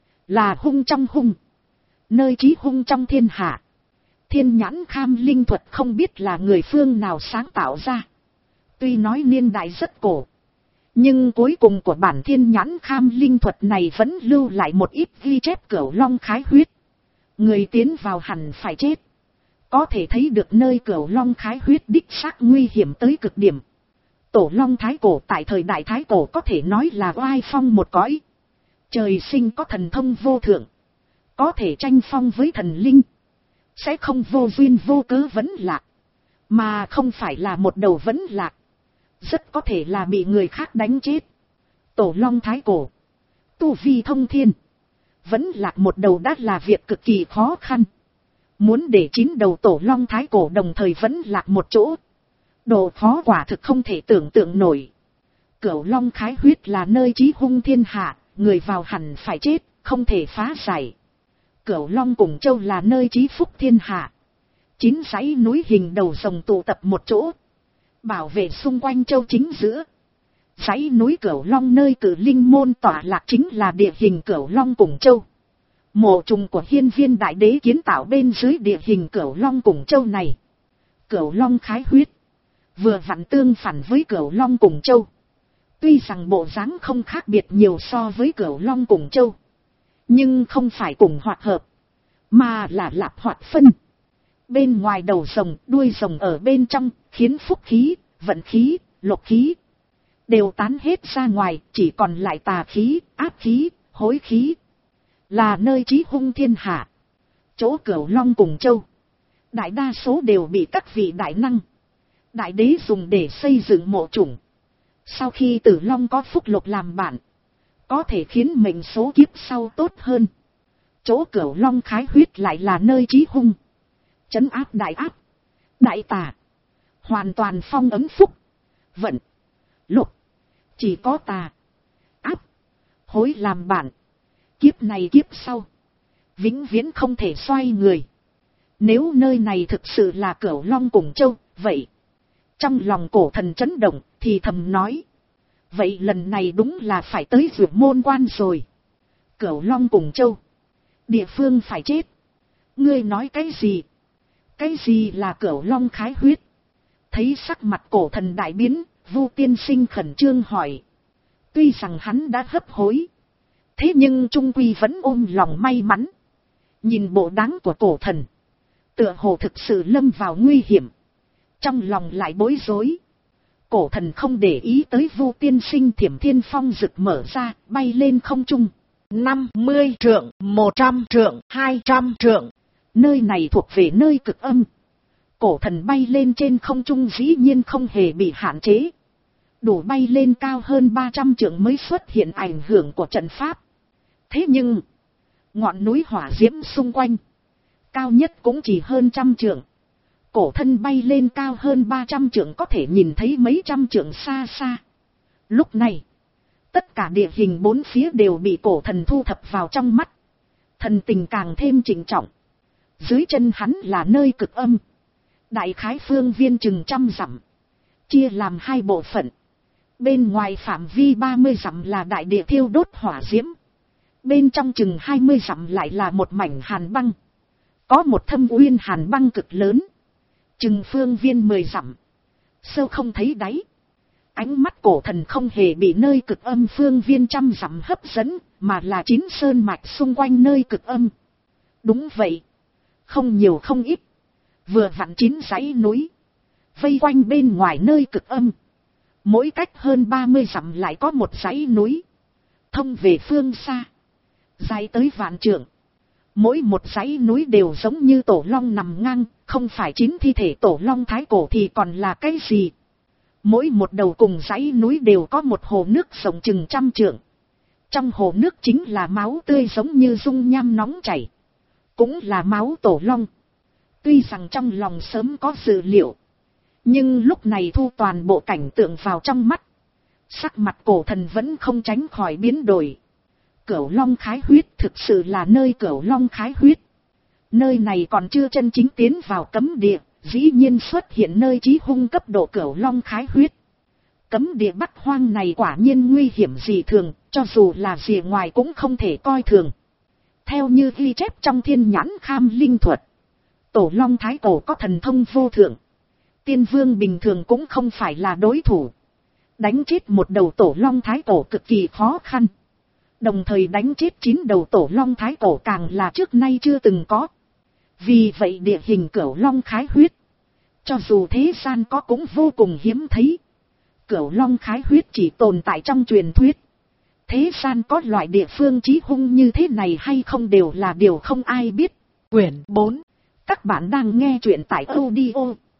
là hung trong hung, nơi chí hung trong thiên hạ. Thiên Nhãn Kham Linh Thuật không biết là người phương nào sáng tạo ra, tuy nói niên đại rất cổ, nhưng cuối cùng của bản Thiên Nhãn Kham Linh Thuật này vẫn lưu lại một ít ghi chép cửu long khái huyết, người tiến vào hẳn phải chết. Có thể thấy được nơi cửu long khái huyết đích xác nguy hiểm tới cực điểm. Tổ long thái cổ tại thời đại thái cổ có thể nói là oai phong một cõi, trời sinh có thần thông vô thượng, có thể tranh phong với thần linh, sẽ không vô duyên vô cớ vấn lạc, mà không phải là một đầu vấn lạc, rất có thể là bị người khác đánh chết. Tổ long thái cổ, tu vi thông thiên, vẫn lạc một đầu đã là việc cực kỳ khó khăn. Muốn để chín đầu tổ long thái cổ đồng thời vẫn lạc một chỗ, độ khó quả thực không thể tưởng tượng nổi. Cửu long khái huyết là nơi chí hung thiên hạ, người vào hẳn phải chết, không thể phá giải. Cửu long cùng châu là nơi chí phúc thiên hạ, chín dãy núi hình đầu rồng tụ tập một chỗ, bảo vệ xung quanh châu chính giữa. Dãy núi Cửu Long nơi Cử Linh môn tọa lạc chính là địa hình Cửu Long cùng châu. Mộ trùng của hiên viên đại đế kiến tạo bên dưới địa hình Cửu Long Cùng Châu này. Cửu Long khái huyết. Vừa vặn tương phản với Cửu Long Cùng Châu. Tuy rằng bộ dáng không khác biệt nhiều so với Cửu Long Cùng Châu. Nhưng không phải cùng hoạt hợp. Mà là lạp hoạt phân. Bên ngoài đầu rồng, đuôi rồng ở bên trong, khiến phúc khí, vận khí, lục khí đều tán hết ra ngoài, chỉ còn lại tà khí, áp khí, hối khí. Là nơi chí hung thiên hạ. Chỗ Cửu Long Cùng Châu. Đại đa số đều bị các vị đại năng, đại đế dùng để xây dựng mộ chủng. Sau khi Tử Long có phúc lục làm bạn, có thể khiến mệnh số kiếp sau tốt hơn. Chỗ Cửu Long khái huyết lại là nơi chí hung, trấn áp đại áp, đại tà, hoàn toàn phong ấn phúc, vận, lục. Chỉ có tà, áp, hối làm bạn. Kiếp này kiếp sau, vĩnh viễn không thể xoay người. Nếu nơi này thực sự là Cửu Long Cùng Châu, vậy trong lòng cổ thần chấn động, thì thầm nói. Vậy lần này đúng là phải tới Dược Môn Quan rồi. Cửu Long Cùng Châu, địa phương phải chết. Ngươi nói cái gì? Cái gì là Cửu Long khái huyết? Thấy sắc mặt cổ thần đại biến, Vu tiên sinh khẩn trương hỏi. Tuy rằng hắn đã hấp hối, thế nhưng trung quy vẫn ôm lòng may mắn. Nhìn bộ dáng của cổ thần, tựa hồ thực sự lâm vào nguy hiểm. Trong lòng lại bối rối. Cổ thần không để ý tới Vu tiên sinh, thiểm thiên phong rực mở ra, bay lên không trung. năm mươi trượng, một trăm trượng, hai trăm trượng. Nơi này thuộc về nơi cực âm. Cổ thần bay lên trên không trung dĩ nhiên không hề bị hạn chế. Đủ bay lên cao hơn ba trăm trượng mới xuất hiện ảnh hưởng của trận pháp. Thế nhưng, ngọn núi hỏa diễm xung quanh, cao nhất cũng chỉ hơn trăm trượng. Cổ thân bay lên cao hơn ba trăm trượng có thể nhìn thấy mấy trăm trượng xa xa. Lúc này, tất cả địa hình bốn phía đều bị cổ thần thu thập vào trong mắt. Thần tình càng thêm trịnh trọng. Dưới chân hắn là nơi cực âm. Đại khái phương viên chừng trăm dặm. Chia làm hai bộ phận. Bên ngoài phạm vi ba mươi dặm là đại địa thiêu đốt hỏa diễm. Bên trong chừng hai mươi dặm lại là một mảnh hàn băng. Có một thâm uyên hàn băng cực lớn. Chừng phương viên mười dặm. Sâu không thấy đáy. Ánh mắt cổ thần không hề bị nơi cực âm phương viên trăm dặm hấp dẫn, mà là chín sơn mạch xung quanh nơi cực âm. Đúng vậy. Không nhiều không ít. Vừa vặn chín dãy núi. Vây quanh bên ngoài nơi cực âm. Mỗi cách hơn ba mươi dặm lại có một dãy núi. Thông về phương xa. Dài tới vạn trượng. Mỗi một dãy núi đều giống như tổ long nằm ngang. Không phải chín thi thể tổ long thái cổ thì còn là cái gì. Mỗi một đầu cùng dãy núi đều có một hồ nước rộng chừng trăm trượng. Trong hồ nước chính là máu tươi giống như dung nham nóng chảy. Cũng là máu tổ long. Tuy rằng trong lòng sớm có dự liệu. Nhưng lúc này thu toàn bộ cảnh tượng vào trong mắt. Sắc mặt cổ thần vẫn không tránh khỏi biến đổi. Cửu Long khái huyết thực sự là nơi Cửu Long khái huyết. Nơi này còn chưa chân chính tiến vào cấm địa. Dĩ nhiên xuất hiện nơi chí hung cấp độ Cửu Long khái huyết. Cấm địa Bắc Hoang này quả nhiên nguy hiểm dị thường. Cho dù là rìa ngoài cũng không thể coi thường. Theo như ghi chép trong Thiên Nhãn Kham Linh Thuật, Tổ Long Thái Cổ có thần thông vô thượng. Tiên vương bình thường cũng không phải là đối thủ. Đánh chết một đầu Tổ Long Thái Cổ cực kỳ khó khăn. Đồng thời đánh chết chín đầu Tổ Long Thái Cổ càng là trước nay chưa từng có. Vì vậy địa hình Cửu Long khái huyết, cho dù thế gian có cũng vô cùng hiếm thấy. Cửu Long khái huyết chỉ tồn tại trong truyền thuyết. Thế gian có loại địa phương chí hung như thế này hay không đều là điều không ai biết. Quyển bốn. Các bạn đang nghe truyện tại audio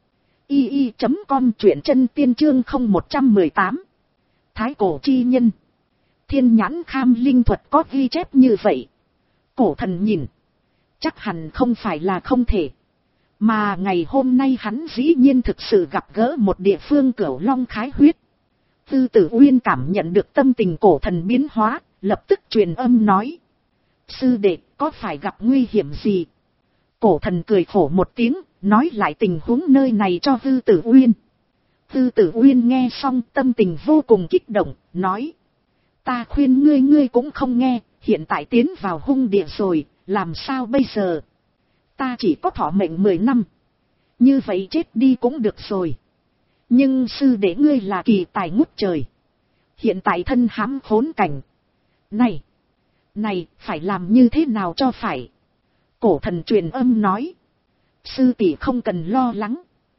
i i chấm com, truyện chân tiên chương không một một tám. Thái cổ chi nhân. Thiên Nhãn Kham Linh Thuật có ghi chép như vậy. Cổ thần nhìn, chắc hẳn không phải là không thể. Mà ngày hôm nay hắn dĩ nhiên thực sự gặp gỡ một địa phương Cửu Long khái huyết. Tư Tử Uyên cảm nhận được tâm tình cổ thần biến hóa, lập tức truyền âm nói. Sư đệ, có phải gặp nguy hiểm gì? Cổ thần cười khổ một tiếng, nói lại tình huống nơi này cho Tư Tử Uyên. Tư Tử Uyên nghe xong tâm tình vô cùng kích động, nói. Ta khuyên ngươi ngươi cũng không nghe, hiện tại tiến vào hung địa rồi, làm sao bây giờ? Ta chỉ có thọ mệnh mười năm. Như vậy chết đi cũng được rồi. Nhưng sư đệ ngươi là kỳ tài ngút trời. Hiện tại thân hãm khốn cảnh. Này! Này, phải làm như thế nào cho phải? Cổ thần truyền âm nói. Sư tỷ không cần lo lắng.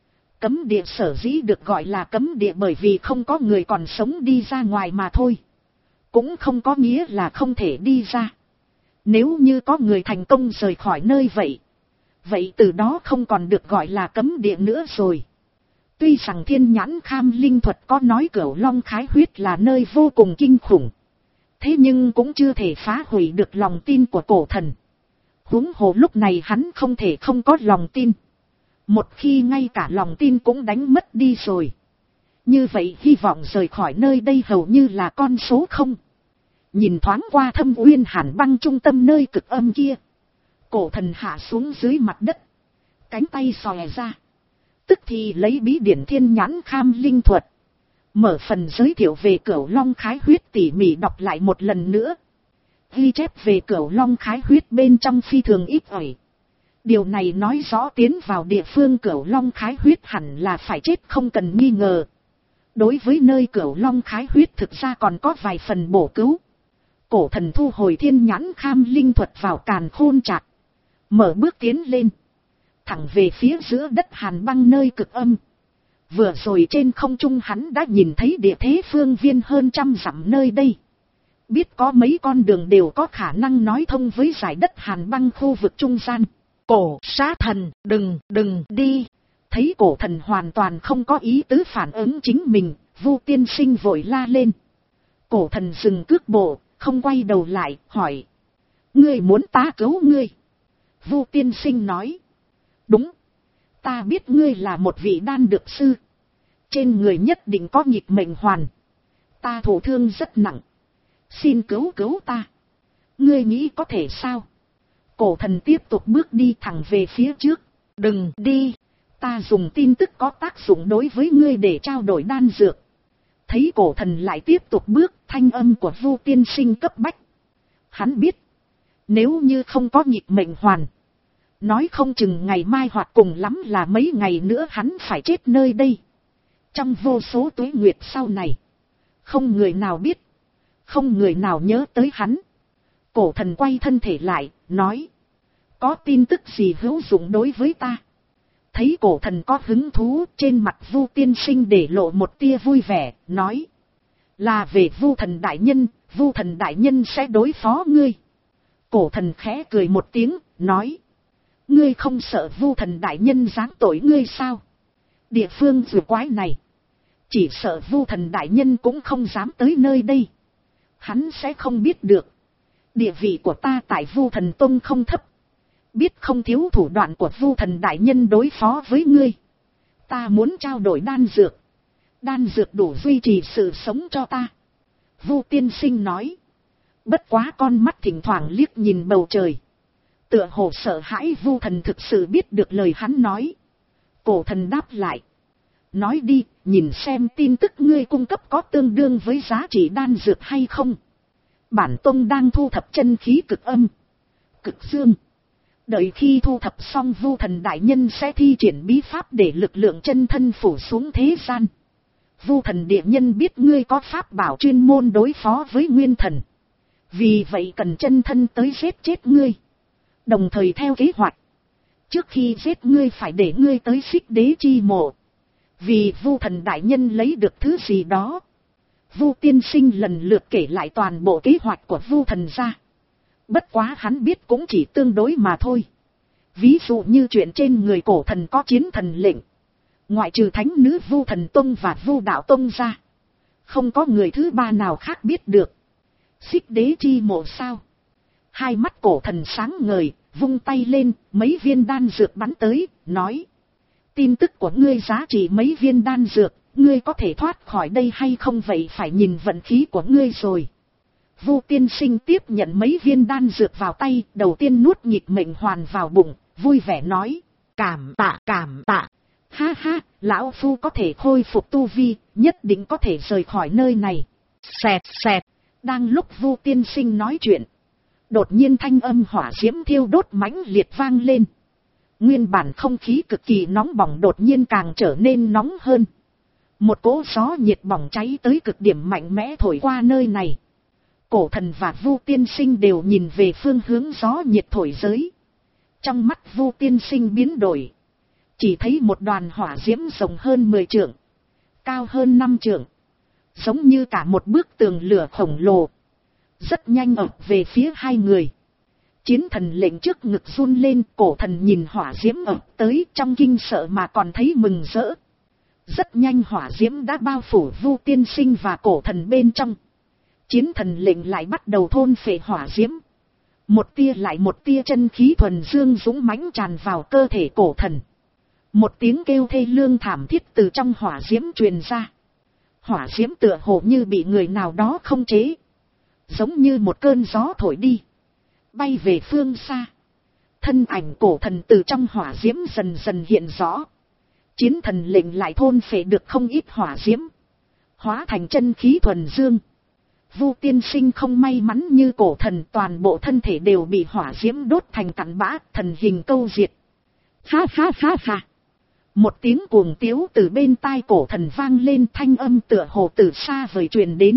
Cấm địa sở dĩ được gọi là cấm địa bởi vì không có người còn sống đi ra ngoài mà thôi. Cũng không có nghĩa là không thể đi ra. Nếu như có người thành công rời khỏi nơi vậy. Vậy từ đó không còn được gọi là cấm địa nữa rồi. Tuy rằng thiên nhãn kham linh thuật có nói Cửu Long Khái Huyết là nơi vô cùng kinh khủng. Thế nhưng cũng chưa thể phá hủy được lòng tin của cổ thần. Huống hồ lúc này hắn không thể không có lòng tin. Một khi ngay cả lòng tin cũng đánh mất đi rồi. Như vậy hy vọng rời khỏi nơi đây hầu như là con số không. Nhìn thoáng qua thâm uyên hàn băng trung tâm nơi cực âm kia. Cổ thần hạ xuống dưới mặt đất. Cánh tay xòe ra. Tức thì lấy bí điển thiên nhãn kham linh thuật. Mở phần giới thiệu về Cửu Long Khái Huyết tỉ mỉ đọc lại một lần nữa. Ghi chép về Cửu Long Khái Huyết bên trong phi thường ít ỏi. Điều này nói rõ tiến vào địa phương Cửu Long Khái Huyết hẳn là phải chết không cần nghi ngờ. Đối với nơi Cửu Long Khái Huyết thực ra còn có vài phần bổ cứu. Cổ thần thu hồi thiên nhãn kham linh thuật vào càn khôn trạc. Mở bước tiến lên. Thẳng về phía giữa đất hàn băng nơi cực âm. Vừa rồi trên không trung hắn đã nhìn thấy địa thế phương viên hơn trăm dặm nơi đây. Biết có mấy con đường đều có khả năng nói thông với dải đất hàn băng khu vực trung gian. Cổ sát thần, đừng, đừng đi. Thấy cổ thần hoàn toàn không có ý tứ phản ứng chính mình, Vu tiên sinh vội la lên. Cổ thần dừng cước bộ, không quay đầu lại, hỏi. Ngươi muốn ta cứu ngươi? Vu tiên sinh nói. Đúng. Ta biết ngươi là một vị đan dược sư. Trên người nhất định có nghịch mệnh hoàn. Ta thổ thương rất nặng. Xin cứu cứu ta. Ngươi nghĩ có thể sao? Cổ thần tiếp tục bước đi thẳng về phía trước. Đừng đi. Ta dùng tin tức có tác dụng đối với ngươi để trao đổi đan dược. Thấy cổ thần lại tiếp tục bước, thanh âm của Vu tiên sinh cấp bách. Hắn biết. Nếu như không có nghịch mệnh hoàn. Nói không chừng ngày mai hoặc cùng lắm là mấy ngày nữa hắn phải chết nơi đây. Trong vô số tuế nguyệt sau này. Không người nào biết. Không người nào nhớ tới hắn. Cổ thần quay thân thể lại, nói. Có tin tức gì hữu dụng đối với ta? Thấy cổ thần có hứng thú, trên mặt Vu tiên sinh để lộ một tia vui vẻ, nói. Là về Vu thần đại nhân, Vu thần đại nhân sẽ đối phó ngươi. Cổ thần khẽ cười một tiếng, nói. Ngươi không sợ Vu thần đại nhân giáng tội ngươi sao? Địa phương dù quái này. Chỉ sợ Vu thần đại nhân cũng không dám tới nơi đây. Hắn sẽ không biết được. Địa vị của ta tại Vu thần tông không thấp. Biết không thiếu thủ đoạn của Vu thần đại nhân đối phó với ngươi. Ta muốn trao đổi đan dược. Đan dược đủ duy trì sự sống cho ta. Vu tiên sinh nói. Bất quá con mắt thỉnh thoảng liếc nhìn bầu trời. Tựa hồ sợ hãi Vu thần thực sự biết được lời hắn nói. Cổ thần đáp lại. Nói đi, nhìn xem tin tức ngươi cung cấp có tương đương với giá trị đan dược hay không. Bản tông đang thu thập chân khí cực âm, cực dương. Đợi khi thu thập xong Vu thần đại nhân sẽ thi triển bí pháp để lực lượng chân thân phủ xuống thế gian. Vu thần địa nhân biết ngươi có pháp bảo chuyên môn đối phó với nguyên thần. Vì vậy cần chân thân tới giết chết ngươi. Đồng thời theo kế hoạch. Trước khi giết ngươi phải để ngươi tới Xích Đế chi mộ. Vì Vu thần đại nhân lấy được thứ gì đó. Vu tiên sinh lần lượt kể lại toàn bộ kế hoạch của Vu thần ra. Bất quá hắn biết cũng chỉ tương đối mà thôi. Ví dụ như chuyện trên người cổ thần có chiến thần lệnh. Ngoại trừ thánh nữ Vu thần tông và Vu đạo tông ra. Không có người thứ ba nào khác biết được. Xích Đế chi mộ sao? Hai mắt cổ thần sáng ngời, vung tay lên, mấy viên đan dược bắn tới, nói. Tin tức của ngươi giá trị mấy viên đan dược, ngươi có thể thoát khỏi đây hay không vậy phải nhìn vận khí của ngươi rồi. Vu tiên sinh tiếp nhận mấy viên đan dược vào tay, đầu tiên nuốt nghịch mệnh hoàn vào bụng, vui vẻ nói. Cảm tạ, cảm tạ. Ha ha, lão phu có thể khôi phục tu vi, nhất định có thể rời khỏi nơi này. Xẹt xẹt, đang lúc Vu tiên sinh nói chuyện. Đột nhiên thanh âm hỏa diễm thiêu đốt mãnh liệt vang lên. Nguyên bản không khí cực kỳ nóng bỏng đột nhiên càng trở nên nóng hơn. Một cỗ gió nhiệt bỏng cháy tới cực điểm mạnh mẽ thổi qua nơi này. Cổ thần và Vu tiên sinh đều nhìn về phương hướng gió nhiệt thổi giới. Trong mắt Vu tiên sinh biến đổi. Chỉ thấy một đoàn hỏa diễm rộng hơn mười trượng. Cao hơn năm trượng. Giống như cả một bức tường lửa khổng lồ. Rất nhanh ập về phía hai người. Chiến thần lệnh trước ngực run lên, cổ thần nhìn hỏa diễm ập tới trong kinh sợ mà còn thấy mừng rỡ. Rất nhanh hỏa diễm đã bao phủ Vu tiên sinh và cổ thần bên trong. Chiến thần lệnh lại bắt đầu thôn phệ hỏa diễm. Một tia lại một tia chân khí thuần dương dũng mãnh tràn vào cơ thể cổ thần. Một tiếng kêu thê lương thảm thiết từ trong hỏa diễm truyền ra. Hỏa diễm tựa hồ như bị người nào đó không chế. Giống như một cơn gió thổi đi. Bay về phương xa. Thân ảnh cổ thần từ trong hỏa diễm dần dần hiện rõ. Chiến thần lệnh lại thôn phệ được không ít hỏa diễm. Hóa thành chân khí thuần dương. Vu tiên sinh không may mắn như cổ thần, toàn bộ thân thể đều bị hỏa diễm đốt thành cặn bã, thần hình câu diệt. Phá phá phá phá. Một tiếng cuồng tiếu từ bên tai cổ thần vang lên, thanh âm tựa hồ từ xa vời truyền đến.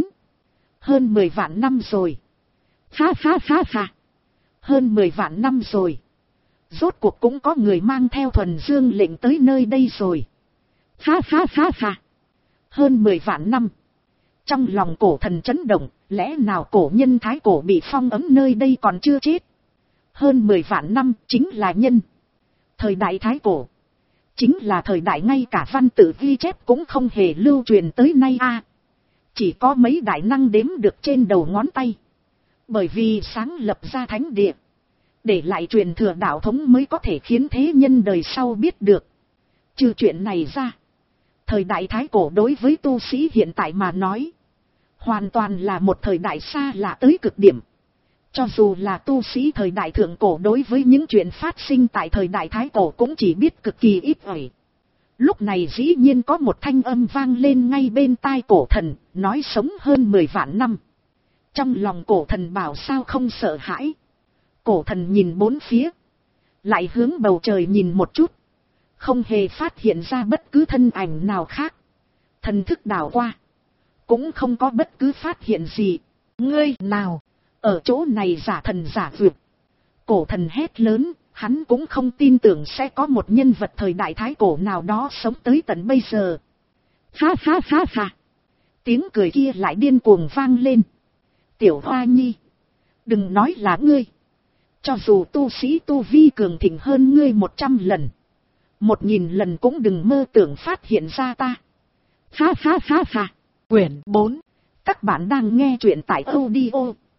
Hơn mười vạn năm rồi. Phá phá phá phá. Hơn mười vạn năm rồi. Rốt cuộc cũng có người mang theo thuần dương lệnh tới nơi đây rồi. Phá phá phá phá. Hơn mười vạn năm. Trong lòng cổ thần chấn động, lẽ nào cổ nhân thái cổ bị phong ấn nơi đây còn chưa chết? Hơn mười vạn năm chính là nhân. Thời đại thái cổ. Chính là thời đại ngay cả văn tự ghi chép cũng không hề lưu truyền tới nay a. À, chỉ có mấy đại năng đếm được trên đầu ngón tay. Bởi vì sáng lập ra thánh địa. Để lại truyền thừa đạo thống mới có thể khiến thế nhân đời sau biết được. Trừ chuyện này ra. Thời đại thái cổ đối với tu sĩ hiện tại mà nói. Hoàn toàn là một thời đại xa lạ tới cực điểm. Cho dù là tu sĩ thời đại thượng cổ đối với những chuyện phát sinh tại thời đại thái cổ cũng chỉ biết cực kỳ ít ỏi. Lúc này dĩ nhiên có một thanh âm vang lên ngay bên tai cổ thần, nói sống hơn mười vạn năm. Trong lòng cổ thần bảo sao không sợ hãi. Cổ thần nhìn bốn phía. Lại hướng bầu trời nhìn một chút. Không hề phát hiện ra bất cứ thân ảnh nào khác. Thần thức đảo qua. Cũng không có bất cứ phát hiện gì. Ngươi nào, ở chỗ này giả thần giả vượt. Cổ thần hét lớn, hắn cũng không tin tưởng sẽ có một nhân vật thời đại thái cổ nào đó sống tới tận bây giờ. Phá phá phá phá. Tiếng cười kia lại điên cuồng vang lên. Tiểu Hoa Nhi, đừng nói là ngươi. Cho dù tu sĩ tu vi cường thịnh hơn ngươi một trăm lần. Một nghìn lần cũng đừng mơ tưởng phát hiện ra ta. Phá phá phá phá. Quyển bốn. Các bạn đang nghe truyện tại audio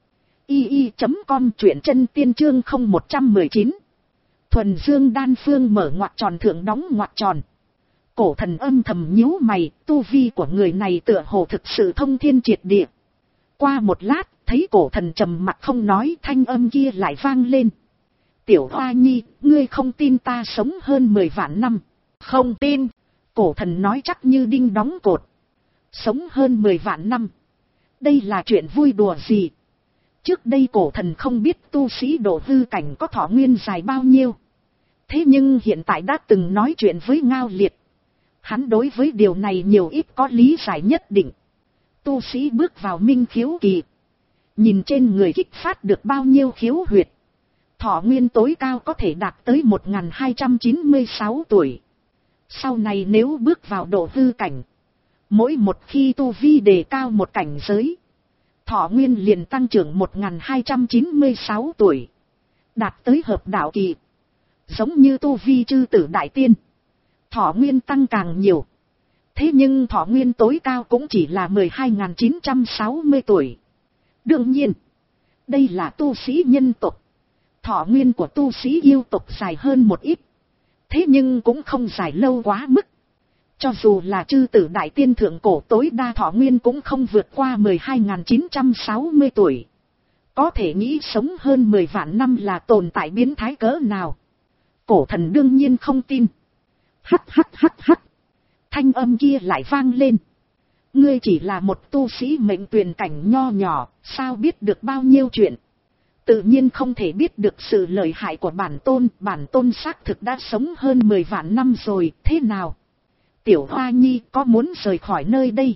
i i chấm com, truyện chân tiên chương không một một chín. Thuần dương đan phương mở ngoặc tròn thượng đóng ngoặc tròn. Cổ thần âm thầm nhíu mày, tu vi của người này tựa hồ thực sự thông thiên triệt địa. Qua một lát, thấy cổ thần trầm mặc không nói, thanh âm kia lại vang lên. Tiểu Hoa Nhi, ngươi không tin ta sống hơn mười vạn năm. Không tin. Cổ thần nói chắc như đinh đóng cột. Sống hơn mười vạn năm. Đây là chuyện vui đùa gì? Trước đây cổ thần không biết tu sĩ độ hư cảnh có thọ nguyên dài bao nhiêu. Thế nhưng hiện tại đã từng nói chuyện với Ngao Liệt. Hắn đối với điều này nhiều ít có lý giải nhất định. Tu sĩ bước vào minh khiếu kỳ. Nhìn trên người kích phát được bao nhiêu khiếu huyệt. Thọ nguyên tối cao có thể đạt tới một nghìn hai trăm chín mươi sáu tuổi. Sau này nếu bước vào độ hư cảnh. Mỗi một khi tu vi đề cao một cảnh giới. Thọ nguyên liền tăng trưởng một nghìn hai trăm chín mươi sáu tuổi. Đạt tới hợp đạo kỳ. Giống như tu vi chư tử đại tiên. Thọ nguyên tăng càng nhiều. Thế nhưng thọ nguyên tối cao cũng chỉ là mười hai nghìn chín trăm sáu mươi tuổi. Đương nhiên. Đây là tu sĩ nhân tộc. Thọ nguyên của tu sĩ yêu tộc dài hơn một ít. Thế nhưng cũng không dài lâu quá mức. Cho dù là chư tử đại tiên thượng cổ tối đa thọ nguyên cũng không vượt qua mười hai nghìn chín trăm sáu mươi tuổi. Có thể nghĩ sống hơn mười vạn năm là tồn tại biến thái cỡ nào. Cổ thần đương nhiên không tin. Hắc hắc hắc hắc. Thanh âm kia lại vang lên. Ngươi chỉ là một tu sĩ mệnh tuyền cảnh nho nhỏ, sao biết được bao nhiêu chuyện. tự nhiên không thể biết được sự lợi hại của bản tôn. Bản tôn xác thực đã sống hơn mười vạn năm rồi, thế nào? Tiểu Hoa Nhi có muốn rời khỏi nơi đây?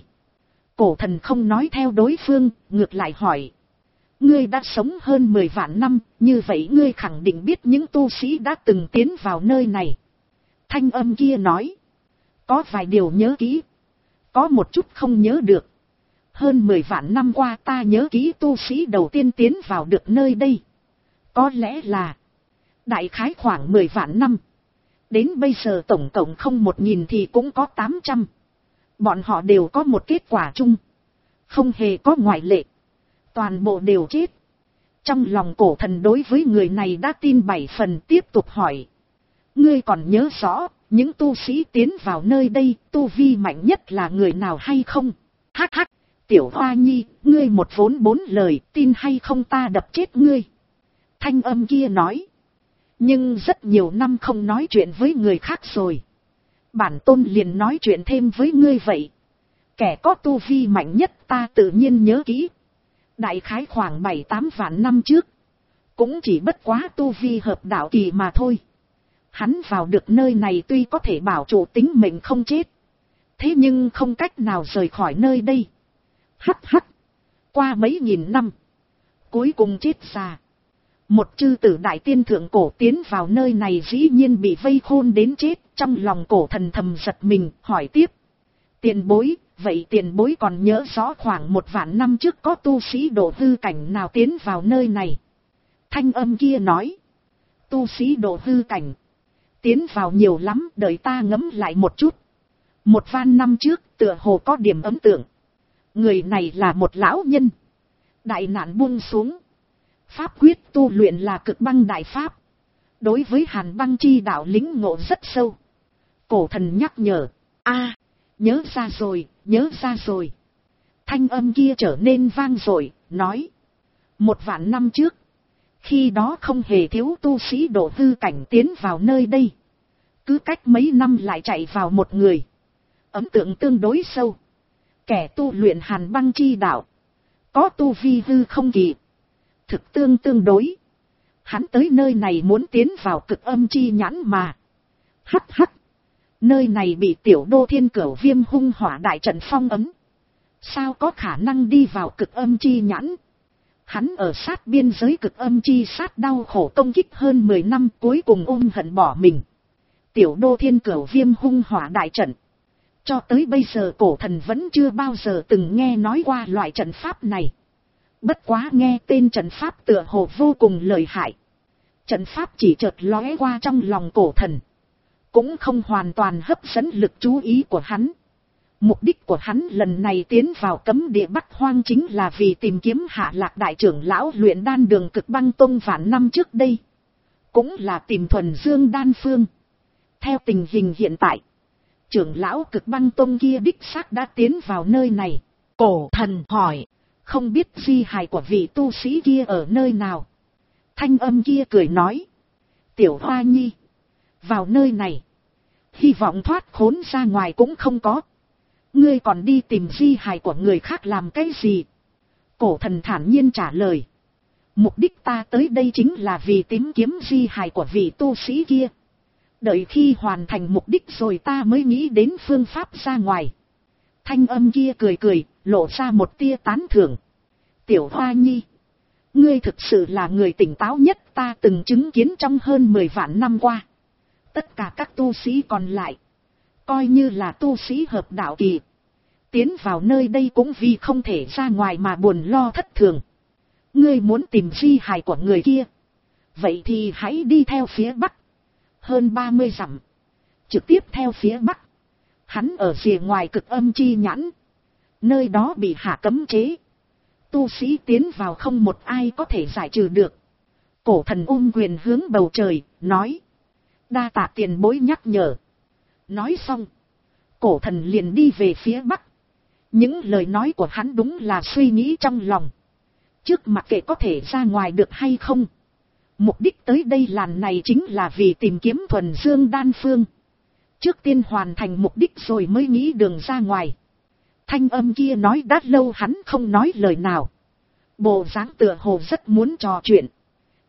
Cổ thần không nói theo đối phương, ngược lại hỏi. Ngươi đã sống hơn mười vạn năm, như vậy ngươi khẳng định biết những tu sĩ đã từng tiến vào nơi này. Thanh âm kia nói. Có vài điều nhớ kỹ. Có một chút không nhớ được. Hơn mười vạn năm qua ta nhớ kỹ tu sĩ đầu tiên tiến vào được nơi đây. Có lẽ là đại khái khoảng mười vạn năm. Đến bây giờ tổng cộng không một nghìn thì cũng có tám trăm. Bọn họ đều có một kết quả chung. Không hề có ngoại lệ. Toàn bộ đều chết. Trong lòng cổ thần đối với người này đã tin bảy phần, tiếp tục hỏi. Ngươi còn nhớ rõ, những tu sĩ tiến vào nơi đây, tu vi mạnh nhất là người nào hay không? Hắc hắc, Tiểu Hoa Nhi, ngươi một vốn bốn lời, tin hay không ta đập chết ngươi. Thanh âm kia nói. Nhưng rất nhiều năm không nói chuyện với người khác rồi. Bản tôn liền nói chuyện thêm với ngươi vậy. Kẻ có tu vi mạnh nhất ta tự nhiên nhớ kỹ. Đại khái khoảng bảy tám vạn năm trước. Cũng chỉ bất quá tu vi hợp đạo kỳ mà thôi. Hắn vào được nơi này tuy có thể bảo trụ tính mệnh không chết. Thế nhưng không cách nào rời khỏi nơi đây. Hắc hắc. Qua mấy nghìn năm. Cuối cùng chết già. Một chư tử đại tiên thượng cổ tiến vào nơi này dĩ nhiên bị vây khôn đến chết. Trong lòng cổ thần thầm giật mình, hỏi tiếp. Tiền bối, vậy tiền bối còn nhớ rõ khoảng một vạn năm trước có tu sĩ độ hư cảnh nào tiến vào nơi này? Thanh âm kia nói. Tu sĩ độ hư cảnh. Tiến vào nhiều lắm, đợi ta ngẫm lại một chút. Một van năm trước, tựa hồ có điểm ấn tượng. Người này là một lão nhân. Đại nạn buông xuống. Pháp quyết tu luyện là cực băng đại pháp. Đối với hàn băng chi đạo lĩnh ngộ rất sâu. Cổ thần nhắc nhở. a nhớ ra rồi, nhớ ra rồi. Thanh âm kia trở nên vang dội, nói. Một vạn năm trước. Khi đó không hề thiếu tu sĩ độ hư cảnh tiến vào nơi đây. Cứ cách mấy năm lại chạy vào một người. Ấn tượng tương đối sâu. Kẻ tu luyện hàn băng chi đạo. Có tu vi hư không kỳ. Thực tương tương đối. Hắn tới nơi này muốn tiến vào cực âm chi nhãn mà. Hắc hắc. Nơi này bị tiểu đô thiên cửu viêm hung hỏa đại trận phong ấn. Sao có khả năng đi vào cực âm chi nhãn? Hắn ở sát biên giới cực âm chi sát đau khổ công kích hơn mười năm cuối cùng ôm hận bỏ mình. Tiểu đô thiên cửu viêm hung hỏa đại trận. Cho tới bây giờ cổ thần vẫn chưa bao giờ từng nghe nói qua loại trận pháp này. Bất quá nghe tên trận pháp tựa hồ vô cùng lợi hại. Trận pháp chỉ chợt lóe qua trong lòng cổ thần. Cũng không hoàn toàn hấp dẫn lực chú ý của hắn. Mục đích của hắn lần này tiến vào cấm địa Bắc Hoang chính là vì tìm kiếm Hạ Lạc đại trưởng lão luyện đan đường Cực Băng Tông vạn năm trước đây. Cũng là tìm thuần dương đan phương. Theo tình hình hiện tại, trưởng lão Cực Băng Tông kia đích xác đã tiến vào nơi này. Cổ thần hỏi, không biết di hài của vị tu sĩ kia ở nơi nào? Thanh âm kia cười nói, Tiểu Hoa Nhi, vào nơi này, hy vọng thoát khốn ra ngoài cũng không có. Ngươi còn đi tìm di hài của người khác làm cái gì? Cổ thần thản nhiên trả lời. Mục đích ta tới đây chính là vì tìm kiếm di hài của vị tu sĩ kia. Đợi khi hoàn thành mục đích rồi ta mới nghĩ đến phương pháp ra ngoài. Thanh âm kia cười cười, lộ ra một tia tán thưởng. Tiểu Hoa Nhi, ngươi thực sự là người tỉnh táo nhất ta từng chứng kiến trong hơn mười vạn năm qua. Tất cả các tu sĩ còn lại, coi như là tu sĩ hợp đạo kỳ, tiến vào nơi đây cũng vì không thể ra ngoài mà buồn lo thất thường. Ngươi muốn tìm di hài của người kia, vậy thì hãy đi theo phía bắc. Hơn ba mươi dặm, trực tiếp theo phía bắc. Hắn ở rìa ngoài cực âm chi nhãn. Nơi đó bị hạ cấm chế. Tu sĩ tiến vào không một ai có thể giải trừ được. Cổ thần ôm quyền hướng bầu trời, nói. Đa tạ tiền bối nhắc nhở. Nói xong, cổ thần liền đi về phía bắc. Những lời nói của hắn đúng là suy nghĩ trong lòng. Trước mặc kệ có thể ra ngoài được hay không, mục đích tới đây lần này chính là vì tìm kiếm thuần dương đan phương. Trước tiên hoàn thành mục đích rồi mới nghĩ đường ra ngoài. Thanh âm kia nói đã lâu hắn không nói lời nào. Bộ dáng tựa hồ rất muốn trò chuyện.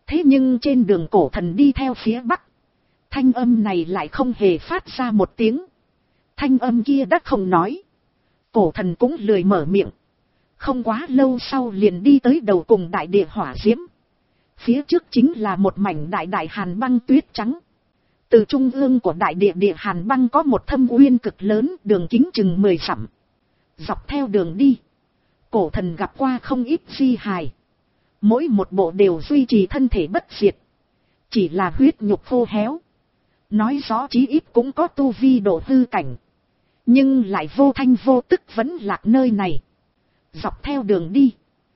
Thế nhưng trên đường cổ thần đi theo phía bắc, thanh âm này lại không hề phát ra một tiếng. Thanh âm kia đã không nói. Cổ thần cũng lười mở miệng. Không quá lâu sau liền đi tới đầu cùng đại địa hỏa diễm. Phía trước chính là một mảnh đại đại hàn băng tuyết trắng. Từ trung ương của đại địa địa hàn băng có một thâm uyên cực lớn, đường kính chừng mười dặm. Dọc theo đường đi, cổ thần gặp qua không ít di hài. Mỗi một bộ đều duy trì thân thể bất diệt. Chỉ là huyết nhục khô héo. Nói rõ chí ít cũng có tu vi độ hư cảnh. Nhưng lại vô thanh vô tức vẫn lạc nơi này. Dọc theo đường đi,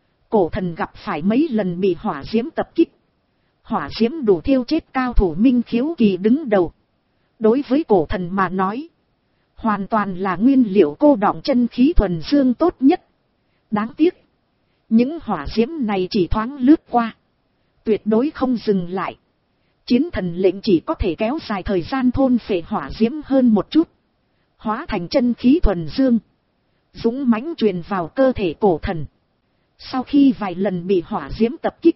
cổ thần gặp phải mấy lần bị hỏa diễm tập kích. Hỏa diễm đủ thiêu chết cao thủ Minh Khiếu Kỳ đứng đầu. Đối với cổ thần mà nói, hoàn toàn là nguyên liệu cô đọng chân khí thuần dương tốt nhất. Đáng tiếc, những hỏa diễm này chỉ thoáng lướt qua, tuyệt đối không dừng lại. Chiến thần lệnh chỉ có thể kéo dài thời gian thôn phệ hỏa diễm hơn một chút, hóa thành chân khí thuần dương, dũng mãnh truyền vào cơ thể cổ thần. Sau khi vài lần bị hỏa diễm tập kích,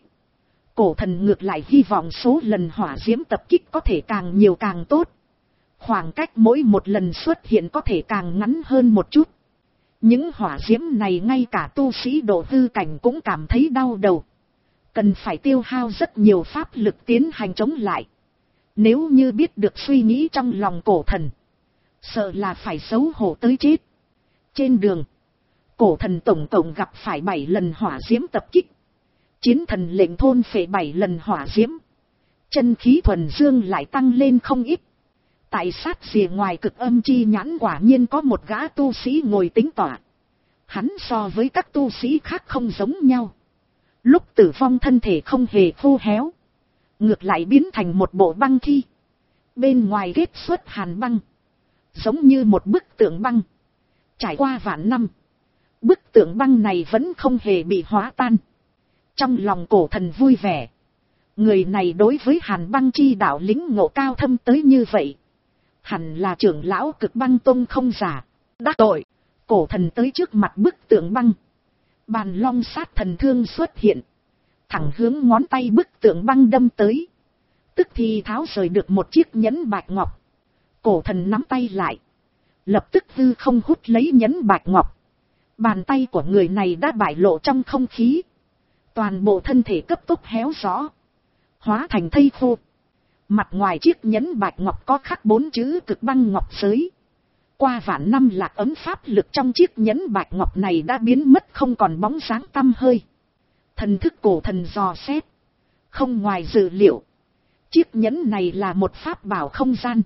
cổ thần ngược lại hy vọng số lần hỏa diễm tập kích có thể càng nhiều càng tốt. Khoảng cách mỗi một lần xuất hiện có thể càng ngắn hơn một chút. Những hỏa diễm này ngay cả tu sĩ độ hư cảnh cũng cảm thấy đau đầu. Cần phải tiêu hao rất nhiều pháp lực tiến hành chống lại. Nếu như biết được suy nghĩ trong lòng cổ thần, sợ là phải xấu hổ tới chết. Trên đường, cổ thần tổng cộng gặp phải bảy lần hỏa diễm tập kích. Chiến thần lệnh thôn phệ bảy lần hỏa diễm. Chân khí thuần dương lại tăng lên không ít. Tại sát rìa ngoài cực âm chi nhãn quả nhiên có một gã tu sĩ ngồi tính tọa. Hắn so với các tu sĩ khác không giống nhau. Lúc tử vong thân thể không hề khô héo, ngược lại biến thành một bộ băng thi. Bên ngoài kết xuất hàn băng, giống như một bức tượng băng. Trải qua vạn năm, bức tượng băng này vẫn không hề bị hóa tan. Trong lòng cổ thần vui vẻ. Người này đối với hàn băng chi đạo lĩnh ngộ cao thâm tới như vậy, hẳn là trưởng lão cực băng tông không giả. Đắc tội, cổ thần tới trước mặt bức tượng băng. Bàn long sát thần thương xuất hiện, thẳng hướng ngón tay bức tượng băng đâm tới. Tức thì tháo rời được một chiếc nhẫn bạch ngọc. Cổ thần nắm tay lại, lập tức hư không hút lấy nhẫn bạch ngọc. Bàn tay của người này đã bại lộ trong không khí. Toàn bộ thân thể cấp tốc héo rõ, hóa thành thây khô. Mặt ngoài chiếc nhẫn bạch ngọc có khắc bốn chữ cực băng ngọc giới. Qua vạn năm lạc ấm pháp lực trong chiếc nhẫn bạch ngọc này đã biến mất không còn bóng dáng tăm hơi. Thần thức cổ thần dò xét, không ngoài dự liệu, chiếc nhẫn này là một pháp bảo không gian.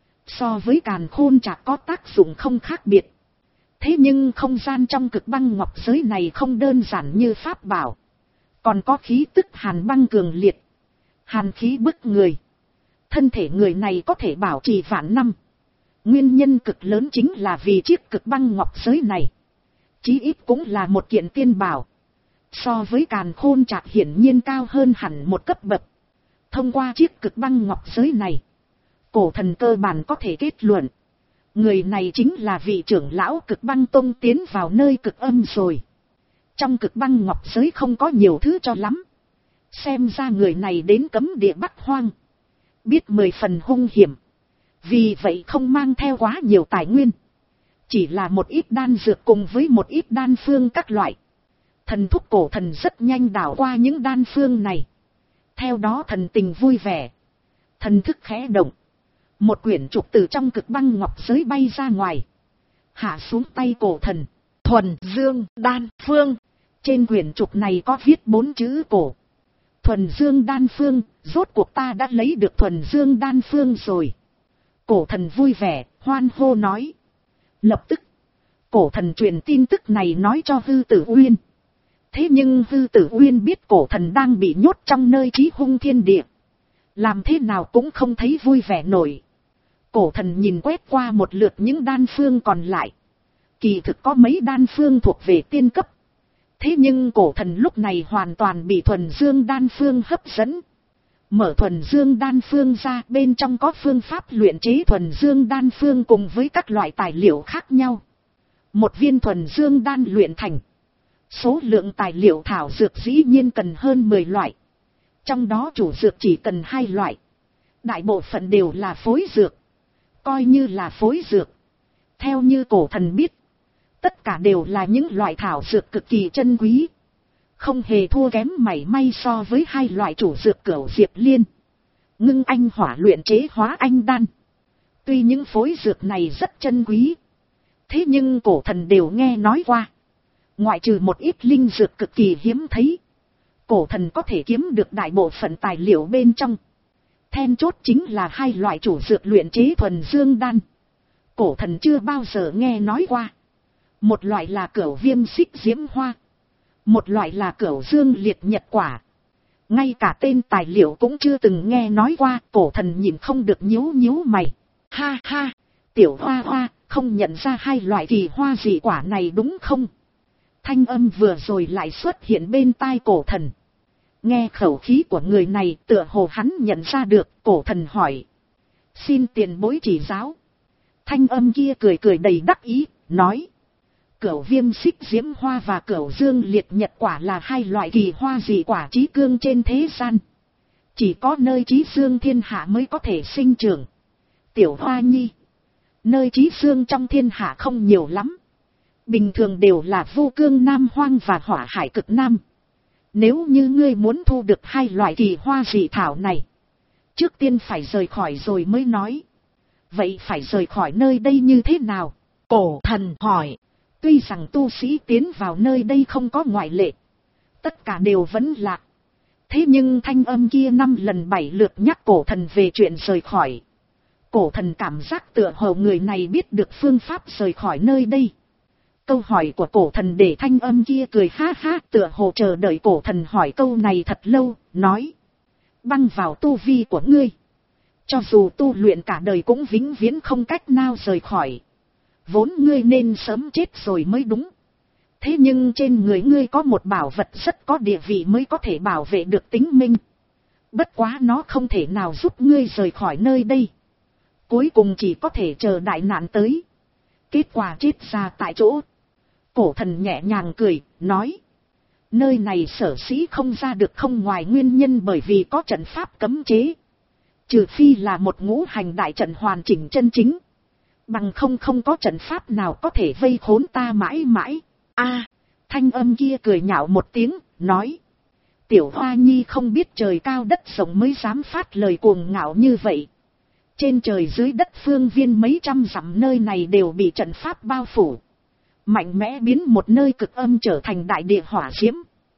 So với càn khôn chạc có tác dụng không khác biệt. Thế nhưng không gian trong cực băng ngọc giới này không đơn giản như pháp bảo, còn có khí tức hàn băng cường liệt, hàn khí bức người. Thân thể người này có thể bảo trì vạn năm. Nguyên nhân cực lớn chính là vì chiếc cực băng ngọc giới này, chí ít cũng là một kiện tiên bảo. So với càn khôn chạc hiển nhiên cao hơn hẳn một cấp bậc. Thông qua chiếc cực băng ngọc giới này, cổ thần cơ bản có thể kết luận, người này chính là vị trưởng lão cực băng tông tiến vào nơi cực âm rồi. Trong cực băng ngọc giới không có nhiều thứ cho lắm. Xem ra người này đến cấm địa Bắc Hoang, biết mười phần hung hiểm. Vì vậy không mang theo quá nhiều tài nguyên, chỉ là một ít đan dược cùng với một ít đan phương các loại. Thần thúc cổ thần rất nhanh đảo qua những đan phương này. Theo đó thần tình vui vẻ, thần thức khẽ động. Một quyển trục từ trong cực băng ngọc giới bay ra ngoài, hạ xuống tay cổ thần. Thuần Dương Đan Phương. Trên quyển trục này có viết bốn chữ cổ. Thuần Dương Đan Phương, rốt cuộc ta đã lấy được Thuần Dương Đan Phương rồi. Cổ thần vui vẻ, hoan hô nói. Lập tức, cổ thần truyền tin tức này nói cho Hư Tử Uyên. Thế nhưng Hư Tử Uyên biết cổ thần đang bị nhốt trong nơi chí hung thiên địa, làm thế nào cũng không thấy vui vẻ nổi. Cổ thần nhìn quét qua một lượt những đan phương còn lại. Kỳ thực có mấy đan phương thuộc về tiên cấp. Thế nhưng cổ thần lúc này hoàn toàn bị Thuần Dương Đan Phương hấp dẫn. Mở Thuần Dương Đan Phương ra, bên trong có phương pháp luyện chế Thuần Dương Đan Phương cùng với các loại tài liệu khác nhau. Một viên Thuần Dương Đan luyện thành, số lượng tài liệu thảo dược dĩ nhiên cần hơn mười loại. Trong đó chủ dược chỉ cần hai loại. Đại bộ phận đều là phối dược. Coi như là phối dược. Theo như cổ thần biết. Tất cả đều là những loại thảo dược cực kỳ chân quý. Không hề thua kém mảy may so với hai loại chủ dược cửu diệp liên. Ngưng anh hỏa luyện chế hóa anh đan. Tuy những phối dược này rất chân quý. Thế nhưng cổ thần đều nghe nói qua. Ngoại trừ một ít linh dược cực kỳ hiếm thấy. Cổ thần có thể kiếm được đại bộ phận tài liệu bên trong. Then chốt chính là hai loại chủ dược luyện chế thuần dương đan. Cổ thần chưa bao giờ nghe nói qua. Một loại là cửu viêm xích diễm hoa. Một loại là cửu dương liệt nhật quả. Ngay cả tên tài liệu cũng chưa từng nghe nói qua. Cổ thần nhìn không được nhíu nhíu mày. Ha ha, tiểu hoa hoa, không nhận ra hai loại kỳ hoa dị quả này đúng không? Thanh âm vừa rồi lại xuất hiện bên tai cổ thần. Nghe khẩu khí của người này tựa hồ hắn nhận ra được. Cổ thần hỏi. Xin tiền bối chỉ giáo. Thanh âm kia cười cười đầy đắc ý, nói. Cửu viêm xích diễm hoa và cửu dương liệt nhật quả là hai loại kỳ hoa dị quả chí cương trên thế gian. Chỉ có nơi chí dương thiên hạ mới có thể sinh trưởng. Tiểu hoa nhi. Nơi chí dương trong thiên hạ không nhiều lắm. Bình thường đều là vô cương nam hoang và hỏa hải cực nam. Nếu như ngươi muốn thu được hai loại kỳ hoa dị thảo này. Trước tiên phải rời khỏi rồi mới nói. Vậy phải rời khỏi nơi đây như thế nào? Cổ thần hỏi. Tuy rằng tu sĩ tiến vào nơi đây không có ngoại lệ. Tất cả đều vẫn lạc. Thế nhưng thanh âm kia năm lần bảy lượt nhắc cổ thần về chuyện rời khỏi. Cổ thần cảm giác tựa hồ người này biết được phương pháp rời khỏi nơi đây. Câu hỏi của cổ thần để thanh âm kia cười ha ha, tựa hồ chờ đợi cổ thần hỏi câu này thật lâu, nói. Băng vào tu vi của ngươi. Cho dù tu luyện cả đời cũng vĩnh viễn không cách nào rời khỏi. Vốn ngươi nên sớm chết rồi mới đúng. Thế nhưng trên người ngươi có một bảo vật rất có địa vị mới có thể bảo vệ được tính minh. Bất quá nó không thể nào giúp ngươi rời khỏi nơi đây. Cuối cùng chỉ có thể chờ đại nạn tới. Kết quả chết ra tại chỗ. Cổ thần nhẹ nhàng cười, nói. Nơi này sở sĩ không ra được không ngoài nguyên nhân bởi vì có trận pháp cấm chế. Trừ phi là một ngũ hành đại trận hoàn chỉnh chân chính. Bằng không không có trận pháp nào có thể vây khốn ta mãi mãi. A, thanh âm kia cười nhạo một tiếng, nói. Tiểu hoa nhi không biết trời cao đất rộng mới dám phát lời cuồng ngạo như vậy. Trên trời dưới đất phương viên mấy trăm dặm nơi này đều bị trận pháp bao phủ. Mạnh mẽ biến một nơi cực âm trở thành đại địa hỏa diễm.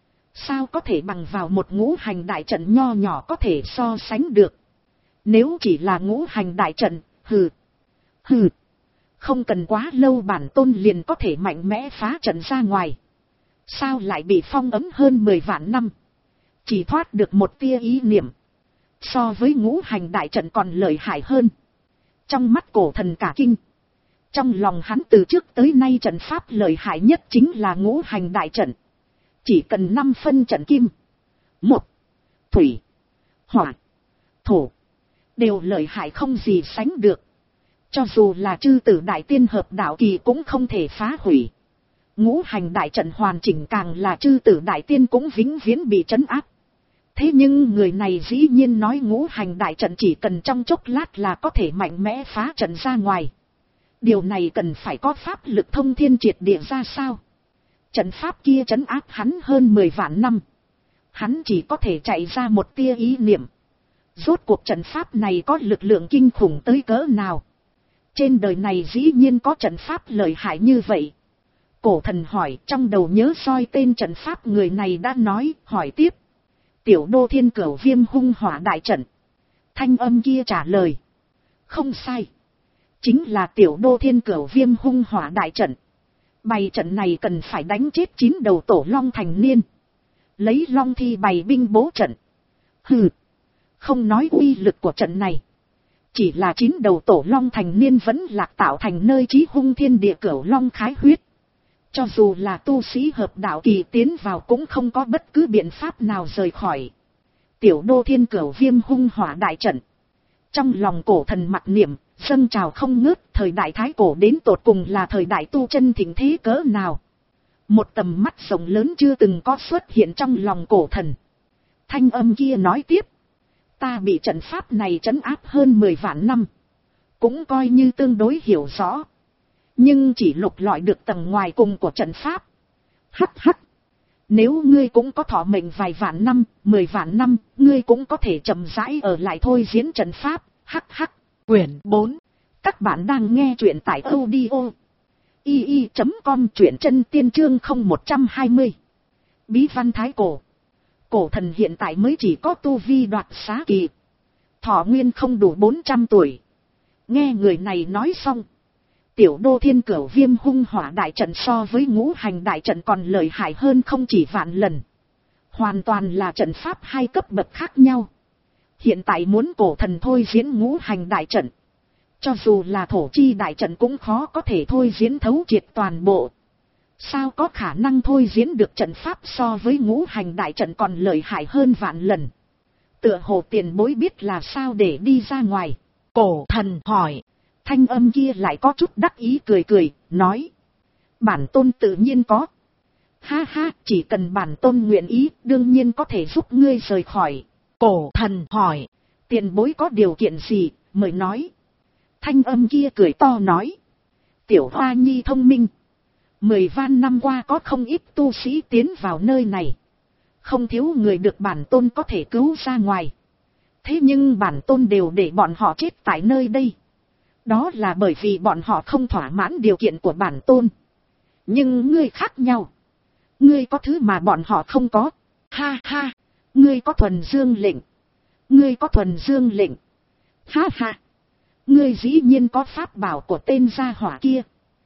Sao có thể bằng vào một ngũ hành đại trận nho nhỏ có thể so sánh được. Nếu chỉ là ngũ hành đại trận, hừ, hừ. Không cần quá lâu bản tôn liền có thể mạnh mẽ phá trận ra ngoài. Sao lại bị phong ấn hơn mười vạn năm. Chỉ thoát được một tia ý niệm. So với ngũ hành đại trận còn lợi hại hơn. Trong mắt cổ thần cả kinh. Trong lòng hắn từ trước tới nay trận pháp lợi hại nhất chính là ngũ hành đại trận. Chỉ cần năm phân trận kim. Một, thủy, hỏa, thổ. Đều lợi hại không gì sánh được. Cho dù là chư tử đại tiên hợp đạo kỳ cũng không thể phá hủy. Ngũ hành đại trận hoàn chỉnh càng là chư tử đại tiên cũng vĩnh viễn bị trấn áp. Thế nhưng người này dĩ nhiên nói ngũ hành đại trận chỉ cần trong chốc lát là có thể mạnh mẽ phá trận ra ngoài. Điều này cần phải có pháp lực thông thiên triệt địa ra sao? Trận pháp kia trấn áp hắn hơn mười vạn năm. Hắn chỉ có thể chạy ra một tia ý niệm. Rốt cuộc trận pháp này có lực lượng kinh khủng tới cỡ nào? Trên đời này dĩ nhiên có trận pháp lợi hại như vậy. Cổ thần hỏi, trong đầu nhớ soi tên trận pháp người này đã nói, hỏi tiếp. Tiểu đô thiên cửu viêm hung hỏa đại trận. Thanh âm kia trả lời. Không sai. Chính là tiểu đô thiên cửu viêm hung hỏa đại trận. Bày trận này cần phải đánh chết chín đầu tổ long thành niên. Lấy long thi bày binh bố trận. Hừ. Không nói uy lực của trận này. Chỉ là chín đầu tổ long thành niên vẫn lạc tạo thành nơi chí hung thiên địa cửu long khái huyết. Cho dù là tu sĩ hợp đạo kỳ tiến vào cũng không có bất cứ biện pháp nào rời khỏi. Tiểu đô thiên cửu viêm hung hỏa đại trận. Trong lòng cổ thần mặc niệm, dâng trào không ngớt, thời đại thái cổ đến tột cùng là thời đại tu chân thịnh thế cỡ nào. Một tầm mắt rộng lớn chưa từng có xuất hiện trong lòng cổ thần. Thanh âm kia nói tiếp. Ta bị trận pháp này trấn áp hơn mười vạn năm. Cũng coi như tương đối hiểu rõ. Nhưng chỉ lục lọi được tầng ngoài cùng của trận pháp. Hắc hắc. Nếu ngươi cũng có thọ mệnh vài vạn năm, mười vạn năm, ngươi cũng có thể chậm rãi ở lại thôi diễn trận pháp. Hắc hắc. Quyển bốn. Các bạn đang nghe truyện tại audio i i chấm com, truyện chân tiên chương không một hai không. Bí văn thái cổ. Cổ thần hiện tại mới chỉ có tu vi đoạt xá kỳ. Thọ nguyên không đủ bốn trăm tuổi. Nghe người này nói xong. Tiểu đô thiên cửu viêm hung hỏa đại trận so với ngũ hành đại trận còn lợi hại hơn không chỉ vạn lần. Hoàn toàn là trận pháp hai cấp bậc khác nhau. Hiện tại muốn cổ thần thôi diễn ngũ hành đại trận. Cho dù là thổ chi đại trận cũng khó có thể thôi diễn thấu triệt toàn bộ. Sao có khả năng thôi diễn được trận pháp so với ngũ hành đại trận còn lợi hại hơn vạn lần. Tựa hồ tiền bối biết là sao để đi ra ngoài. Cổ thần hỏi. Thanh âm kia lại có chút đắc ý cười cười, nói. Bản tôn tự nhiên có. Ha ha, chỉ cần bản tôn nguyện ý, đương nhiên có thể giúp ngươi rời khỏi. Cổ thần hỏi. Tiền bối có điều kiện gì, mời nói. Thanh âm kia cười to nói. Tiểu hoa nhi thông minh. Mười vạn năm qua có không ít tu sĩ tiến vào nơi này. Không thiếu người được bản tôn có thể cứu ra ngoài. Thế nhưng bản tôn đều để bọn họ chết tại nơi đây. Đó là bởi vì bọn họ không thỏa mãn điều kiện của bản tôn. Nhưng ngươi khác nhau. Ngươi có thứ mà bọn họ không có. Ha ha. Ngươi có thuần dương lệnh. Ngươi có thuần dương lệnh. Ha ha. Ngươi dĩ nhiên có pháp bảo của tên gia hỏa kia.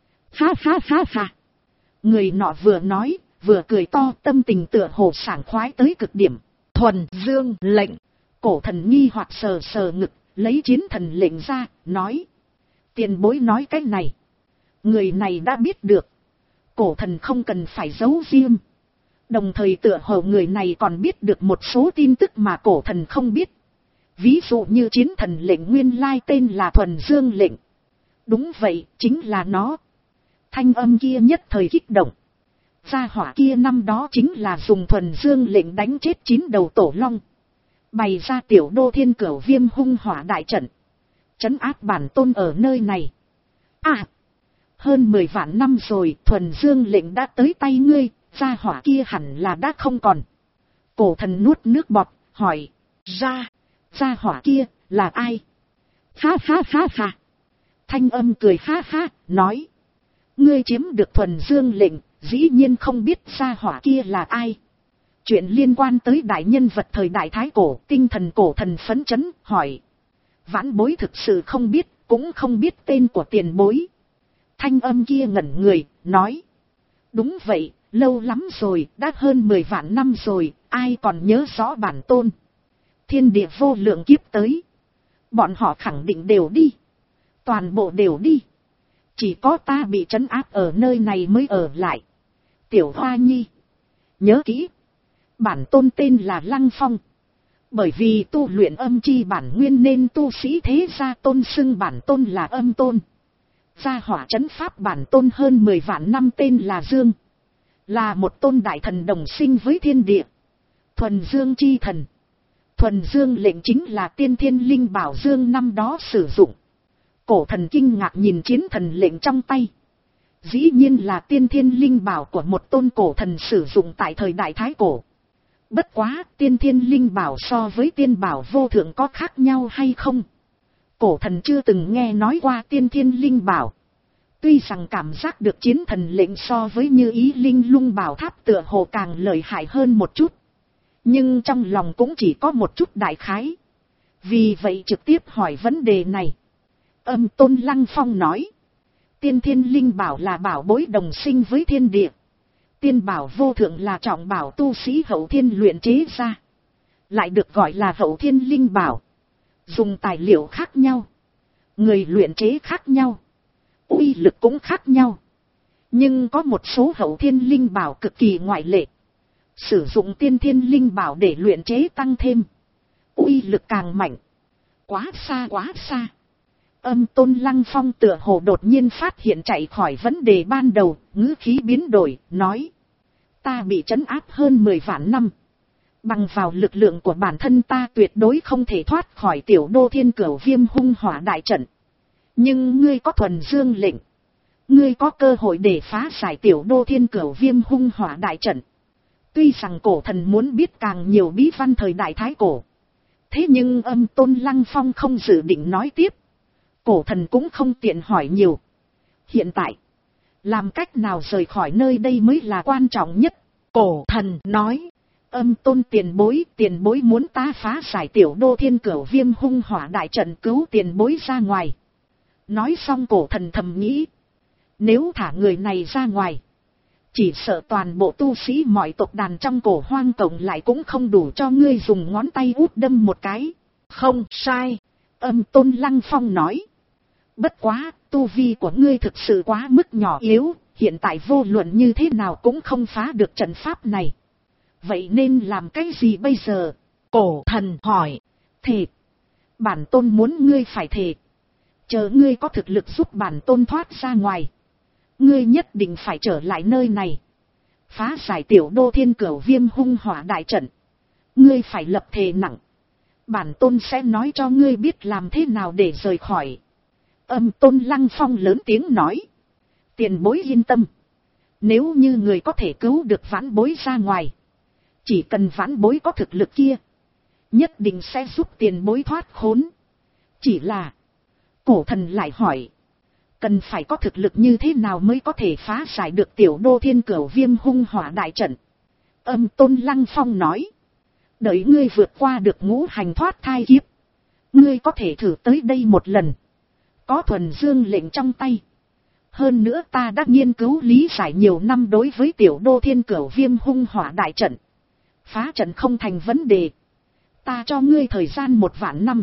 Ha ha ha ha. Người nọ vừa nói, vừa cười to, tâm tình tựa hồ sảng khoái tới cực điểm. Thuần dương lệnh. Cổ thần nghi hoặc sờ sờ ngực, lấy chiến thần lệnh ra, nói. Tiền bối nói cái này. Người này đã biết được. Cổ thần không cần phải giấu riêng. Đồng thời tựa hồ người này còn biết được một số tin tức mà cổ thần không biết. Ví dụ như chiến thần lệnh nguyên lai tên là thuần dương lệnh. Đúng vậy, chính là nó. Thanh âm kia nhất thời kích động. Gia hỏa kia năm đó chính là dùng thuần dương lệnh đánh chết chín đầu tổ long. Bày ra tiểu đô thiên cửu viêm hung hỏa đại trận. Trấn áp bản tôn ở nơi này. À! Hơn mười vạn năm rồi, thuần dương lệnh đã tới tay ngươi, gia hỏa kia hẳn là đã không còn. Cổ thần nuốt nước bọt, hỏi. Ra! Gia hỏa kia, là ai? Ha ha ha ha! Thanh âm cười ha ha, nói. Ngươi chiếm được thuần dương lệnh, dĩ nhiên không biết gia hỏa kia là ai. Chuyện liên quan tới đại nhân vật thời đại thái cổ, tinh thần cổ thần phấn chấn, hỏi. Vãn bối thực sự không biết, cũng không biết tên của tiền bối. Thanh âm kia ngẩn người, nói. Đúng vậy, lâu lắm rồi, đã hơn mười vạn năm rồi, ai còn nhớ rõ bản tôn. Thiên địa vô lượng kiếp tới. Bọn họ khẳng định đều đi. Toàn bộ đều đi. Chỉ có ta bị trấn áp ở nơi này mới ở lại. Tiểu hoa nhi. Nhớ kỹ. Bản tôn tên là Lăng Phong. Bởi vì tu luyện âm chi bản nguyên nên tu sĩ thế gia tôn xưng bản tôn là âm tôn. Gia hỏa trấn pháp bản tôn hơn mười vạn năm tên là Dương. Là một tôn đại thần đồng sinh với thiên địa. Thuần Dương chi thần. Thuần Dương lệnh chính là tiên thiên linh bảo Dương năm đó sử dụng. Cổ thần kinh ngạc nhìn chiến thần lệnh trong tay. Dĩ nhiên là tiên thiên linh bảo của một tôn cổ thần sử dụng tại thời đại thái cổ. Bất quá, tiên thiên linh bảo so với tiên bảo vô thượng có khác nhau hay không? Cổ thần chưa từng nghe nói qua tiên thiên linh bảo. Tuy rằng cảm giác được chiến thần lệnh so với như ý linh lung bảo tháp tựa hồ càng lợi hại hơn một chút. Nhưng trong lòng cũng chỉ có một chút đại khái. Vì vậy trực tiếp hỏi vấn đề này. Âm tôn Lăng Phong nói. Tiên thiên linh bảo là bảo bối đồng sinh với thiên địa. Tiên bảo vô thượng là trọng bảo tu sĩ hậu thiên luyện chế ra. Lại được gọi là hậu thiên linh bảo. Dùng tài liệu khác nhau. Người luyện chế khác nhau. Uy lực cũng khác nhau. Nhưng có một số hậu thiên linh bảo cực kỳ ngoại lệ. Sử dụng tiên thiên linh bảo để luyện chế tăng thêm. Uy lực càng mạnh. Quá xa quá xa. Âm tôn Lăng Phong tựa hồ đột nhiên phát hiện chạy khỏi vấn đề ban đầu, ngữ khí biến đổi, nói. Ta bị trấn áp hơn mười vạn năm. Bằng vào lực lượng của bản thân ta tuyệt đối không thể thoát khỏi tiểu đô thiên cửu viêm hung hỏa đại trận. Nhưng ngươi có thuần dương lệnh. Ngươi có cơ hội để phá giải tiểu đô thiên cửu viêm hung hỏa đại trận. Tuy rằng cổ thần muốn biết càng nhiều bí văn thời đại thái cổ. Thế nhưng Âm Tôn Lăng Phong không dự định nói tiếp. Cổ thần cũng không tiện hỏi nhiều. Hiện tại, làm cách nào rời khỏi nơi đây mới là quan trọng nhất. Cổ thần nói. Âm Tôn tiền bối, tiền bối muốn ta phá giải tiểu đô thiên cửu viêm hung hỏa đại trận cứu tiền bối ra ngoài. Nói xong cổ thần thầm nghĩ. Nếu thả người này ra ngoài, chỉ sợ toàn bộ tu sĩ mọi tộc đàn trong cổ hoang cộng lại cũng không đủ cho ngươi dùng ngón tay út đâm một cái. Không sai, Âm Tôn Lăng Phong nói. Bất quá, tu vi của ngươi thực sự quá mức nhỏ yếu, hiện tại vô luận như thế nào cũng không phá được trận pháp này. Vậy nên làm cái gì bây giờ? Cổ thần hỏi. Thề. Bản tôn muốn ngươi phải thề. Chờ ngươi có thực lực giúp bản tôn thoát ra ngoài. Ngươi nhất định phải trở lại nơi này. Phá giải tiểu đô thiên cửu viêm hung hỏa đại trận. Ngươi phải lập thề nặng. Bản tôn sẽ nói cho ngươi biết làm thế nào để rời khỏi. Âm Tôn Lăng Phong lớn tiếng nói. Tiền bối yên tâm. Nếu như người có thể cứu được vãn bối ra ngoài. Chỉ cần vãn bối có thực lực kia. Nhất định sẽ giúp tiền bối thoát khốn. Chỉ là. Cổ thần lại hỏi. Cần phải có thực lực như thế nào mới có thể phá giải được tiểu đô thiên cửu viêm hung hỏa đại trận. Âm Tôn Lăng Phong nói. Đợi ngươi vượt qua được ngũ hành thoát thai kiếp. Ngươi có thể thử tới đây một lần. Có thuần dương lệnh trong tay. Hơn nữa ta đã nghiên cứu lý giải nhiều năm đối với tiểu đô thiên cửu viêm hung hỏa đại trận. Phá trận không thành vấn đề. Ta cho ngươi thời gian một vạn năm.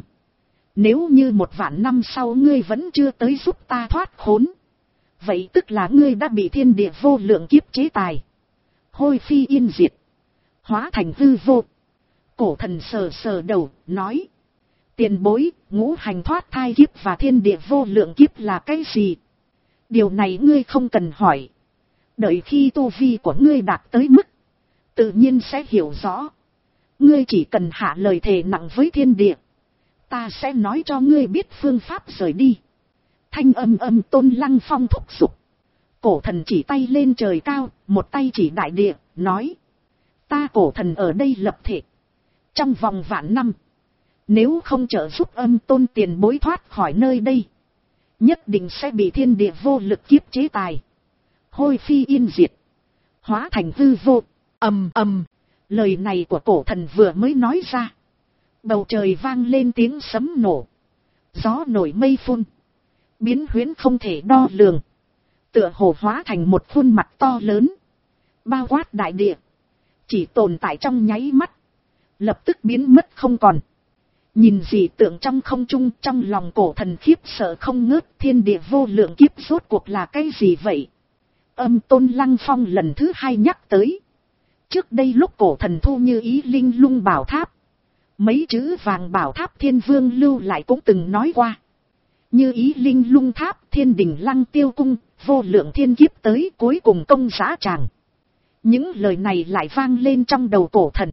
Nếu như một vạn năm sau ngươi vẫn chưa tới giúp ta thoát khốn. Vậy tức là ngươi đã bị thiên địa vô lượng kiếp chế tài. Hôi phi yên diệt. Hóa thành hư vô. Cổ thần sờ sờ đầu, nói. Tiền bối, ngũ hành thoát thai kiếp và thiên địa vô lượng kiếp là cái gì? Điều này ngươi không cần hỏi. Đợi khi tu vi của ngươi đạt tới mức. Tự nhiên sẽ hiểu rõ. Ngươi chỉ cần hạ lời thề nặng với thiên địa. Ta sẽ nói cho ngươi biết phương pháp rời đi. Thanh âm Âm Tôn Lăng Phong thúc giục. Cổ thần chỉ tay lên trời cao, một tay chỉ đại địa, nói. Ta cổ thần ở đây lập thể. Trong vòng vạn năm. Nếu không trợ giúp Âm Tôn tiền bối thoát khỏi nơi đây. Nhất định sẽ bị thiên địa vô lực kiếp chế tài. Hôi phi yên diệt. Hóa thành hư vô. Ầm ầm. Lời này của cổ thần vừa mới nói ra. Bầu trời vang lên tiếng sấm nổ. Gió nổi mây phun. Biến huyễn không thể đo lường. Tựa hồ hóa thành một khuôn mặt to lớn. Bao quát đại địa. Chỉ tồn tại trong nháy mắt. Lập tức biến mất không còn. Nhìn dị tượng trong không trung, trong lòng cổ thần khiếp sợ không ngớt. Thiên địa vô lượng kiếp rốt cuộc là cái gì vậy? Âm Tôn Lăng Phong lần thứ hai nhắc tới. Trước đây lúc cổ thần thu Như Ý Linh Lung bảo tháp. Mấy chữ vàng bảo tháp thiên vương lưu lại cũng từng nói qua. Như Ý Linh Lung tháp, thiên đình lăng tiêu cung, vô lượng thiên kiếp tới cuối cùng công giá tràng. Những lời này lại vang lên trong đầu cổ thần.